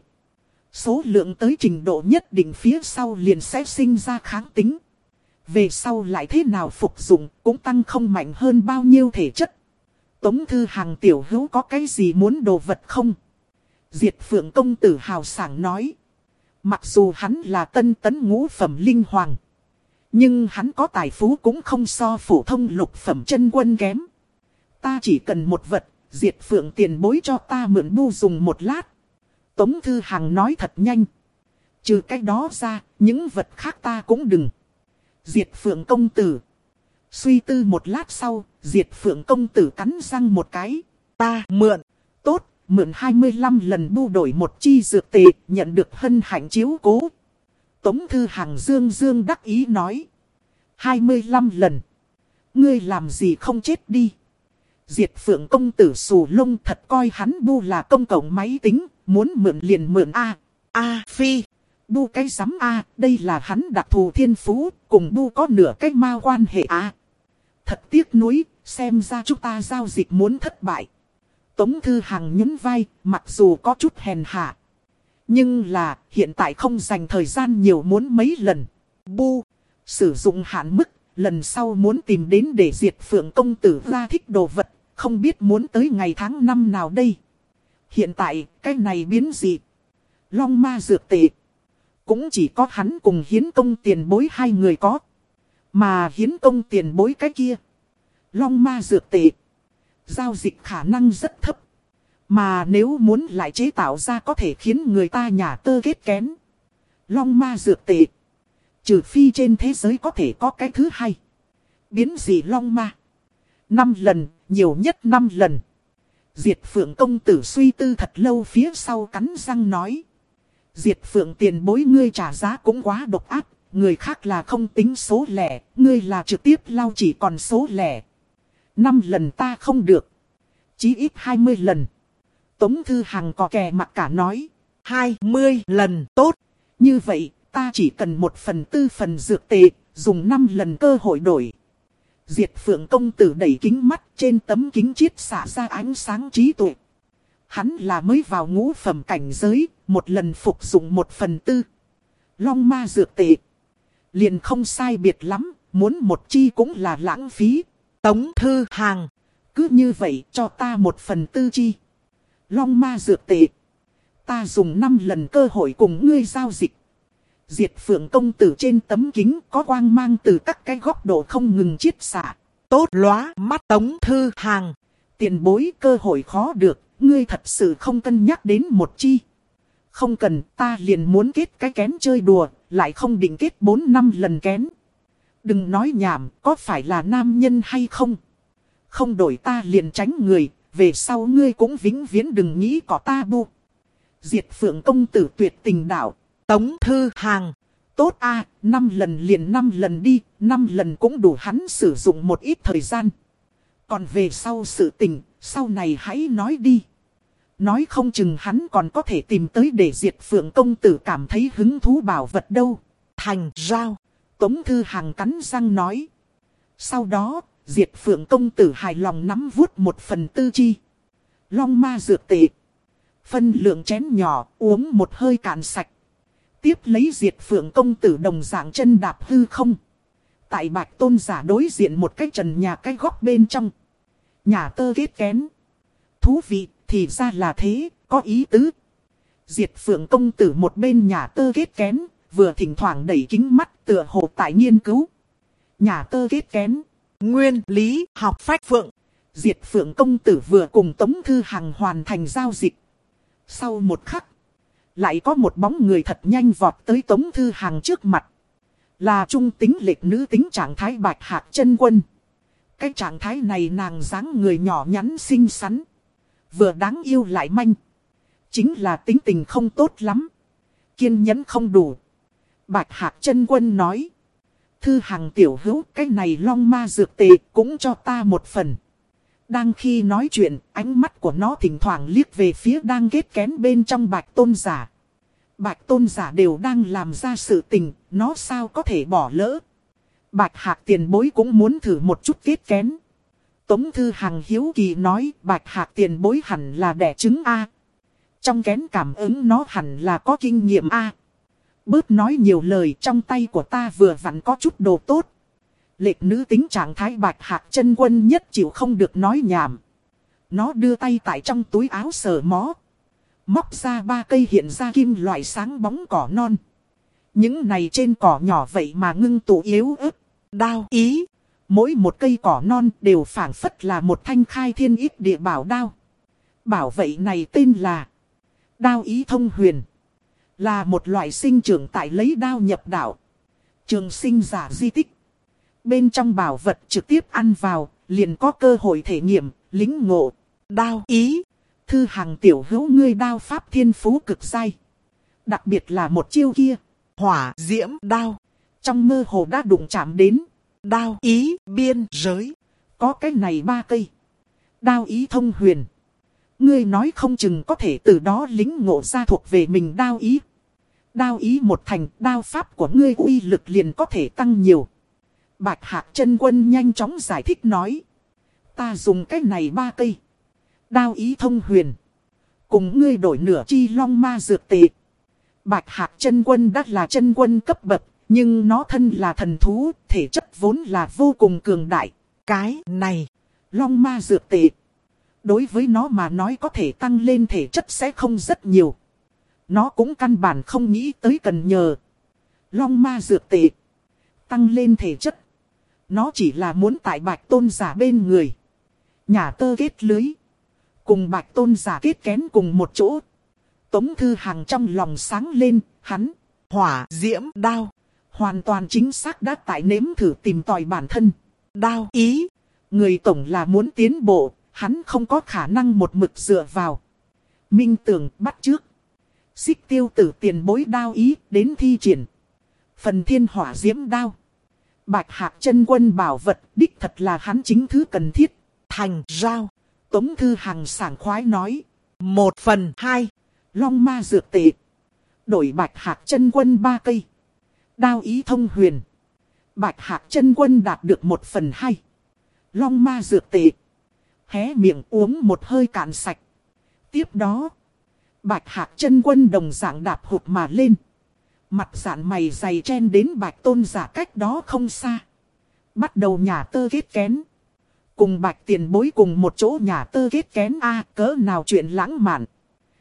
Số lượng tới trình độ nhất định phía sau liền sẽ sinh ra kháng tính. Về sau lại thế nào phục dụng cũng tăng không mạnh hơn bao nhiêu thể chất. Tống Thư Hằng tiểu hữu có cái gì muốn đồ vật không? Diệt Phượng công tử hào sảng nói. Mặc dù hắn là tân tấn ngũ phẩm linh hoàng. Nhưng hắn có tài phú cũng không so phổ thông lục phẩm chân quân kém. Ta chỉ cần một vật, Diệt Phượng tiền bối cho ta mượn bu dùng một lát. Tống Thư Hằng nói thật nhanh. Trừ cái đó ra, những vật khác ta cũng đừng. Diệt Phượng công tử. Suy tư một lát sau, Diệt Phượng công tử cắn răng một cái. Ta mượn. Tốt, mượn hai mươi lăm lần bu đổi một chi dược tề, nhận được hân hạnh chiếu cố. Tống Thư Hằng dương dương đắc ý nói. hai mươi lăm lần. Ngươi làm gì không chết đi. Diệt Phượng công tử xù lông thật coi hắn bu là công cộng máy tính, muốn mượn liền mượn A. A phi. Bu cái giám A, đây là hắn đặc thù thiên phú, cùng bu có nửa cái ma quan hệ A. Thật tiếc nuối, xem ra chúng ta giao dịch muốn thất bại. Tống Thư Hằng nhún vai, mặc dù có chút hèn hạ. Nhưng là, hiện tại không dành thời gian nhiều muốn mấy lần. Bu, sử dụng hạn mức, lần sau muốn tìm đến để Diệt Phượng công tử ra thích đồ vật, không biết muốn tới ngày tháng năm nào đây. Hiện tại, cái này biến dị. Long ma dược tệ. Cũng chỉ có hắn cùng Hiến công tiền bối hai người có. Mà Hiến công tiền bối cái kia. Long ma dược tệ. Giao dịch khả năng rất thấp. Mà nếu muốn lại chế tạo ra có thể khiến người ta nhả tơ kết kén. Long ma dược tệ. Trừ phi trên thế giới có thể có cái thứ hai. Biến dị long ma. Năm lần, nhiều nhất năm lần. Diệt Phượng công tử suy tư thật lâu phía sau cắn răng nói. Diệt Phượng tiền bối ngươi trả giá cũng quá độc ác. Người khác là không tính số lẻ, ngươi là trực tiếp lao chỉ còn số lẻ. Năm lần ta không được. Chí ít hai mươi lần. Tống Thư Hằng có kè mặt cả nói. Hai mươi lần tốt. Như vậy ta chỉ cần một phần tư phần dược tệ, dùng năm lần cơ hội đổi. Diệt Phượng công tử đẩy kính mắt trên tấm kính chiết xả ra ánh sáng trí tuệ. Hắn là mới vào ngũ phẩm cảnh giới, một lần phục dụng một phần tư. Long ma dược tệ. Liền không sai biệt lắm, muốn một chi cũng là lãng phí. Tống Thư Hằng. Cứ như vậy cho ta một phần tư chi. Long ma dược tệ. Ta dùng năm lần cơ hội cùng ngươi giao dịch. Diệt Phượng công tử trên tấm kính có quang mang từ các cái góc độ không ngừng chiết xạ. Tốt lóa mắt Tống Thư Hàng. Tiền bối cơ hội khó được, ngươi thật sự không cân nhắc đến một chi. Không cần, ta liền muốn kết cái kén chơi đùa, lại không định kết bốn năm lần kén. Đừng nói nhảm, có phải là nam nhân hay không? Không đổi ta liền tránh người, về sau ngươi cũng vĩnh viễn đừng nghĩ có ta bu. Diệt Phượng công tử tuyệt tình đạo. Tống Thư Hàng. Tốt a, năm lần liền năm lần đi, năm lần cũng đủ hắn sử dụng một ít thời gian. Còn về sau sự tình, sau này hãy nói đi. Nói không chừng hắn còn có thể tìm tới để Diệt Phượng công tử cảm thấy hứng thú bảo vật đâu. Thành giao. Tống Thư Hàng cắn răng nói. Sau đó, Diệt Phượng công tử hài lòng nắm vuốt một phần tư chi. Long ma dược tệ. Phân lượng chén nhỏ, uống một hơi cạn sạch. Tiếp lấy Diệt Phượng công tử đồng dạng chân đạp hư không. Tại Bạch Tôn giả đối diện một cái trần nhà cái góc bên trong. Nhà tơ kết kén. Thú vị, thì ra là thế, có ý tứ. Diệt Phượng công tử một bên nhà tơ kết kén, vừa thỉnh thoảng đẩy kính mắt tựa hồ tại nghiên cứu. Nhà tơ kết kén. Nguyên lý học phách phượng. Diệt Phượng công tử vừa cùng Tống Thư Hàng hoàn thành giao dịch. Sau một khắc, lại có một bóng người thật nhanh vọt tới Tống Thư Hàng trước mặt. Là trung tính lệch nữ tính trạng thái Bạch Hạc Chân Quân. Cái trạng thái này nàng dáng người nhỏ nhắn xinh xắn. Vừa đáng yêu lại manh. Chính là tính tình không tốt lắm. Kiên nhẫn không đủ. Bạch Hạc Chân Quân nói. Thư Hàng tiểu hữu, cái này long ma dược tệ cũng cho ta một phần. Đang khi nói chuyện, ánh mắt của nó thỉnh thoảng liếc về phía đang kết kén bên trong Bạch Tôn giả. Bạch Tôn giả đều đang làm ra sự tình, nó sao có thể bỏ lỡ. Bạch Hạc tiền bối cũng muốn thử một chút kết kén. Tống Thư Hàng hiếu kỳ nói, Bạch Hạc tiền bối hẳn là đẻ trứng A. Trong kén cảm ứng nó hẳn là có kinh nghiệm A. Bớt nói nhiều lời, trong tay của ta vừa vặn có chút đồ tốt. Lệch nữ tính trạng thái Bạch Hạc Chân Quân nhất chịu không được nói nhảm. Nó đưa tay tại trong túi áo sờ mó. Móc ra ba cây hiện ra kim loại sáng bóng cỏ non. Những này trên cỏ nhỏ vậy mà ngưng tụ yếu ớt. Đao ý. Mỗi một cây cỏ non đều phảng phất là một thanh khai thiên ít địa bảo đao. Bảo vậy này tên là đao ý thông huyền. Là một loại sinh trưởng tại lấy đao nhập đạo. Trường sinh giả di tích. Bên trong bảo vật trực tiếp ăn vào, liền có cơ hội thể nghiệm, lính ngộ. Đao ý. Thư Hàng tiểu hữu ngươi đao pháp thiên phú cực dai. Đặc biệt là một chiêu kia. Hỏa diễm đao. Trong mơ hồ đã đụng chạm đến. Đao ý biên giới. Có cái này ba cây. Đao ý thông huyền. Ngươi nói không chừng có thể từ đó lính ngộ ra thuộc về mình đao ý. Đao ý một thành, đao pháp của ngươi uy lực liền có thể tăng nhiều. Bạch Hạc Chân Quân nhanh chóng giải thích nói. Ta dùng cái này ba cây. Đao ý thông huyền. Cùng ngươi đổi nửa chi long ma dược tệ. Bạch Hạc Chân Quân đắt là chân quân cấp bậc. Nhưng nó thân là thần thú, thể chất vốn là vô cùng cường đại. Cái này, long ma dược tệ. Đối với nó mà nói có thể tăng lên thể chất sẽ không rất nhiều. Nó cũng căn bản không nghĩ tới cần nhờ. Long ma dược tệ. Tăng lên thể chất. Nó chỉ là muốn tại Bạch Tôn giả bên người. Nhà tơ kết lưới. Cùng Bạch Tôn giả kết kén cùng một chỗ. Tống Thư Hàng trong lòng sáng lên, hắn. Hỏa diễm đao. Hoàn toàn chính xác đã tại nếm thử tìm tòi bản thân. Đao ý. Người tổng là muốn tiến bộ, hắn không có khả năng một mực dựa vào. Minh tưởng bắt trước. Xích tiêu tử tiền bối đao ý đến thi triển. Phần thiên hỏa diễm đao. Bạch Hạc Chân Quân bảo vật đích thật là hắn chính thứ cần thiết. Thành giao. Tống Thư Hàng sảng khoái nói. Một phần hai. Long ma dược tệ. Đổi Bạch Hạc Chân Quân ba cây. Đao ý thông huyền. Bạch Hạc Chân Quân đạt được một phần hai. Long ma dược tệ. Hé miệng uống một hơi cạn sạch. Tiếp đó. Bạch Hạc Chân Quân đồng dạng đạp hụt mà lên. Mặt dạn mày dày chen đến Bạch Tôn giả cách đó không xa. Bắt đầu nhà tơ kết kén. Cùng Bạch tiền bối cùng một chỗ nhà tơ kết kén a cỡ nào chuyện lãng mạn.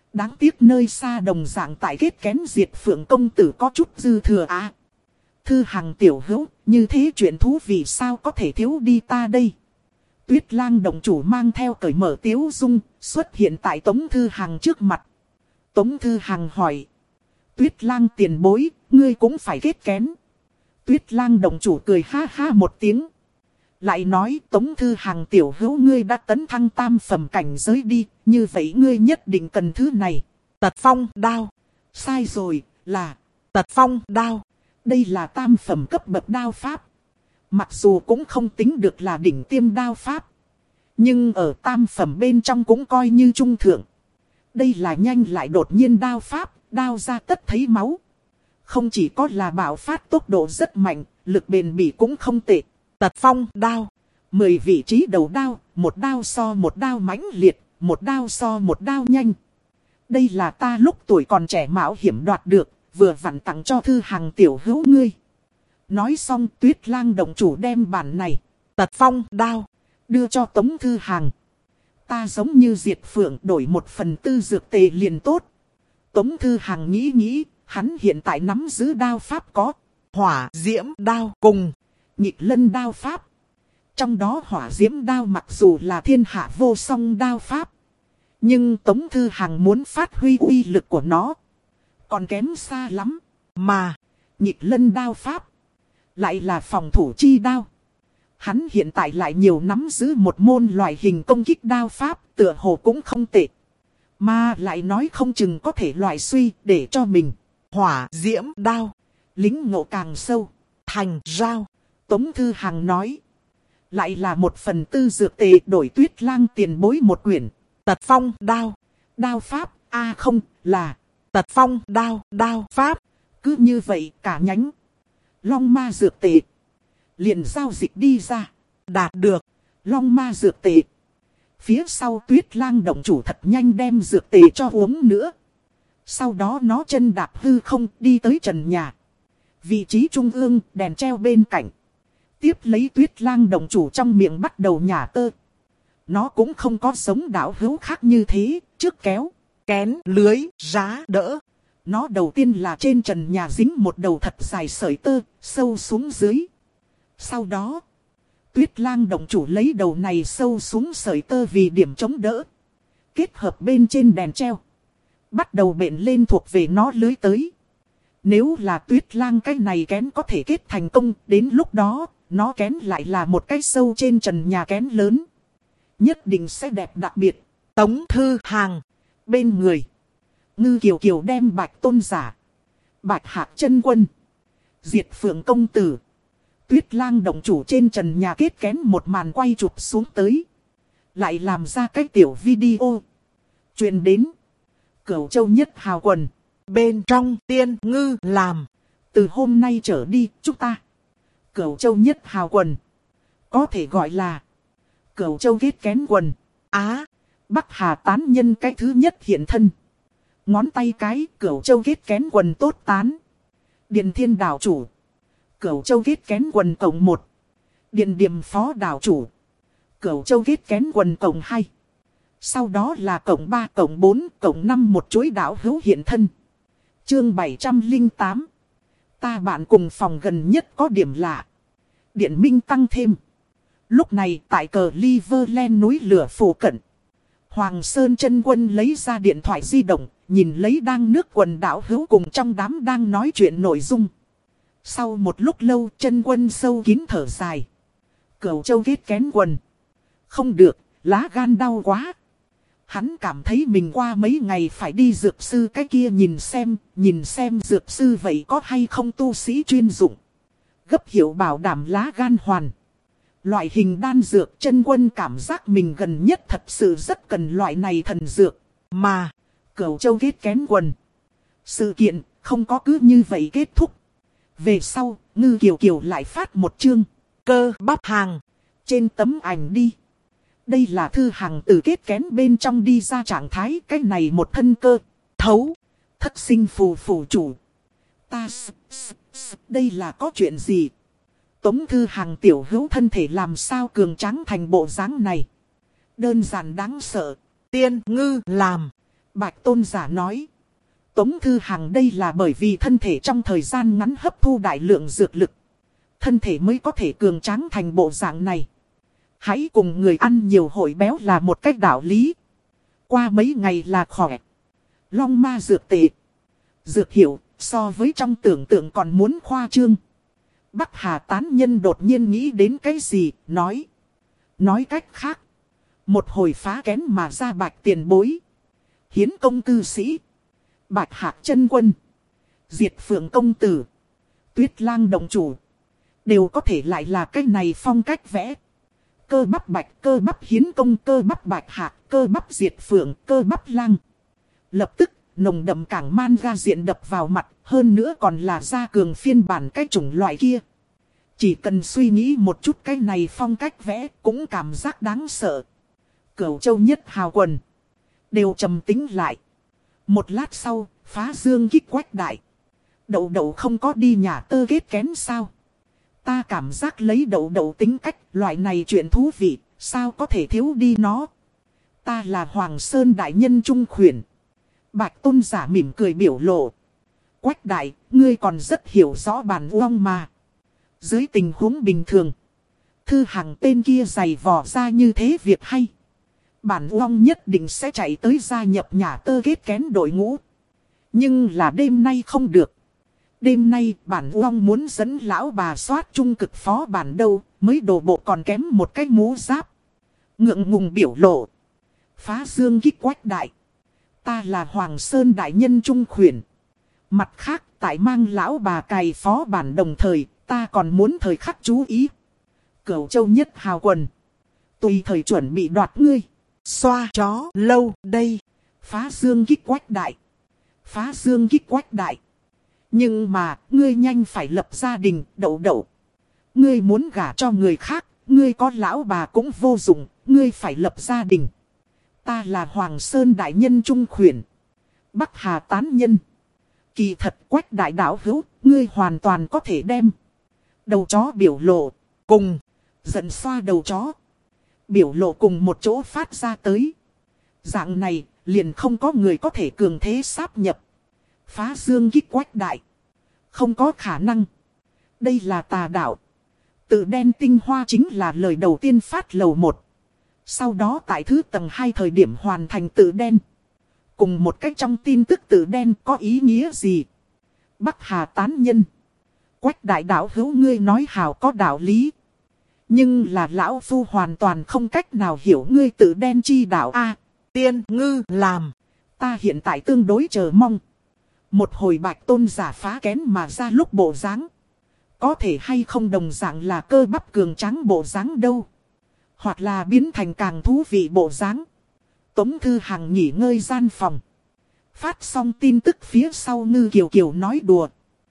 Đáng tiếc nơi xa đồng dạng tại kết kén diệt phượng công tử có chút dư thừa à. Thư Hằng tiểu hữu, như thế chuyện thú vị sao có thể thiếu đi ta đây. Tuyết Lang động chủ mang theo cởi mở tiếu dung, xuất hiện tại Tống Thư Hằng trước mặt. Tống Thư Hằng hỏi. Tuyết Lang tiền bối, ngươi cũng phải kết kén. Tuyết Lang động chủ cười ha ha một tiếng. Lại nói Tống Thư Hằng tiểu hữu ngươi đã tấn thăng tam phẩm cảnh giới đi, như vậy ngươi nhất định cần thứ này. Tật phong đao. Sai rồi, là Tật phong đao. Đây là tam phẩm cấp bậc đao pháp. Mặc dù cũng không tính được là đỉnh tiêm đao pháp, nhưng ở tam phẩm bên trong cũng coi như trung thượng. Đây là nhanh lại đột nhiên đao pháp, đao ra tất thấy máu. Không chỉ có là bạo phát tốc độ rất mạnh, lực bền bỉ cũng không tệ. Tật phong đao. Mười vị trí đầu đao, một đao so một đao mãnh liệt, một đao so một đao nhanh. Đây là ta lúc tuổi còn trẻ mạo hiểm đoạt được, vừa vặn tặng cho Thư Hằng tiểu hữu ngươi. Nói xong Tuyết Lang động chủ đem bản này, Tật phong đao, đưa cho Tống Thư Hằng. Ta giống như diệt phượng đổi một phần tư dược tề liền tốt. Tống Thư Hằng nghĩ nghĩ, hắn hiện tại nắm giữ đao pháp có hỏa diễm đao cùng nhịp lân đao pháp. Trong đó hỏa diễm đao mặc dù là thiên hạ vô song đao pháp, nhưng Tống Thư Hằng muốn phát huy uy lực của nó còn kém xa lắm. Mà nhịp lân đao pháp lại là phòng thủ chi đao. Hắn hiện tại lại nhiều nắm giữ một môn loại hình công kích đao pháp, tựa hồ cũng không tệ. Mà lại nói không chừng có thể loại suy để cho mình hỏa diễm đao lính ngộ càng sâu. thành rao. Tống Thư Hằng nói. Lại là một phần tư dược tề đổi Tuyết Lang tiền bối một quyển. Tật phong đao. Đao pháp, a à không, là Tật phong đao, đao pháp. Cứ như vậy cả nhánh Long Ma dược tệ liền giao dịch đi ra. Đạt được Long Ma dược tệ. Phía sau Tuyết Lang động chủ thật nhanh đem dược tệ cho uống nữa. Sau đó nó chân đạp hư không đi tới trần nhà. Vị trí trung ương đèn treo bên cạnh. Tiếp lấy Tuyết Lang động chủ trong miệng bắt đầu nhả tơ. Nó cũng không có giống đạo hữu khác như thế, trước kéo, kén, lưới, giá, đỡ. Nó đầu tiên là trên trần nhà dính một đầu thật dài sợi tơ, sâu xuống dưới. Sau đó, Tuyết Lang động chủ lấy đầu này sâu xuống sợi tơ vì điểm chống đỡ. Kết hợp bên trên đèn treo. Bắt đầu bện lên thuộc về nó lưới tới. Nếu là Tuyết Lang cái này kén có thể kết thành công, đến lúc đó, nó kén lại là một cái sâu trên trần nhà kén lớn. Nhất định sẽ đẹp đặc biệt. Tống Thư Hằng bên người. Ngư Kiều Kiều đem Bạch Tôn Giả, Bạch Hạc Chân Quân, Diệt Phượng Công Tử, Tuyết Lang động chủ trên trần nhà kết kén một màn quay chụp xuống tới. Lại làm ra cái tiểu video. Truyền đến Cửu Châu Nhất Hào Quần. Bên trong Tiên Ngư làm. Từ hôm nay trở đi chúng ta Cửu Châu Nhất Hào Quần có thể gọi là Cửu Châu kết kén quần. Á, Bắc Hà tán nhân cái thứ nhất hiện thân. Ngón tay cái Cửu Châu kết kén quần tốt tán. Điền Thiên đảo chủ Cửu Châu kết kén quần cộng một. Điền Điềm phó đảo chủ Cửu Châu kết kén quần cộng hai. Sau đó là cộng ba, cộng bốn, cộng năm một chuỗi đảo hữu hiện thân. Chương bảy trăm lẻ tám. Ta bạn cùng phòng gần nhất có điểm lạ. Điện minh tăng thêm. Lúc này tại cờ Cleveland núi lửa phủ cận. Hoàng Sơn chân quân lấy ra điện thoại di động, nhìn lấy đang nước quần đảo hữu cùng trong đám đang nói chuyện nội dung. Sau một lúc lâu chân quân sâu kín thở dài. Cửu Châu kết kén quần. Không được, lá gan đau quá. Hắn cảm thấy mình qua mấy ngày phải đi dược sư cái kia nhìn xem, nhìn xem dược sư vậy có hay không tu sĩ chuyên dụng. Gấp hiệu bảo đảm lá gan hoàn. Loại hình đan dược chân quân cảm giác mình gần nhất thật sự rất cần loại này thần dược. Mà, Cửu Châu kết kén quần. Sự kiện không có cứ như vậy kết thúc. Về sau, Ngư Kiều Kiều lại phát một chương. Cơ bắp hàng. Trên tấm ảnh đi. Đây là Thư Hằng từ kết kén bên trong đi ra trạng thái. Cái này một thân cơ. Thấu. Thất sinh phù phù chủ. Ta s, s, s, đây là có chuyện gì? Tống Thư Hằng tiểu hữu thân thể làm sao cường tráng thành bộ dáng này. Đơn giản đáng sợ. Tiên Ngư làm. Bạch tôn giả nói. Tống Thư Hằng đây là bởi vì thân thể trong thời gian ngắn hấp thu đại lượng dược lực. Thân thể mới có thể cường tráng thành bộ dạng này. Hãy cùng người ăn nhiều hội béo là một cách đạo lý. Qua mấy ngày là khỏe. Long ma dược tệ. Dược hiệu so với trong tưởng tượng còn muốn khoa trương. Bắc Hà tán nhân đột nhiên nghĩ đến cái gì, nói. Nói cách khác. Một hồi phá kén mà ra Bạch tiền bối. Hiến công cư sĩ. Bạch Hạc chân quân. Diệt Phượng công tử. Tuyết lang đồng chủ. Đều có thể lại là cái này phong cách vẽ. Cơ bắp Bạch, cơ bắp Hiến công, cơ bắp Bạch Hạc, cơ bắp Diệt Phượng, cơ bắp lang. Lập tức, nồng đậm cảng man ra diện đập vào mặt. Hơn nữa còn là gia cường phiên bản cái chủng loại kia. Chỉ cần suy nghĩ một chút cái này phong cách vẽ cũng cảm giác đáng sợ. Cửu Châu Nhất Hào quần. Đều trầm tính lại. Một lát sau, phá dương kích quách đại. Đậu đậu không có đi nhà tơ kết kén sao? Ta cảm giác lấy đậu đậu tính cách, loại này chuyện thú vị, sao có thể thiếu đi nó? Ta là Hoàng Sơn đại nhân trung khuyển. Bạch tôn giả mỉm cười biểu lộ. Quách đại, ngươi còn rất hiểu rõ bản uong mà. Dưới tình huống bình thường, Thư Hằng tên kia giày vò ra như thế việc hay. Bản uong nhất định sẽ chạy tới gia nhập nhà tơ kết kén đội ngũ. Nhưng là đêm nay không được. Đêm nay bản uong muốn dẫn lão bà soát trung cực phó bản đâu, mới đổ bộ còn kém một cái mũ giáp. Ngượng ngùng biểu lộ. Phá dương kích quách đại. Ta là Hoàng Sơn đại nhân trung khuyển. Mặt khác, tại mang lão bà cày phó bản đồng thời, ta còn muốn thời khắc chú ý. Cửu Châu Nhất Hào quần. Tùy thời chuẩn bị đoạt ngươi. Xoa chó lâu đây. Phá dương kích quách đại. Phá dương kích quách đại. Nhưng mà, ngươi nhanh phải lập gia đình, đậu đậu. Ngươi muốn gả cho người khác, ngươi có lão bà cũng vô dụng, ngươi phải lập gia đình. Ta là Hoàng Sơn đại nhân trung khuyển. Bắc Hà tán nhân. Kỳ thật quách đại đạo hữu, ngươi hoàn toàn có thể đem. Đầu chó biểu lộ, cùng, giận xoa đầu chó. Biểu lộ cùng một chỗ phát ra tới. Dạng này, liền không có người có thể cường thế sáp nhập. Phá dương kích quách đại. Không có khả năng. Đây là tà đạo. Tự đen tinh hoa chính là lời đầu tiên phát lầu một. Sau đó tại thứ tầng hai thời điểm hoàn thành tự đen. Cùng một cách trong tin tức tự đen có ý nghĩa gì? Bắc Hà tán nhân. Quách đại đạo hữu ngươi nói hào có đạo lý. Nhưng là lão phu hoàn toàn không cách nào hiểu ngươi tự đen chi đạo a. Tiên ngư làm. Ta hiện tại tương đối chờ mong. Một hồi Bạch tôn giả phá kén mà ra lúc bộ dáng. Có thể hay không đồng dạng là cơ bắp cường tráng bộ dáng đâu. Hoặc là biến thành càng thú vị bộ dáng. Tống Thư Hằng nghỉ ngơi gian phòng. Phát xong tin tức phía sau Ngư Kiều Kiều nói đùa.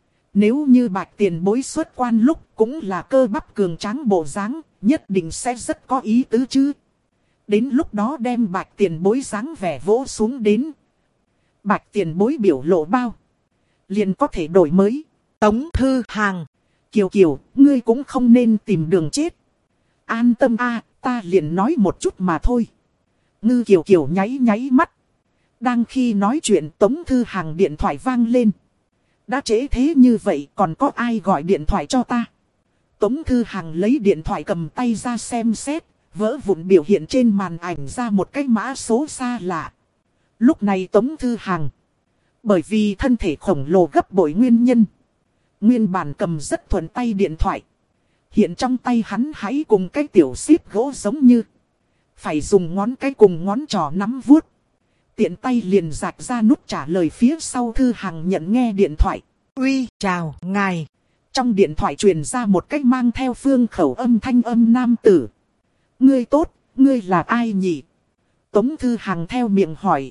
Nếu như Bạch tiền bối xuất quan lúc cũng là cơ bắp cường tráng bộ dáng, nhất định sẽ rất có ý tứ chứ. Đến lúc đó đem Bạch tiền bối dáng vẻ vỗ xuống đến. Bạch tiền bối biểu lộ bao. Liền có thể đổi mới. Tống Thư Hằng. Kiều Kiều, ngươi cũng không nên tìm đường chết. An tâm a, ta liền nói một chút mà thôi. Ngư Kiều Kiều nháy nháy mắt. Đang khi nói chuyện Tống Thư Hằng điện thoại vang lên. Đã trễ thế như vậy còn có ai gọi điện thoại cho ta? Tống Thư Hằng lấy điện thoại cầm tay ra xem xét. Vỡ vụn biểu hiện trên màn ảnh ra một cái mã số xa lạ. Lúc này Tống Thư Hằng. Bởi vì thân thể khổng lồ gấp bội nguyên nhân. Nguyên bản cầm rất thuận tay điện thoại. Hiện trong tay hắn hãy cùng cái tiểu xíp gỗ giống như. Phải dùng ngón cái cùng ngón trỏ nắm vuốt. Tiện tay liền rạch ra nút trả lời phía sau Thư Hằng nhận nghe điện thoại. Uy, chào, ngài. Trong điện thoại truyền ra một cách mang theo phương khẩu âm thanh âm nam tử. Ngươi tốt, ngươi là ai nhỉ? Tống Thư Hằng theo miệng hỏi.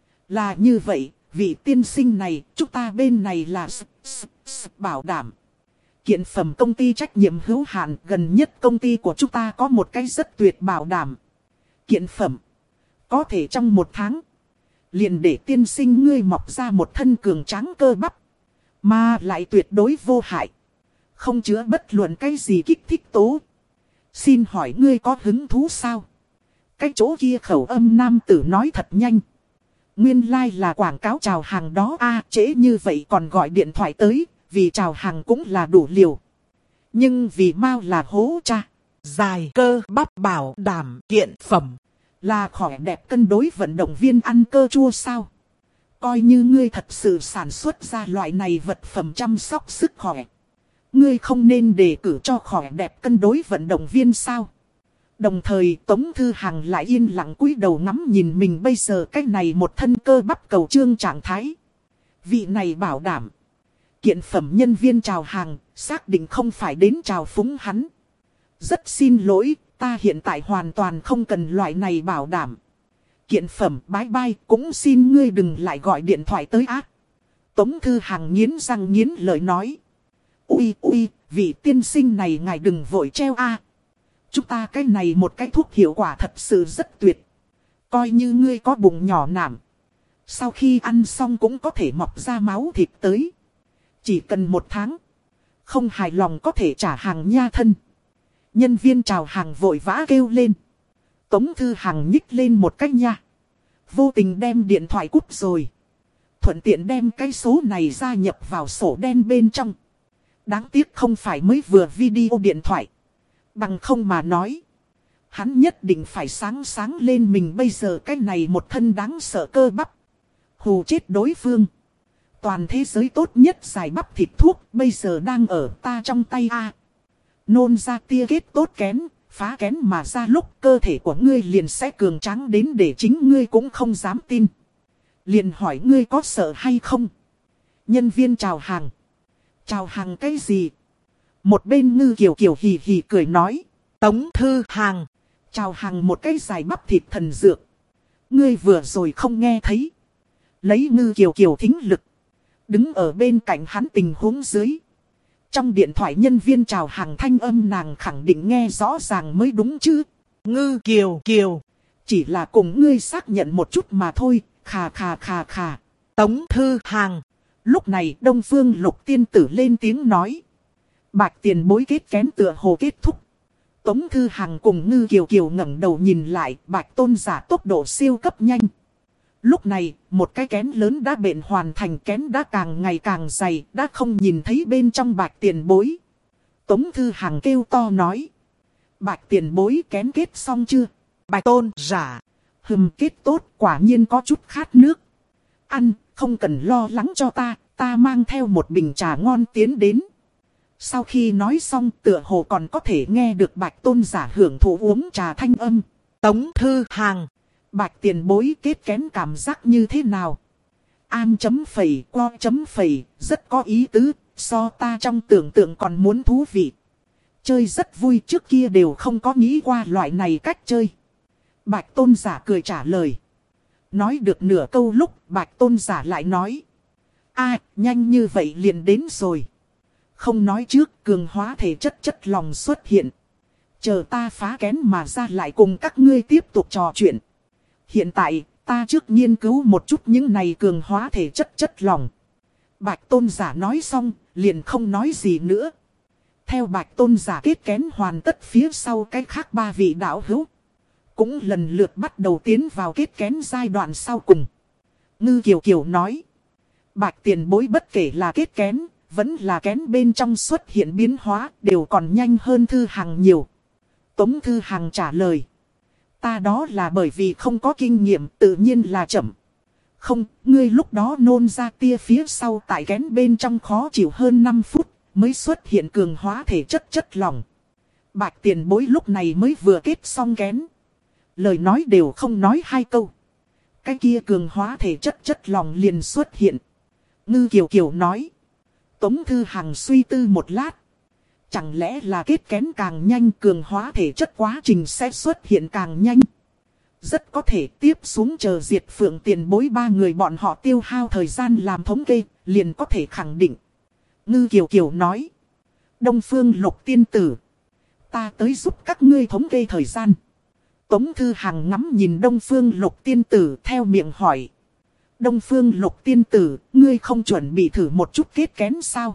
Là như vậy, vị tiên sinh này, chúng ta bên này là s, s, s, bảo đảm. Kiện phẩm công ty trách nhiệm hữu hạn gần nhất công ty của chúng ta có một cái rất tuyệt bảo đảm. Kiện phẩm. Có thể trong một tháng. Liền để tiên sinh ngươi mọc ra một thân cường tráng cơ bắp. Mà lại tuyệt đối vô hại. Không chứa bất luận cái gì kích thích tố. Xin hỏi ngươi có hứng thú sao? Cái chỗ kia khẩu âm nam tử nói thật nhanh. Nguyên lai like là quảng cáo chào hàng đó a à, trễ như vậy còn gọi điện thoại tới, vì chào hàng cũng là đủ liều. Nhưng vì mau là hố cha. Dài cơ bắp bảo đảm kiện phẩm. Là khỏe đẹp cân đối vận động viên ăn cơ chua sao? Coi như ngươi thật sự sản xuất ra loại này vật phẩm chăm sóc sức khỏe. Ngươi không nên đề cử cho khỏe đẹp cân đối vận động viên sao? Đồng thời Tống Thư Hằng lại yên lặng cúi đầu ngắm nhìn mình bây giờ cái này một thân cơ bắp cầu trương trạng thái. Vị này bảo đảm. Kiện phẩm nhân viên chào hàng, xác định không phải đến chào phúng hắn. Rất xin lỗi, ta hiện tại hoàn toàn không cần loại này bảo đảm. Kiện phẩm bye bye, cũng xin ngươi đừng lại gọi điện thoại tới ác. Tống Thư Hằng nghiến răng nghiến lợi nói. Ui ui, vị tiên sinh này ngài đừng vội treo a. Chúng ta cái này một cái thuốc hiệu quả thật sự rất tuyệt. Coi như ngươi có bụng nhỏ nảm. Sau khi ăn xong cũng có thể mọc ra máu thịt tới. Chỉ cần một tháng. Không hài lòng có thể trả hàng nha thân. Nhân viên chào hàng vội vã kêu lên. Tống Thư Hằng nhích lên một cách nha. Vô tình đem điện thoại cúp rồi. Thuận tiện đem cái số này gia nhập vào sổ đen bên trong. Đáng tiếc không phải mới vừa video điện thoại. Bằng không mà nói. Hắn nhất định phải sáng sáng lên mình bây giờ cái này một thân đáng sợ cơ bắp. Hù chết đối phương. Toàn thế giới tốt nhất giải bắp thịt thuốc bây giờ đang ở ta trong tay a. Nôn ra tia kết tốt kén, phá kén mà ra lúc cơ thể của ngươi liền sẽ cường tráng đến để chính ngươi cũng không dám tin. Liền hỏi ngươi có sợ hay không? Nhân viên chào hàng. Chào hàng cái gì? Một bên Ngư Kiều Kiều hì hì cười nói. Tống Thư Hằng. Chào hàng một cái giải bắp thịt thần dược. Ngươi vừa rồi không nghe thấy. Lấy Ngư Kiều Kiều thính lực. Đứng ở bên cạnh hắn tình huống dưới. Trong điện thoại nhân viên chào hàng thanh âm nàng khẳng định nghe rõ ràng mới đúng chứ. Ngư Kiều Kiều. Chỉ là cùng ngươi xác nhận một chút mà thôi. Khà khà khà khà. Tống Thư Hằng. Lúc này Đông Phương Lục tiên tử lên tiếng nói. Bạch tiền bối kết kén tựa hồ kết thúc. Tống Thư Hằng cùng Ngư Kiều Kiều ngẩng đầu nhìn lại. Bạch tôn giả tốc độ siêu cấp nhanh. Lúc này, một cái kén lớn đã bện hoàn thành, kén đã càng ngày càng dày, đã không nhìn thấy bên trong bạch tiền bối. Tống Thư Hằng kêu to nói. Bạch tiền bối kén kết xong chưa? Bạch tôn giả. Hừm, kết tốt, quả nhiên có chút khát nước. Ăn, không cần lo lắng cho ta, ta mang theo một bình trà ngon tiến đến. Sau khi nói xong tựa hồ còn có thể nghe được bạch tôn giả hưởng thụ uống trà thanh âm. Tống Thư Hằng. Bạch tiền bối kết kén cảm giác như thế nào? Am chấm phẩy, co chấm phẩy, rất có ý tứ, so ta trong tưởng tượng còn muốn thú vị. Chơi rất vui, trước kia đều không có nghĩ qua loại này cách chơi. Bạch tôn giả cười trả lời. Nói được nửa câu lúc bạch tôn giả lại nói. A, nhanh như vậy liền đến rồi. Không nói trước, cường hóa thể chất chất lòng xuất hiện. Chờ ta phá kén mà ra lại cùng các ngươi tiếp tục trò chuyện. Hiện tại, ta trước nghiên cứu một chút những này cường hóa thể chất chất lòng. Bạch tôn giả nói xong, liền không nói gì nữa. Theo bạch tôn giả kết kén hoàn tất phía sau cái khác ba vị đạo hữu. Cũng lần lượt bắt đầu tiến vào kết kén giai đoạn sau cùng. Ngư Kiều Kiều nói. Bạch tiền bối bất kể là kết kén, vẫn là kén bên trong xuất hiện biến hóa, đều còn nhanh hơn Thư Hằng nhiều. Tống Thư Hằng trả lời. Ta đó là bởi vì không có kinh nghiệm, tự nhiên là chậm. Không, ngươi lúc đó nôn ra tia phía sau tại kén bên trong khó chịu hơn năm phút, mới xuất hiện cường hóa thể chất chất lòng. Bạch tiền bối lúc này mới vừa kết xong kén. Lời nói đều không nói hai câu. Cái kia cường hóa thể chất chất lòng liền xuất hiện. Ngư Kiều Kiều nói. Tống Thư Hằng suy tư một lát. Chẳng lẽ là kết kén càng nhanh, cường hóa thể chất quá trình sẽ xuất hiện càng nhanh. Rất có thể tiếp xuống chờ Diệt Phượng tiền bối ba người bọn họ tiêu hao thời gian làm thống kê, liền có thể khẳng định. Ngư Kiều Kiều nói. Đông Phương Lục tiên tử. Ta tới giúp các ngươi thống kê thời gian. Tống Thư Hằng ngắm nhìn Đông Phương Lục tiên tử theo miệng hỏi. Đông Phương Lục tiên tử, ngươi không chuẩn bị thử một chút kết kén sao?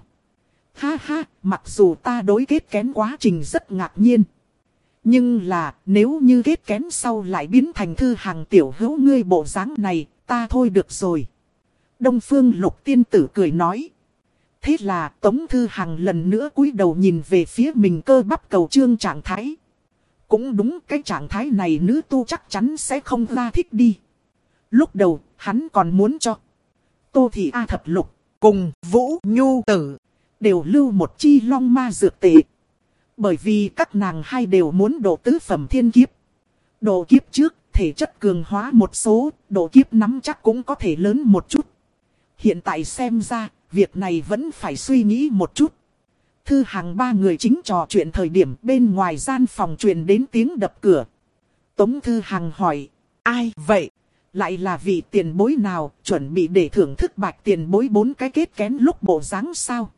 Ha ha, mặc dù ta đối kết kén quá trình rất ngạc nhiên. Nhưng là, nếu như kết kén sau lại biến thành Thư Hằng tiểu hữu ngươi bộ dáng này, ta thôi được rồi. Đông Phương Lục tiên tử cười nói. Thế là Tống Thư Hằng lần nữa cúi đầu nhìn về phía mình cơ bắp cầu trương trạng thái. Cũng đúng, cái trạng thái này nữ tu chắc chắn sẽ không ra thích đi. Lúc đầu hắn còn muốn cho Tô Thị A Thập Lục cùng Vũ Nhu Tử đều lưu một chi long ma dược tệ. Bởi vì các nàng hai đều muốn độ tứ phẩm thiên kiếp. Độ kiếp trước, thể chất cường hóa một số, độ kiếp nắm chắc cũng có thể lớn một chút. Hiện tại xem ra, việc này vẫn phải suy nghĩ một chút. Thư Hằng ba người chính trò chuyện thời điểm bên ngoài gian phòng truyền đến tiếng đập cửa. Tống Thư Hằng hỏi, ai vậy? Lại là vị tiền bối nào chuẩn bị để thưởng thức bạch tiền bối bốn cái kết kén lúc bộ dáng sao?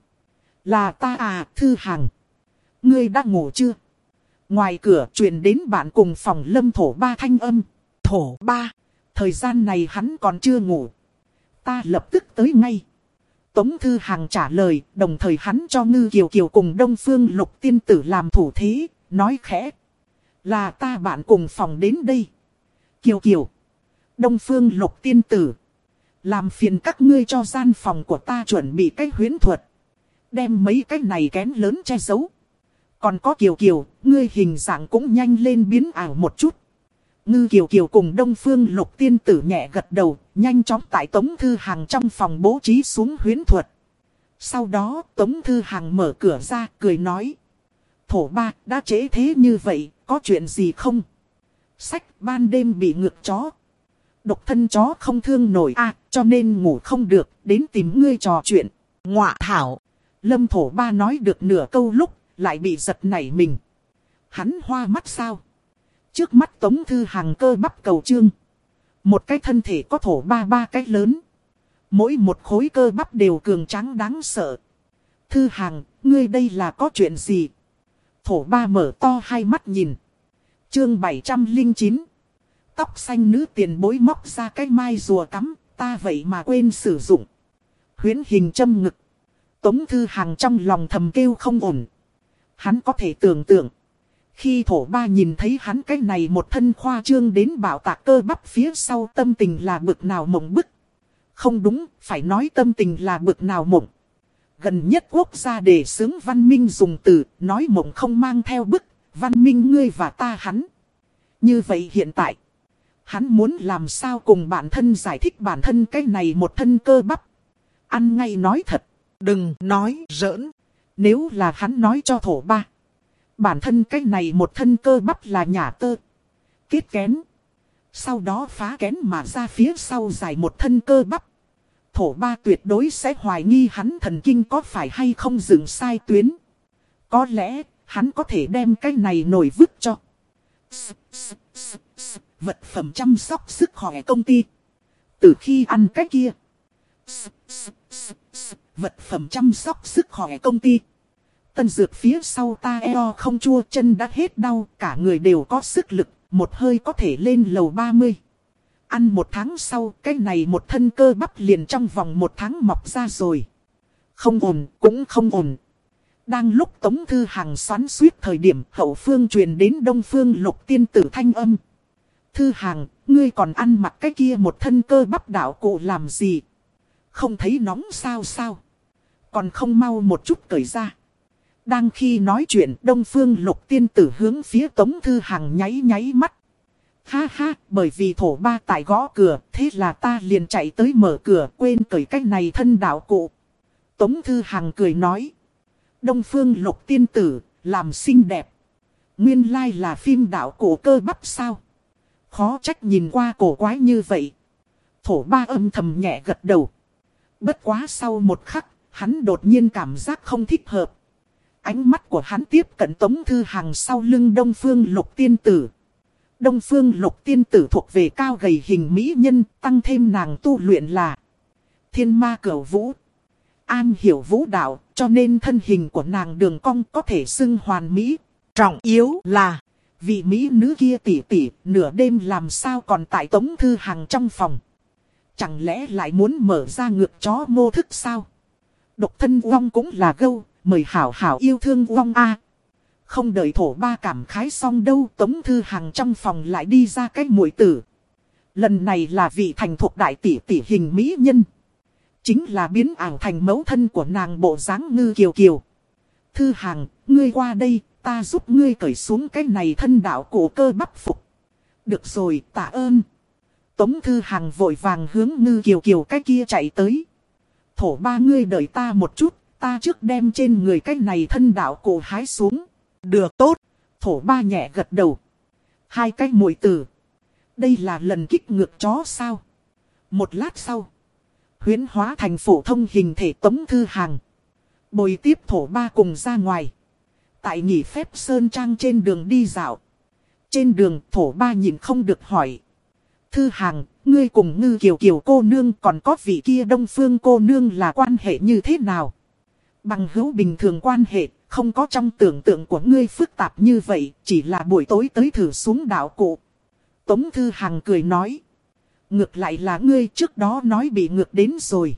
Là ta à, Thư Hằng. Ngươi đã ngủ chưa? Ngoài cửa truyền đến bạn cùng phòng Lâm Thổ Ba thanh âm. Thổ Ba, thời gian này hắn còn chưa ngủ. Ta lập tức tới ngay. Tống Thư Hằng trả lời, đồng thời hắn cho Ngư Kiều Kiều cùng Đông Phương Lục tiên tử làm thủ thế, nói khẽ. Là ta bạn cùng phòng đến đây. Kiều Kiều, Đông Phương Lục tiên tử, làm phiền các ngươi cho gian phòng của ta chuẩn bị cái huyễn thuật. Đem mấy cái này kén lớn che giấu. Còn có Kiều Kiều, ngươi hình dạng cũng nhanh lên biến ảo một chút. Ngư Kiều Kiều cùng Đông Phương Lục tiên tử nhẹ gật đầu, nhanh chóng tại Tống Thư Hằng trong phòng bố trí xuống huyễn thuật. Sau đó Tống Thư Hằng mở cửa ra, cười nói. Thổ Ba, đã trễ thế như vậy, có chuyện gì không? Sách ban đêm bị ngược chó. Độc thân chó không thương nổi a, cho nên ngủ không được, đến tìm ngươi trò chuyện. Ngọa thảo. Lâm Thổ Ba nói được nửa câu lúc, lại bị giật nảy mình. Hắn hoa mắt sao? Trước mắt Tống Thư Hằng cơ bắp cầu trương. Một cái thân thể có thổ ba ba cái lớn. Mỗi một khối cơ bắp đều cường tráng đáng sợ. Thư Hằng, ngươi đây là có chuyện gì? Thổ Ba mở to hai mắt nhìn. Chương bảy trăm lẻ chín. Tóc xanh nữ tiền bối móc ra cái mai rùa cắm, ta vậy mà quên sử dụng. Huyễn hình châm ngực. Tống Thư Hằng trong lòng thầm kêu không ổn. Hắn có thể tưởng tượng. Khi Thổ Ba nhìn thấy hắn cái này một thân khoa trương đến bảo tạc cơ bắp phía sau, tâm tình là bực nào mộng bức. Không đúng, phải nói tâm tình là bực nào mộng. Gần nhất quốc gia đề xướng văn minh dùng từ, nói mộng không mang theo bức, văn minh ngươi và ta hắn. Như vậy hiện tại, hắn muốn làm sao cùng bản thân giải thích bản thân cái này một thân cơ bắp. Ăn ngay nói thật, đừng nói giỡn. Nếu là hắn nói cho Thổ Ba, bản thân cái này một thân cơ bắp là nhả tơ, kết kén, sau đó phá kén mà ra phía sau dài một thân cơ bắp, Thổ Ba tuyệt đối sẽ hoài nghi hắn thần kinh có phải hay không dừng sai tuyến. Có lẽ hắn có thể đem cái này nổi vứt cho vật phẩm chăm sóc sức khỏe công ty. Từ khi ăn cái kia vật phẩm chăm sóc sức khỏe công ty, tân dược phía sau ta eo không chua, chân đã hết đau, cả người đều có sức lực, một hơi có thể lên lầu ba mươi. Ăn một tháng sau, cái này một thân cơ bắp liền trong vòng một tháng mọc ra rồi. Không ổn, cũng không ổn. Đang lúc Tống Thư Hằng xoắn xuýt thời điểm, hậu phương truyền đến Đông Phương Lục tiên tử thanh âm. Thư Hằng, ngươi còn ăn mặc cái kia một thân cơ bắp đạo cụ làm gì? Không thấy nóng sao sao? Còn không mau một chút cởi ra. Đang khi nói chuyện, Đông Phương Lục tiên tử hướng phía Tống Thư Hằng nháy nháy mắt. Ha ha, bởi vì Thổ Ba tại gõ cửa, thế là ta liền chạy tới mở cửa, quên cởi cái này thân đạo cụ. Tống Thư Hằng cười nói. Đông Phương Lục tiên tử, làm xinh đẹp. Nguyên lai là phim đạo cụ cơ bắp sao? Khó trách nhìn qua cổ quái như vậy. Thổ Ba âm thầm nhẹ gật đầu. Bất quá sau một khắc, hắn đột nhiên cảm giác không thích hợp. Ánh mắt của hắn tiếp cận Tống Thư Hằng sau lưng Đông Phương Lục tiên tử. Đông Phương Lục tiên tử thuộc về cao gầy hình mỹ nhân, tăng thêm nàng tu luyện là Thiên Ma Cửu Vũ. An hiểu vũ đạo, cho nên thân hình của nàng đường cong có thể xưng hoàn mỹ. Trọng yếu là, vị mỹ nữ kia tỉ tỉ, nửa đêm làm sao còn tại Tống Thư Hằng trong phòng. Chẳng lẽ lại muốn mở ra ngược chó mô thức sao? Độc thân vong cũng là gâu, mời hảo hảo yêu thương vong a. Không đợi Thổ Ba cảm khái xong đâu, Tống Thư Hằng trong phòng lại đi ra cái muội tử. Lần này là vị thành thuộc đại tỷ tỷ hình mỹ nhân. Chính là biến ảo thành mẫu thân của nàng bộ dáng Ngư Kiều Kiều. Thư Hằng, ngươi qua đây, ta giúp ngươi cởi xuống cái này thân đạo cổ cơ bắp phục. Được rồi, tạ ơn. Tống Thư Hằng vội vàng hướng Ngư Kiều Kiều cái kia chạy tới. Thổ ba, ngươi đợi ta một chút, ta trước đem trên người cái này thân đạo cổ hái xuống. Được, tốt. Thổ ba nhẹ gật đầu. Hai cái muội tử. Đây là lần kích ngược chó sao? Một lát sau, huyễn hóa thành phổ thông hình thể Tống Thư Hằng bồi tiếp thổ ba cùng ra ngoài. Tại nghỉ phép sơn trang trên đường đi dạo. Trên đường thổ ba nhìn không được hỏi. Thư Hằng, ngươi cùng Ngư Kiều Kiều cô nương còn có vị kia Đông Phương cô nương là quan hệ như thế nào? Bằng hữu bình thường quan hệ, không có trong tưởng tượng của ngươi phức tạp như vậy, chỉ là buổi tối tới thử xuống đạo cụ. Tống Thư Hằng cười nói. Ngược lại là ngươi trước đó nói bị ngược đến rồi.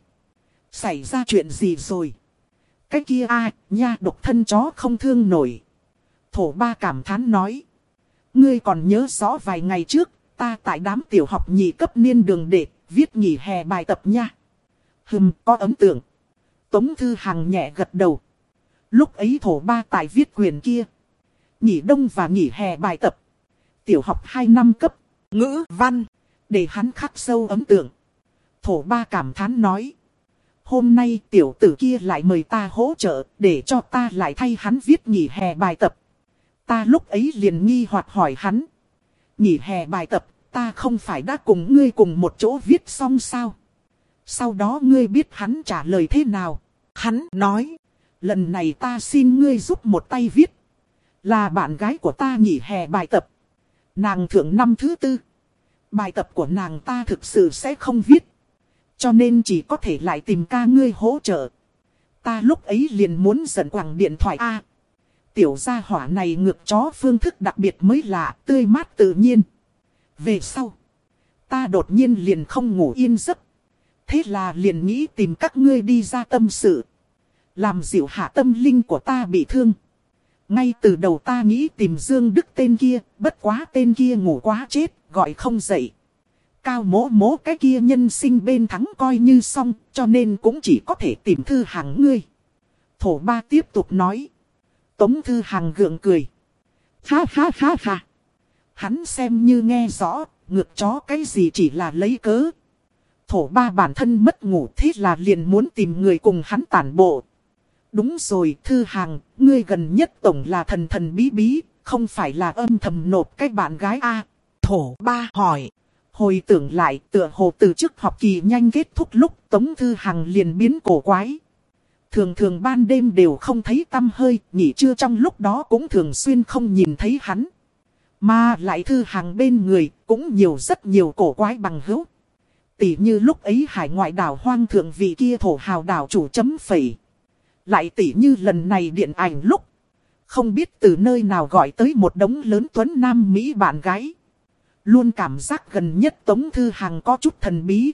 Xảy ra chuyện gì rồi? Cái kia a à, nha độc thân chó không thương nổi. Thổ ba cảm thán nói. Ngươi còn nhớ rõ vài ngày trước, ta tại đám tiểu học nhị cấp niên đường đệ, viết nghỉ hè bài tập nha. Hừm, có ấn tượng. Tống Thư Hằng nhẹ gật đầu. Lúc ấy thổ ba tại viết quyền kia. Nghỉ đông và nghỉ hè bài tập. Tiểu học hai năm cấp, ngữ văn, để hắn khắc sâu ấn tượng. Thổ ba cảm thán nói. Hôm nay tiểu tử kia lại mời ta hỗ trợ, để cho ta lại thay hắn viết nghỉ hè bài tập. Ta lúc ấy liền nghi hoặc hỏi hắn. Nghỉ hè bài tập, ta không phải đã cùng ngươi cùng một chỗ viết xong sao? Sau đó ngươi biết hắn trả lời thế nào? Hắn nói, lần này ta xin ngươi giúp một tay viết. Là bạn gái của ta nghỉ hè bài tập. Nàng thượng năm thứ tư. Bài tập của nàng ta thực sự sẽ không viết. Cho nên chỉ có thể lại tìm ca ngươi hỗ trợ. Ta lúc ấy liền muốn giận quẳng điện thoại a. À, tiểu gia hỏa này ngược chó phương thức đặc biệt mới lạ, tươi mát tự nhiên. Về sau, ta đột nhiên liền không ngủ yên giấc. Thế là liền nghĩ tìm các ngươi đi ra tâm sự. Làm dịu hạ tâm linh của ta bị thương. Ngay từ đầu ta nghĩ tìm Dương Đức tên kia, bất quá tên kia ngủ quá chết, gọi không dậy. Cao mố mố cái kia nhân sinh bên thắng coi như xong, cho nên cũng chỉ có thể tìm Thư Hằng ngươi. Thổ ba tiếp tục nói. Tống Thư Hằng gượng cười. Ha ha ha ha. Hắn xem như nghe rõ, ngược chó cái gì chỉ là lấy cớ. Thổ ba bản thân mất ngủ thế là liền muốn tìm người cùng hắn tản bộ. Đúng rồi Thư Hằng, ngươi gần nhất tổng là thần thần bí bí, không phải là âm thầm nộp cái bạn gái a? À, thổ ba hỏi. Hồi tưởng lại tựa hồ từ trước học kỳ nhanh kết thúc lúc Tống Thư Hằng liền biến cổ quái. Thường thường ban đêm đều không thấy tăm hơi, nghỉ trưa trong lúc đó cũng thường xuyên không nhìn thấy hắn. Mà lại Thư Hằng bên người cũng nhiều rất nhiều cổ quái bằng hữu. Tỉ như lúc ấy hải ngoại đảo hoang thượng vị kia thổ hào đảo chủ chấm phẩy. Lại tỉ như lần này điện ảnh lúc. Không biết từ nơi nào gọi tới một đống lớn tuấn nam Mỹ bạn gái. Luôn cảm giác gần nhất Tống Thư Hằng có chút thần bí.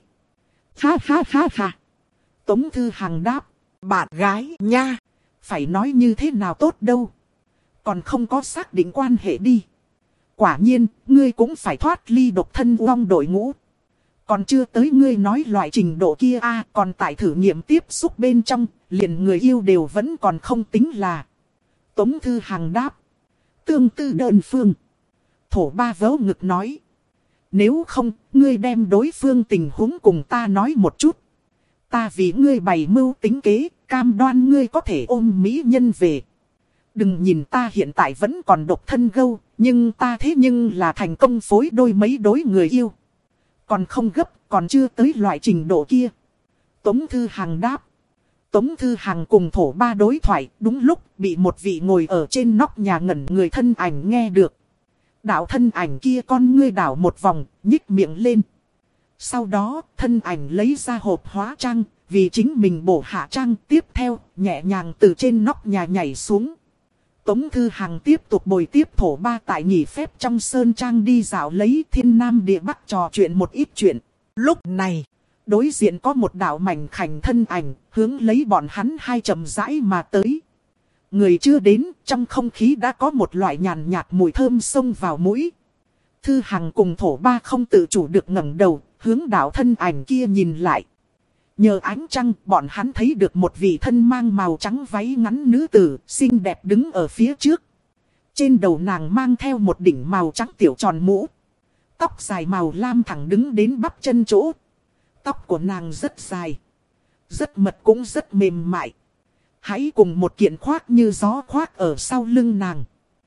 Ha ha ha ha. Tống Thư Hằng đáp. Bạn gái nha. Phải nói như thế nào tốt đâu. Còn không có xác định quan hệ đi. Quả nhiên, ngươi cũng phải thoát ly độc thân vong đội ngũ. Còn chưa tới ngươi nói loại trình độ kia a, à, còn tại thử nghiệm tiếp xúc bên trong, liền người yêu đều vẫn còn không tính là. Tống Thư Hằng đáp. Tương tư đơn phương. Thổ ba vớ ngực nói. Nếu không, ngươi đem đối phương tình huống cùng ta nói một chút. Ta vì ngươi bày mưu tính kế, cam đoan ngươi có thể ôm mỹ nhân về. Đừng nhìn ta hiện tại vẫn còn độc thân gâu, nhưng ta thế nhưng là thành công phối đôi mấy đối người yêu. Còn không gấp, còn chưa tới loại trình độ kia. Tống Thư Hằng đáp. Tống Thư Hằng cùng thổ ba đối thoại, đúng lúc bị một vị ngồi ở trên nóc nhà ngẩn người thân ảnh nghe được. Đạo thân ảnh kia con ngươi đảo một vòng, nhích miệng lên. Sau đó, thân ảnh lấy ra hộp hóa trang, vì chính mình bổ hạ trang tiếp theo, nhẹ nhàng từ trên nóc nhà nhảy xuống. Tống Thư Hằng tiếp tục bồi tiếp thổ ba tại nghỉ phép trong sơn trang đi dạo lấy thiên nam địa bắc trò chuyện một ít chuyện. Lúc này, đối diện có một đạo mảnh khảnh thân ảnh, hướng lấy bọn hắn hai chậm rãi mà tới. Người chưa đến, trong không khí đã có một loại nhàn nhạt mùi thơm xông vào mũi. Thư Hằng cùng thổ ba không tự chủ được ngẩng đầu, hướng đạo thân ảnh kia nhìn lại. Nhờ ánh trăng, bọn hắn thấy được một vị thân mang màu trắng váy ngắn nữ tử, xinh đẹp đứng ở phía trước. Trên đầu nàng mang theo một đỉnh màu trắng tiểu tròn mũ. Tóc dài màu lam thẳng đứng đến bắp chân chỗ. Tóc của nàng rất dài, rất mật cũng rất mềm mại. Hãy cùng một kiện khoác như gió khoác ở sau lưng nàng.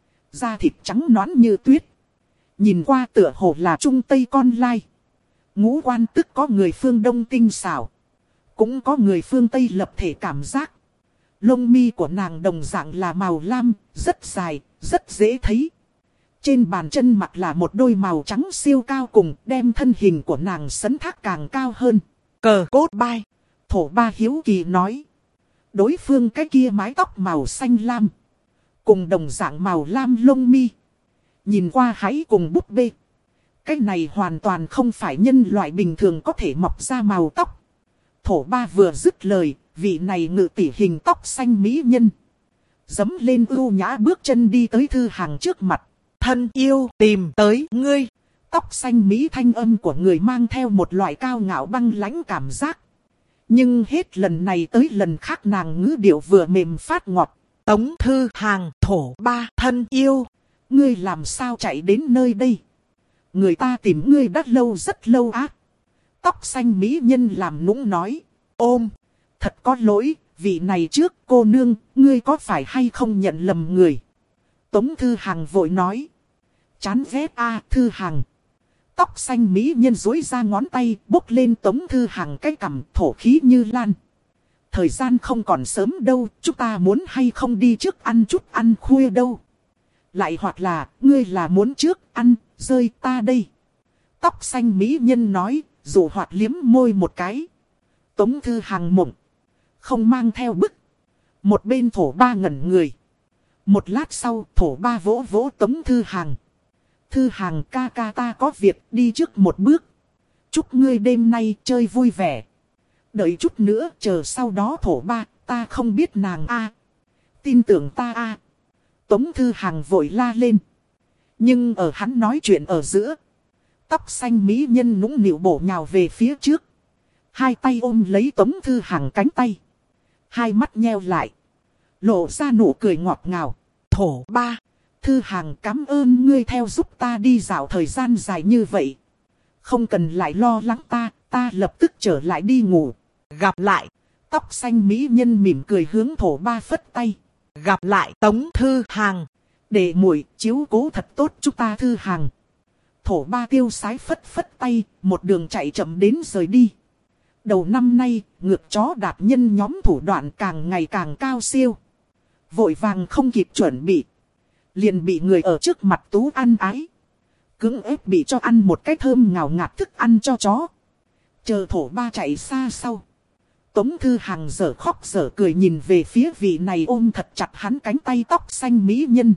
Da thịt trắng nõn như tuyết. Nhìn qua tựa hồ là trung tây con lai. Ngũ quan tức có người phương đông tinh xảo, cũng có người phương tây lập thể cảm giác. Lông mi của nàng đồng dạng là màu lam, rất dài, rất dễ thấy. Trên bàn chân mặt là một đôi màu trắng siêu cao cùng, đem thân hình của nàng sấn thác càng cao hơn. Cờ cốt bay. Thổ ba hiếu kỳ nói. Đối phương cái kia mái tóc màu xanh lam, cùng đồng dạng màu lam lông mi. Nhìn qua hãy cùng búp bê. Cái này hoàn toàn không phải nhân loại bình thường có thể mọc ra màu tóc. Thổ ba vừa dứt lời, vị này ngự tỷ hình tóc xanh mỹ nhân dấm lên ưu nhã bước chân đi tới Thư Hằng trước mặt. Thân yêu tìm tới ngươi. Tóc xanh mỹ thanh âm của người mang theo một loại cao ngạo băng lãnh cảm giác. Nhưng hết lần này tới lần khác nàng ngữ điệu vừa mềm phát ngọt. Tống Thư Hằng, thổ ba thân yêu. Ngươi làm sao chạy đến nơi đây? Người ta tìm ngươi đã lâu rất lâu á. Tóc xanh mỹ nhân làm nũng nói. Ôm, thật có lỗi, vị này trước cô nương, ngươi có phải hay không nhận lầm người? Tống Thư Hằng vội nói. Chán ghét a Thư Hằng. Tóc xanh mỹ nhân duỗi ra ngón tay, bốc lên Tống Thư Hằng cái cằm, thổ khí như lan. Thời gian không còn sớm đâu, chúng ta muốn hay không đi trước ăn chút ăn khuya đâu. Lại hoặc là, ngươi là muốn trước ăn, rơi ta đây. Tóc xanh mỹ nhân nói, dù hoạt liếm môi một cái. Tống Thư Hằng mộng, không mang theo bức. Một bên thổ ba ngẩn người. Một lát sau, thổ ba vỗ vỗ Tống Thư Hằng. Thư Hằng ca ca ta có việc, đi trước một bước. Chúc ngươi đêm nay chơi vui vẻ. Đợi chút nữa, chờ sau đó thổ ba, ta không biết nàng a. Tin tưởng ta a. Tống Thư Hằng vội la lên. Nhưng ở hắn nói chuyện ở giữa, tóc xanh mỹ nhân nũng nịu bổ nhào về phía trước. Hai tay ôm lấy Tống Thư Hằng cánh tay. Hai mắt nheo lại, lộ ra nụ cười ngọt ngào. Thổ ba, Thư Hằng cảm ơn ngươi theo giúp ta đi dạo thời gian dài như vậy. Không cần lại lo lắng ta, ta lập tức trở lại đi ngủ. Gặp lại. Tóc xanh mỹ nhân mỉm cười hướng thổ ba phất tay. Gặp lại Tống Thư Hằng. Để muội chiếu cố thật tốt chúng ta Thư Hằng. Thổ ba tiêu sái phất phất tay, một đường chạy chậm đến rời đi. Đầu năm nay, ngược chó đạt nhân nhóm thủ đoạn càng ngày càng cao siêu. Vội vàng không kịp chuẩn bị, liền bị người ở trước mặt tú ăn ái. Cưỡng ép bị cho ăn một cái thơm ngào ngạt thức ăn cho chó. Chờ thổ ba chạy xa sau, Tống Thư Hằng dở khóc dở cười nhìn về phía vị này ôm thật chặt hắn cánh tay tóc xanh mỹ nhân.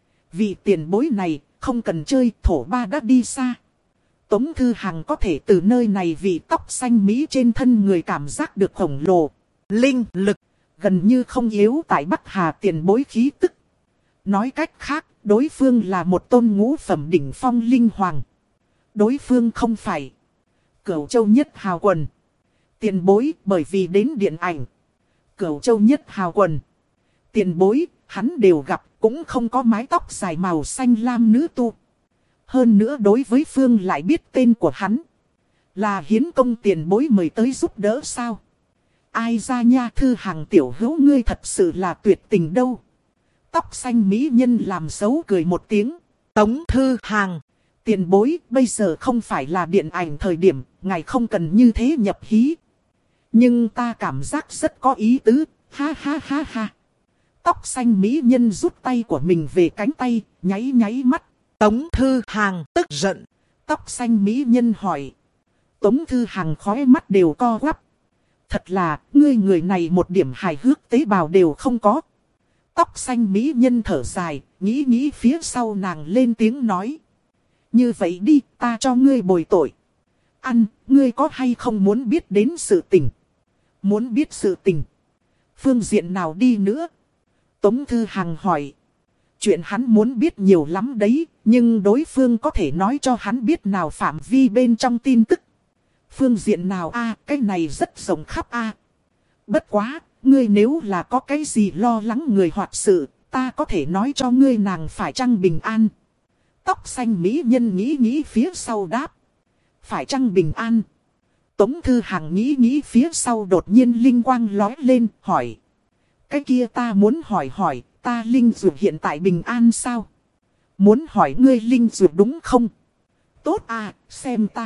Vị tiền bối này, không cần chơi, thổ ba đã đi xa. Tống Thư Hằng có thể từ nơi này vị tóc xanh mỹ trên thân người cảm giác được khổng lồ linh lực, gần như không yếu tại Bắc Hà tiền bối khí tức. Nói cách khác, đối phương là một tôn ngũ phẩm đỉnh phong linh hoàng. Đối phương không phải Cửu Châu Nhất Hào Quần. Tiền bối bởi vì đến điện ảnh Cửu Châu Nhất Hào Quần, tiền bối, hắn đều gặp, cũng không có mái tóc dài màu xanh lam nữ tu. Hơn nữa đối với phương lại biết tên của hắn. Là Hiến Công tiền bối mời tới giúp đỡ sao? Ai ra nha Thư Hằng tiểu hữu ngươi thật sự là tuyệt tình đâu. Tóc xanh mỹ nhân làm xấu cười một tiếng. Tống Thư Hằng, tiền bối bây giờ không phải là điện ảnh thời điểm, ngài không cần như thế nhập hí. Nhưng ta cảm giác rất có ý tứ, ha ha ha ha. Tóc xanh mỹ nhân rút tay của mình về cánh tay, nháy nháy mắt. Tống Thư Hằng tức giận. Tóc xanh mỹ nhân hỏi. Tống Thư Hằng khóe mắt đều co quắp. Thật là, ngươi người này một điểm hài hước tế bào đều không có. Tóc xanh mỹ nhân thở dài, nghĩ nghĩ phía sau nàng lên tiếng nói. Như vậy đi, ta cho ngươi bồi tội. Ăn, ngươi có hay không muốn biết đến sự tình? Muốn biết sự tình? Phương diện nào đi nữa? Tống Thư Hằng hỏi. Chuyện hắn muốn biết nhiều lắm đấy, nhưng đối phương có thể nói cho hắn biết nào phạm vi bên trong tin tức. Phương diện nào a cái này rất rộng khắp a Bất quá, ngươi nếu là có cái gì lo lắng người hoặc sự, ta có thể nói cho ngươi nàng phải chăng bình an. Tóc xanh mỹ nhân nghĩ nghĩ phía sau đáp. Phải chăng bình an? Tống Thư Hằng nghĩ nghĩ phía sau đột nhiên linh quang lói lên, hỏi. Cái kia ta muốn hỏi hỏi, ta linh dược hiện tại bình an sao? Muốn hỏi ngươi linh dược đúng không? Tốt à, xem ta.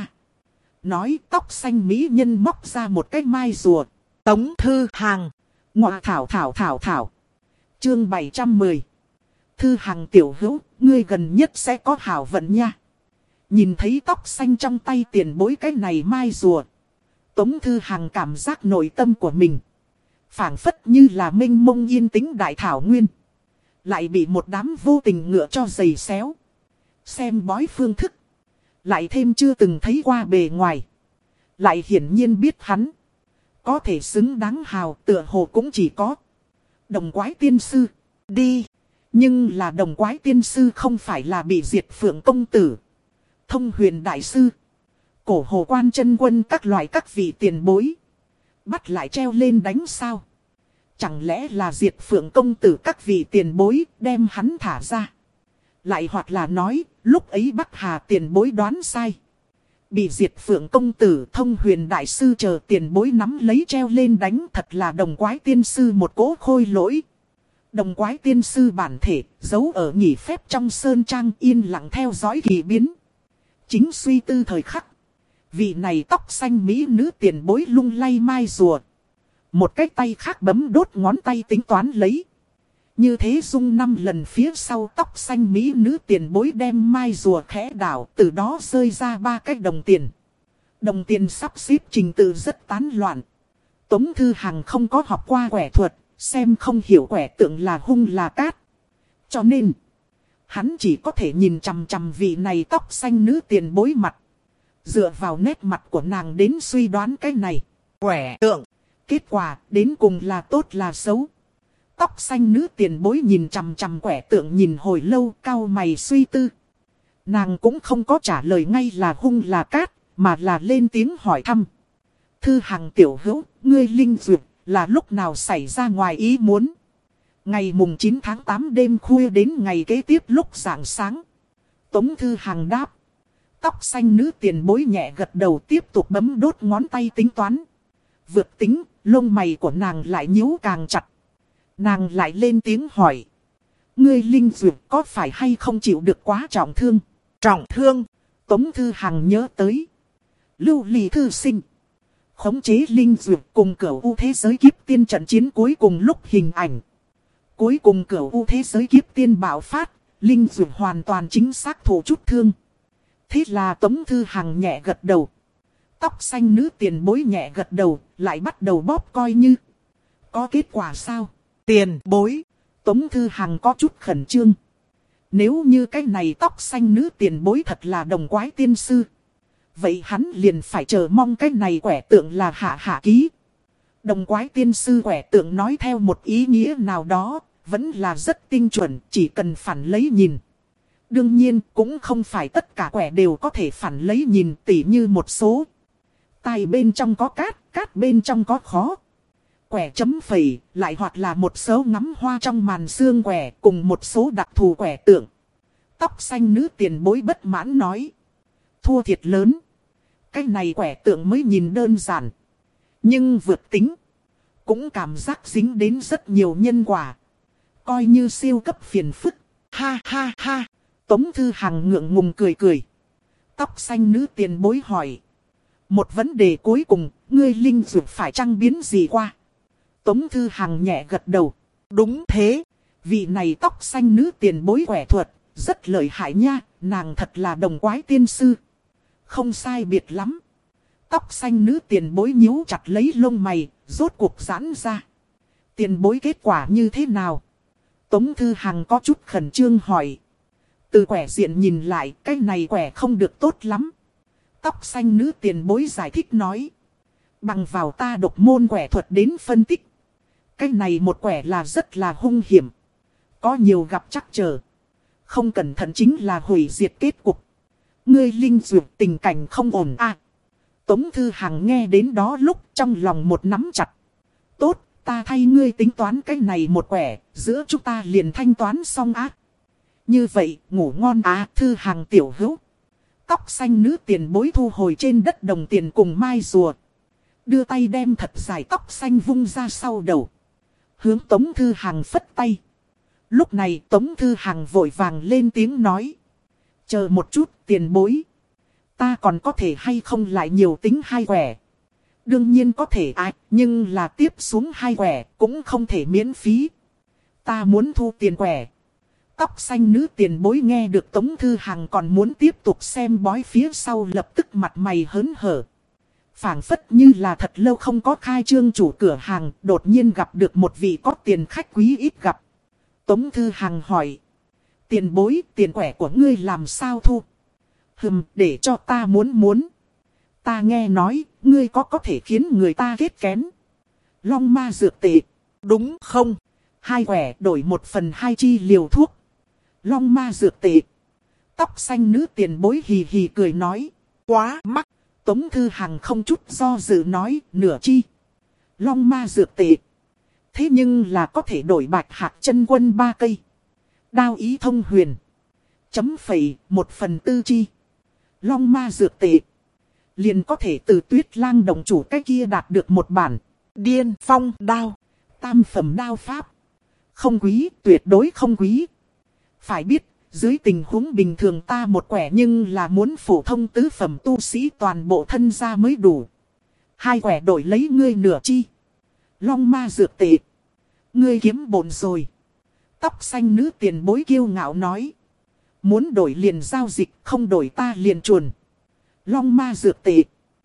Nói tóc xanh mỹ nhân móc ra một cái mai rùa. Tống Thư Hằng. Ngọa thảo thảo thảo thảo. Chương bảy trăm mười. Thư Hằng tiểu hữu, ngươi gần nhất sẽ có hảo vận nha. Nhìn thấy tóc xanh trong tay tiền bối cái này mai rùa. Tống Thư Hằng cảm giác nội tâm của mình phảng phất như là mênh mông yên tĩnh đại thảo nguyên. Lại bị một đám vô tình ngựa cho giày xéo. Xem bói phương thức. Lại thêm chưa từng thấy qua bề ngoài. Lại hiển nhiên biết hắn có thể xứng đáng hào tựa hồ cũng chỉ có Đồng Quái Tiên Sư. Đi. Nhưng là Đồng Quái Tiên Sư không phải là bị diệt Phượng Công Tử, Thông Huyền Đại Sư, Cổ Hồ Quan Chân Quân các loại các vị tiền bối bắt lại treo lên đánh sao? Chẳng lẽ là diệt Phượng Công Tử các vị tiền bối đem hắn thả ra? Lại hoặc là nói, lúc ấy Bắc Hà tiền bối đoán sai. Bị diệt Phượng Công Tử, Thông Huyền Đại Sư chờ tiền bối nắm lấy treo lên đánh, thật là Đồng Quái Tiên Sư một cỗ khôi lỗi. Đồng Quái Tiên Sư bản thể, giấu ở nghỉ phép trong sơn trang yên lặng theo dõi kỳ biến. Chính suy tư thời khắc. Vị này tóc xanh mỹ nữ tiền bối lung lay mai rùa. Một cái tay khác bấm đốt ngón tay tính toán lấy. Như thế dung năm lần phía sau tóc xanh mỹ nữ tiền bối đem mai rùa khẽ đảo, từ đó rơi ra ba cái đồng tiền. Đồng tiền sắp xếp trình tự rất tán loạn. Tống Thư Hằng không có học qua quẻ thuật, xem không hiểu quẻ tượng là hung là cát. Cho nên, hắn chỉ có thể nhìn chằm chằm vị này tóc xanh nữ tiền bối mặt. Dựa vào nét mặt của nàng đến suy đoán cái này. Quẻ tượng. Kết quả đến cùng là tốt là xấu. Tóc xanh nữ tiền bối nhìn chằm chằm quẻ tượng nhìn hồi lâu, cau mày suy tư. Nàng cũng không có trả lời ngay là hung là cát, mà là lên tiếng hỏi thăm. Thư Hằng tiểu hữu, ngươi linh dược là lúc nào xảy ra ngoài ý muốn? Ngày mùng chín tháng tám đêm khuya đến ngày kế tiếp lúc rạng sáng. Tống Thư Hằng đáp. Tóc xanh nữ tiền bối nhẹ gật đầu tiếp tục bấm đốt ngón tay tính toán. Vượt tính, lông mày của nàng lại nhíu càng chặt. Nàng lại lên tiếng hỏi. Ngươi linh dược có phải hay không chịu được quá trọng thương? Trọng thương. Tống Thư Hằng nhớ tới. Lưu Ly thư sinh. Khống chế linh dược cùng cửu u thế giới kiếp tiên trận chiến cuối cùng lúc hình ảnh. Cuối cùng cửu u thế giới kiếp tiên bạo phát. Linh dược hoàn toàn chính xác thủ chút thương. Thế là Tống Thư Hằng nhẹ gật đầu. Tóc xanh nữ tiền bối nhẹ gật đầu, lại bắt đầu bóp coi như. Có kết quả sao? Tiền bối. Tống Thư Hằng có chút khẩn trương. Nếu như cái này tóc xanh nữ tiền bối thật là Đồng Quái Tiên Sư. Vậy hắn liền phải chờ mong cái này quẻ tượng là hạ hạ ký. Đồng Quái Tiên Sư quẻ tượng nói theo một ý nghĩa nào đó, vẫn là rất tinh chuẩn, chỉ cần phản lấy nhìn. Đương nhiên cũng không phải tất cả quẻ đều có thể phản lấy nhìn, tỉ như một số. Tai bên trong có cát, cát bên trong có khó. Quẻ chấm phẩy, lại hoặc là một số ngắm hoa trong màn sương quẻ cùng một số đặc thù quẻ tượng. Tóc xanh nữ tiền bối bất mãn nói. Thua thiệt lớn. Cái này quẻ tượng mới nhìn đơn giản. Nhưng vượt tính. Cũng cảm giác dính đến rất nhiều nhân quả. Coi như siêu cấp phiền phức. Ha ha ha. Tống Thư Hằng ngượng ngùng cười cười. Tóc xanh nữ tiền bối hỏi. Một vấn đề cuối cùng, ngươi linh dược phải chăng biến gì qua? Tống Thư Hằng nhẹ gật đầu. Đúng thế. Vị này tóc xanh nữ tiền bối quẻ thuật, rất lợi hại nha, nàng thật là Đồng Quái Tiên Sư. Không sai biệt lắm. Tóc xanh nữ tiền bối nhíu chặt lấy lông mày, rốt cuộc giãn ra. Tiền bối kết quả như thế nào? Tống Thư Hằng có chút khẩn trương hỏi. Từ quẻ diện nhìn lại, cái này quẻ không được tốt lắm. Tóc xanh nữ tiền bối giải thích nói. Bằng vào ta độc môn quẻ thuật đến phân tích. Cái này một quẻ là rất là hung hiểm. Có nhiều gặp trắc trở. Không cẩn thận chính là hủy diệt kết cục. Ngươi linh dược tình cảnh không ổn à. Tống Thư Hằng nghe đến đó lúc trong lòng một nắm chặt. Tốt, ta thay ngươi tính toán cái này một quẻ, giữa chúng ta liền thanh toán xong á. Như vậy, ngủ ngon á. Thư Hằng tiểu hữu. Tóc xanh nữ tiền bối thu hồi trên đất đồng tiền cùng mai rùa. Đưa tay đem thật dài tóc xanh vung ra sau đầu. Hướng Tống Thư Hằng phất tay. Lúc này Tống Thư Hằng vội vàng lên tiếng nói. Chờ một chút tiền bối. Ta còn có thể hay không lại nhiều tính hai quẻ. Đương nhiên có thể ai, nhưng là tiếp xuống hai quẻ cũng không thể miễn phí. Ta muốn thu tiền quẻ. Tóc xanh nữ tiền bối nghe được Tống Thư Hằng còn muốn tiếp tục xem bói phía sau lập tức mặt mày hớn hở. Phảng phất như là thật lâu không có khai trương chủ cửa hàng, đột nhiên gặp được một vị có tiền khách quý ít gặp. Tống Thư Hằng hỏi. Tiền bối, tiền quẻ của ngươi làm sao thu? Hừm, để cho ta muốn muốn. Ta nghe nói, ngươi có có thể khiến người ta kết kén. Long ma dược tệ. Đúng không? Hai quẻ đổi một phần hai chi liều thuốc. Long ma dược tệ. Tóc xanh nữ tiền bối hì hì cười nói. Quá mắc. Tống Thư Hằng không chút do dự nói nửa chi. Long ma dược tệ. Thế nhưng là có thể đổi bạch hạc chân quân ba cây. Đao ý thông huyền. Chấm phẩy một phần tư chi. Long ma dược tệ. Liền có thể từ Tuyết Lang đồng chủ cái kia đạt được một bản. Điên phong đao. Tam phẩm đao pháp. Không quý, tuyệt đối không quý. Phải biết, dưới tình huống bình thường ta một quẻ nhưng là muốn phổ thông tứ phẩm tu sĩ toàn bộ thân gia mới đủ. Hai quẻ đổi lấy ngươi nửa chi. Long ma dược tệ. Ngươi kiếm bổn rồi. Tóc xanh nữ tiền bối kiêu ngạo nói. Muốn đổi liền giao dịch, không đổi ta liền chuồn. Long ma dược tệ.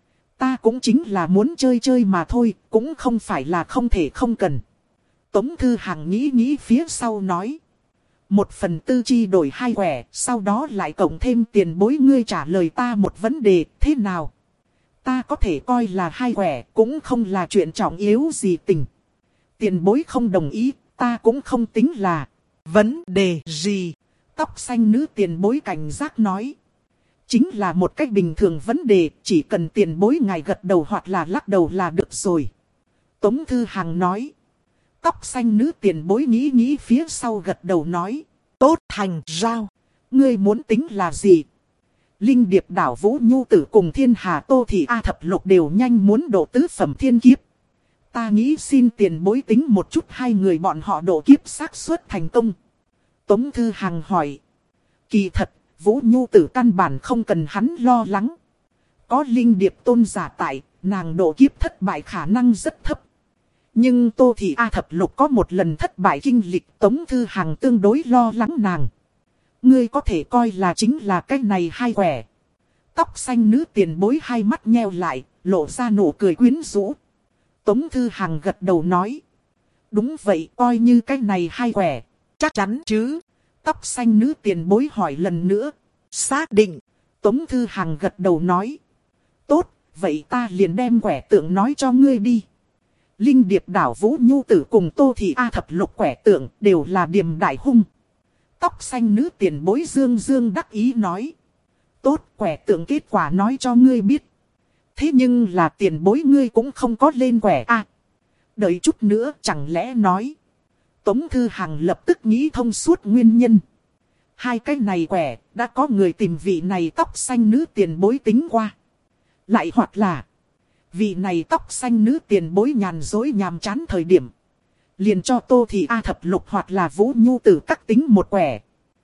Ta cũng chính là muốn chơi chơi mà thôi, cũng không phải là không thể không cần. Tống Thư Hằng nghĩ nghĩ phía sau nói. Một phần tư chi đổi hai quẻ, sau đó lại cộng thêm tiền bối ngươi trả lời ta một vấn đề, thế nào? Ta có thể coi là hai quẻ, cũng không là chuyện trọng yếu gì tình. Tiền bối không đồng ý, ta cũng không tính là vấn đề gì. Tóc xanh nữ tiền bối cảnh giác nói. Chính là một cách bình thường vấn đề, chỉ cần tiền bối ngài gật đầu hoặc là lắc đầu là được rồi. Tống Thư Hằng nói. Tóc xanh nữ tiền bối nghĩ nghĩ phía sau gật đầu nói. Tốt thành giao. Ngươi muốn tính là gì? Linh điệp đảo Vũ Nhu Tử cùng Thiên Hà Tô Thị A Thập Lục đều nhanh muốn độ tứ phẩm thiên kiếp. Ta nghĩ xin tiền bối tính một chút hai người bọn họ độ kiếp xác suất thành công. Tống Thư Hằng hỏi. Kỳ thật, Vũ Nhu Tử căn bản không cần hắn lo lắng. Có linh điệp tôn giả tại, nàng độ kiếp thất bại khả năng rất thấp. Nhưng Tô Thị A Thập Lục có một lần thất bại kinh lịch, Tống Thư Hằng tương đối lo lắng nàng. Ngươi có thể coi là chính là cái này hai quẻ. Tóc xanh nữ tiền bối hai mắt nheo lại, lộ ra nụ cười quyến rũ. Tống Thư Hằng gật đầu nói. Đúng vậy, coi như cái này hai quẻ. Chắc chắn chứ. Tóc xanh nữ tiền bối hỏi lần nữa. Xác định. Tống Thư Hằng gật đầu nói. Tốt, vậy ta liền đem quẻ tượng nói cho ngươi đi. Linh điệp đảo Vũ Nhu Tử cùng Tô Thị A Thập Lục quẻ tượng đều là điềm đại hung. Tóc xanh nữ tiền bối dương dương đắc ý nói. Tốt, quẻ tượng kết quả nói cho ngươi biết. Thế nhưng là tiền bối ngươi cũng không có lên quẻ a. À, đợi chút nữa chẳng lẽ nói. Tống Thư Hằng lập tức nghĩ thông suốt nguyên nhân. Hai cái này quẻ, đã có người tìm vị này tóc xanh nữ tiền bối tính qua. Lại hoặc là, vị này tóc xanh nữ tiền bối nhàn dối nhàm chán thời điểm. Liền cho Tô Thị A Thập Lục hoặc là Vũ Nhu Tử cắt tính một quẻ.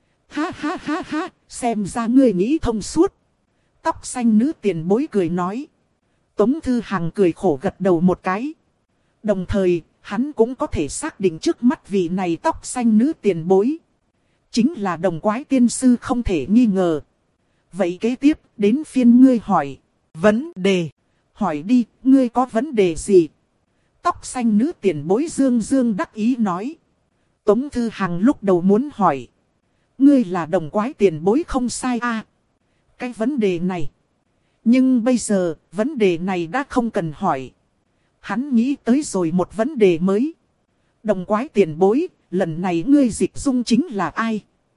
Ha ha ha ha, xem ra ngươi nghĩ thông suốt. Tóc xanh nữ tiền bối cười nói. Tống Thư Hằng cười khổ gật đầu một cái. Đồng thời, hắn cũng có thể xác định trước mắt vị này tóc xanh nữ tiền bối. Chính là đồng quái tiên sư không thể nghi ngờ. Vậy kế tiếp, đến phiên ngươi hỏi. Vấn đề. Hỏi đi, ngươi có vấn đề gì? Tóc xanh nữ tiền bối dương dương đắc ý nói. Tống Thư Hằng lúc đầu muốn hỏi. Ngươi là đồng quái tiền bối không sai a. À, cái vấn đề này. Nhưng bây giờ, vấn đề này đã không cần hỏi. Hắn nghĩ tới rồi một vấn đề mới. Đồng quái tiền bối, lần này ngươi dịch dung chính là ai?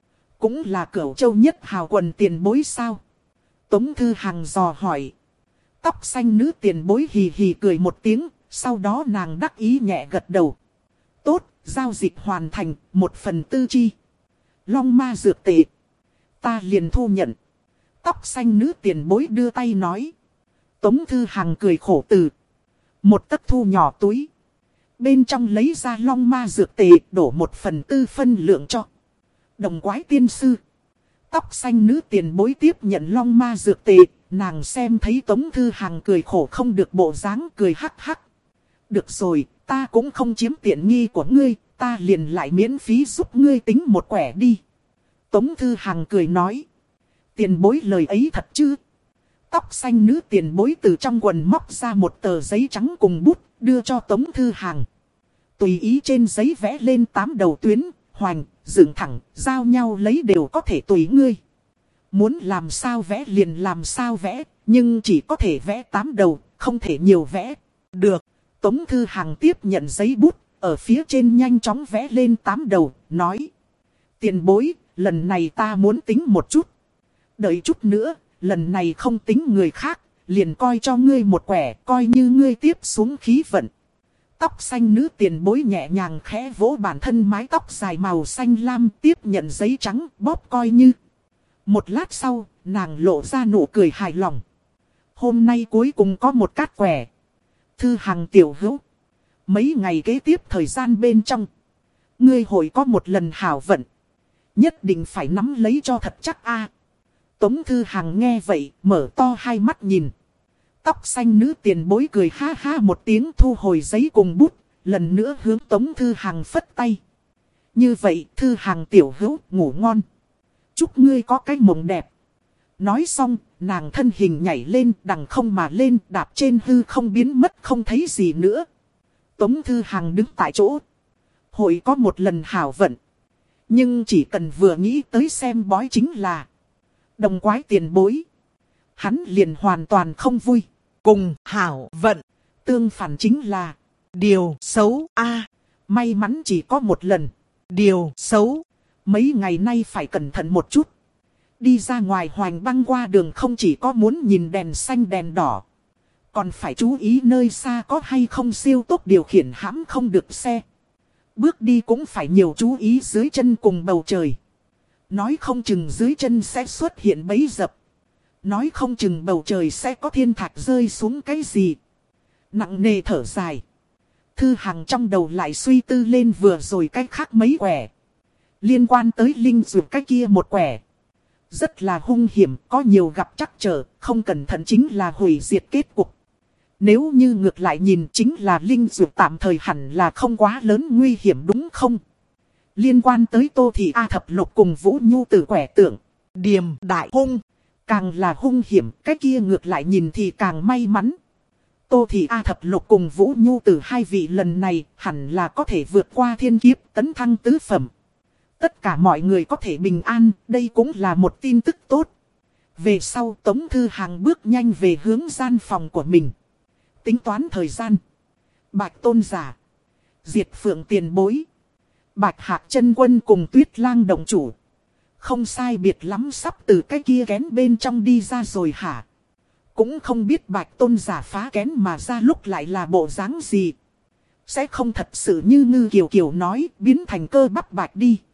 Cũng là Cửu Châu nhất hào quần tiền bối sao? Tống Thư Hằng dò hỏi. Tóc xanh nữ tiền bối hì hì cười một tiếng, sau đó nàng đắc ý nhẹ gật đầu. Tốt, giao dịch hoàn thành, một phần tư chi. Long ma dược tệ. Ta liền thu nhận. Tóc xanh nữ tiền bối đưa tay nói. Tống Thư Hằng cười khổ từ. Một tấc thu nhỏ túi. Bên trong lấy ra long ma dược tệ, đổ một phần tư phân lượng cho Đồng Quái tiên sư. Tóc xanh nữ tiền bối tiếp nhận long ma dược tệ. Nàng xem thấy Tống Thư Hằng cười khổ không được bộ dáng, cười hắc hắc. Được rồi, ta cũng không chiếm tiện nghi của ngươi, ta liền lại miễn phí giúp ngươi tính một quẻ đi. Tống Thư Hằng cười nói. Tiền bối lời ấy thật chứ? Tóc xanh nữ tiền bối từ trong quần móc ra một tờ giấy trắng cùng bút, đưa cho Tống Thư Hằng. Tùy ý trên giấy vẽ lên tám đầu tuyến, hoành, dựng thẳng, giao nhau lấy đều có thể tùy ngươi. Muốn làm sao vẽ liền làm sao vẽ, nhưng chỉ có thể vẽ tám đầu, không thể nhiều vẽ. Được, Tống Thư Hằng tiếp nhận giấy bút, ở phía trên nhanh chóng vẽ lên tám đầu, nói. Tiền bối, lần này ta muốn tính một chút. Đợi chút nữa, lần này không tính người khác, liền coi cho ngươi một quẻ, coi như ngươi tiếp xuống khí vận. Tóc xanh nữ tiền bối nhẹ nhàng khẽ vỗ bản thân mái tóc dài màu xanh lam, tiếp nhận giấy trắng, bóp coi như. Một lát sau, nàng lộ ra nụ cười hài lòng. Hôm nay cuối cùng có một cát quẻ. Thư Hằng tiểu hữu. Mấy ngày kế tiếp thời gian bên trong, ngươi hội có một lần hảo vận. Nhất định phải nắm lấy cho thật chắc a. Tống Thư Hằng nghe vậy, mở to hai mắt nhìn. Tóc xanh nữ tiền bối cười ha ha một tiếng, thu hồi giấy cùng bút, lần nữa hướng Tống Thư Hằng phất tay. Như vậy, Thư Hằng tiểu hữu, ngủ ngon. Chúc ngươi có cái mộng đẹp. Nói xong, nàng thân hình nhảy lên, đằng không mà lên, đạp trên hư không biến mất không thấy gì nữa. Tống Thư Hằng đứng tại chỗ. Hội có một lần hảo vận. Nhưng chỉ cần vừa nghĩ tới xem bói chính là Đồng Quái tiền bối, hắn liền hoàn toàn không vui. Cùng hảo vận tương phản chính là điều xấu a. May mắn chỉ có một lần. Điều xấu. Mấy ngày nay phải cẩn thận một chút. Đi ra ngoài hoành băng qua đường không chỉ có muốn nhìn đèn xanh đèn đỏ, còn phải chú ý nơi xa có hay không siêu tốc điều khiển hãm không được xe. Bước đi cũng phải nhiều chú ý dưới chân cùng bầu trời. Nói không chừng dưới chân sẽ xuất hiện bẫy dập. Nói không chừng bầu trời sẽ có thiên thạch rơi xuống cái gì. Nặng nề thở dài. Thư Hằng trong đầu lại suy tư lên vừa rồi cách khác mấy quẻ. Liên quan tới linh dược cái kia một quẻ. Rất là hung hiểm, có nhiều gặp trắc trở, không cẩn thận chính là hủy diệt kết cục. Nếu như ngược lại nhìn chính là linh dược tạm thời hẳn là không quá lớn nguy hiểm đúng không? Liên quan tới Tô Thị A Thập Lục cùng Vũ Nhu Tử quẻ tượng, điềm đại hung, càng là hung hiểm, cái kia ngược lại nhìn thì càng may mắn. Tô Thị A Thập Lục cùng Vũ Nhu Tử hai vị lần này hẳn là có thể vượt qua thiên kiếp tấn thăng tứ phẩm. Tất cả mọi người có thể bình an, đây cũng là một tin tức tốt. Về sau Tống Thư Hằng bước nhanh về hướng gian phòng của mình. Tính toán thời gian. Bạch Tôn giả, Diệt Phượng tiền bối, Bạch Hạc chân quân cùng Tuyết Lang động chủ. Không sai biệt lắm sắp từ cái kia kén bên trong đi ra rồi hả? Cũng không biết Bạch Tôn giả phá kén mà ra lúc lại là bộ dáng gì. Sẽ không thật sự như Ngư Kiều Kiều nói biến thành cơ bắp bạch đi.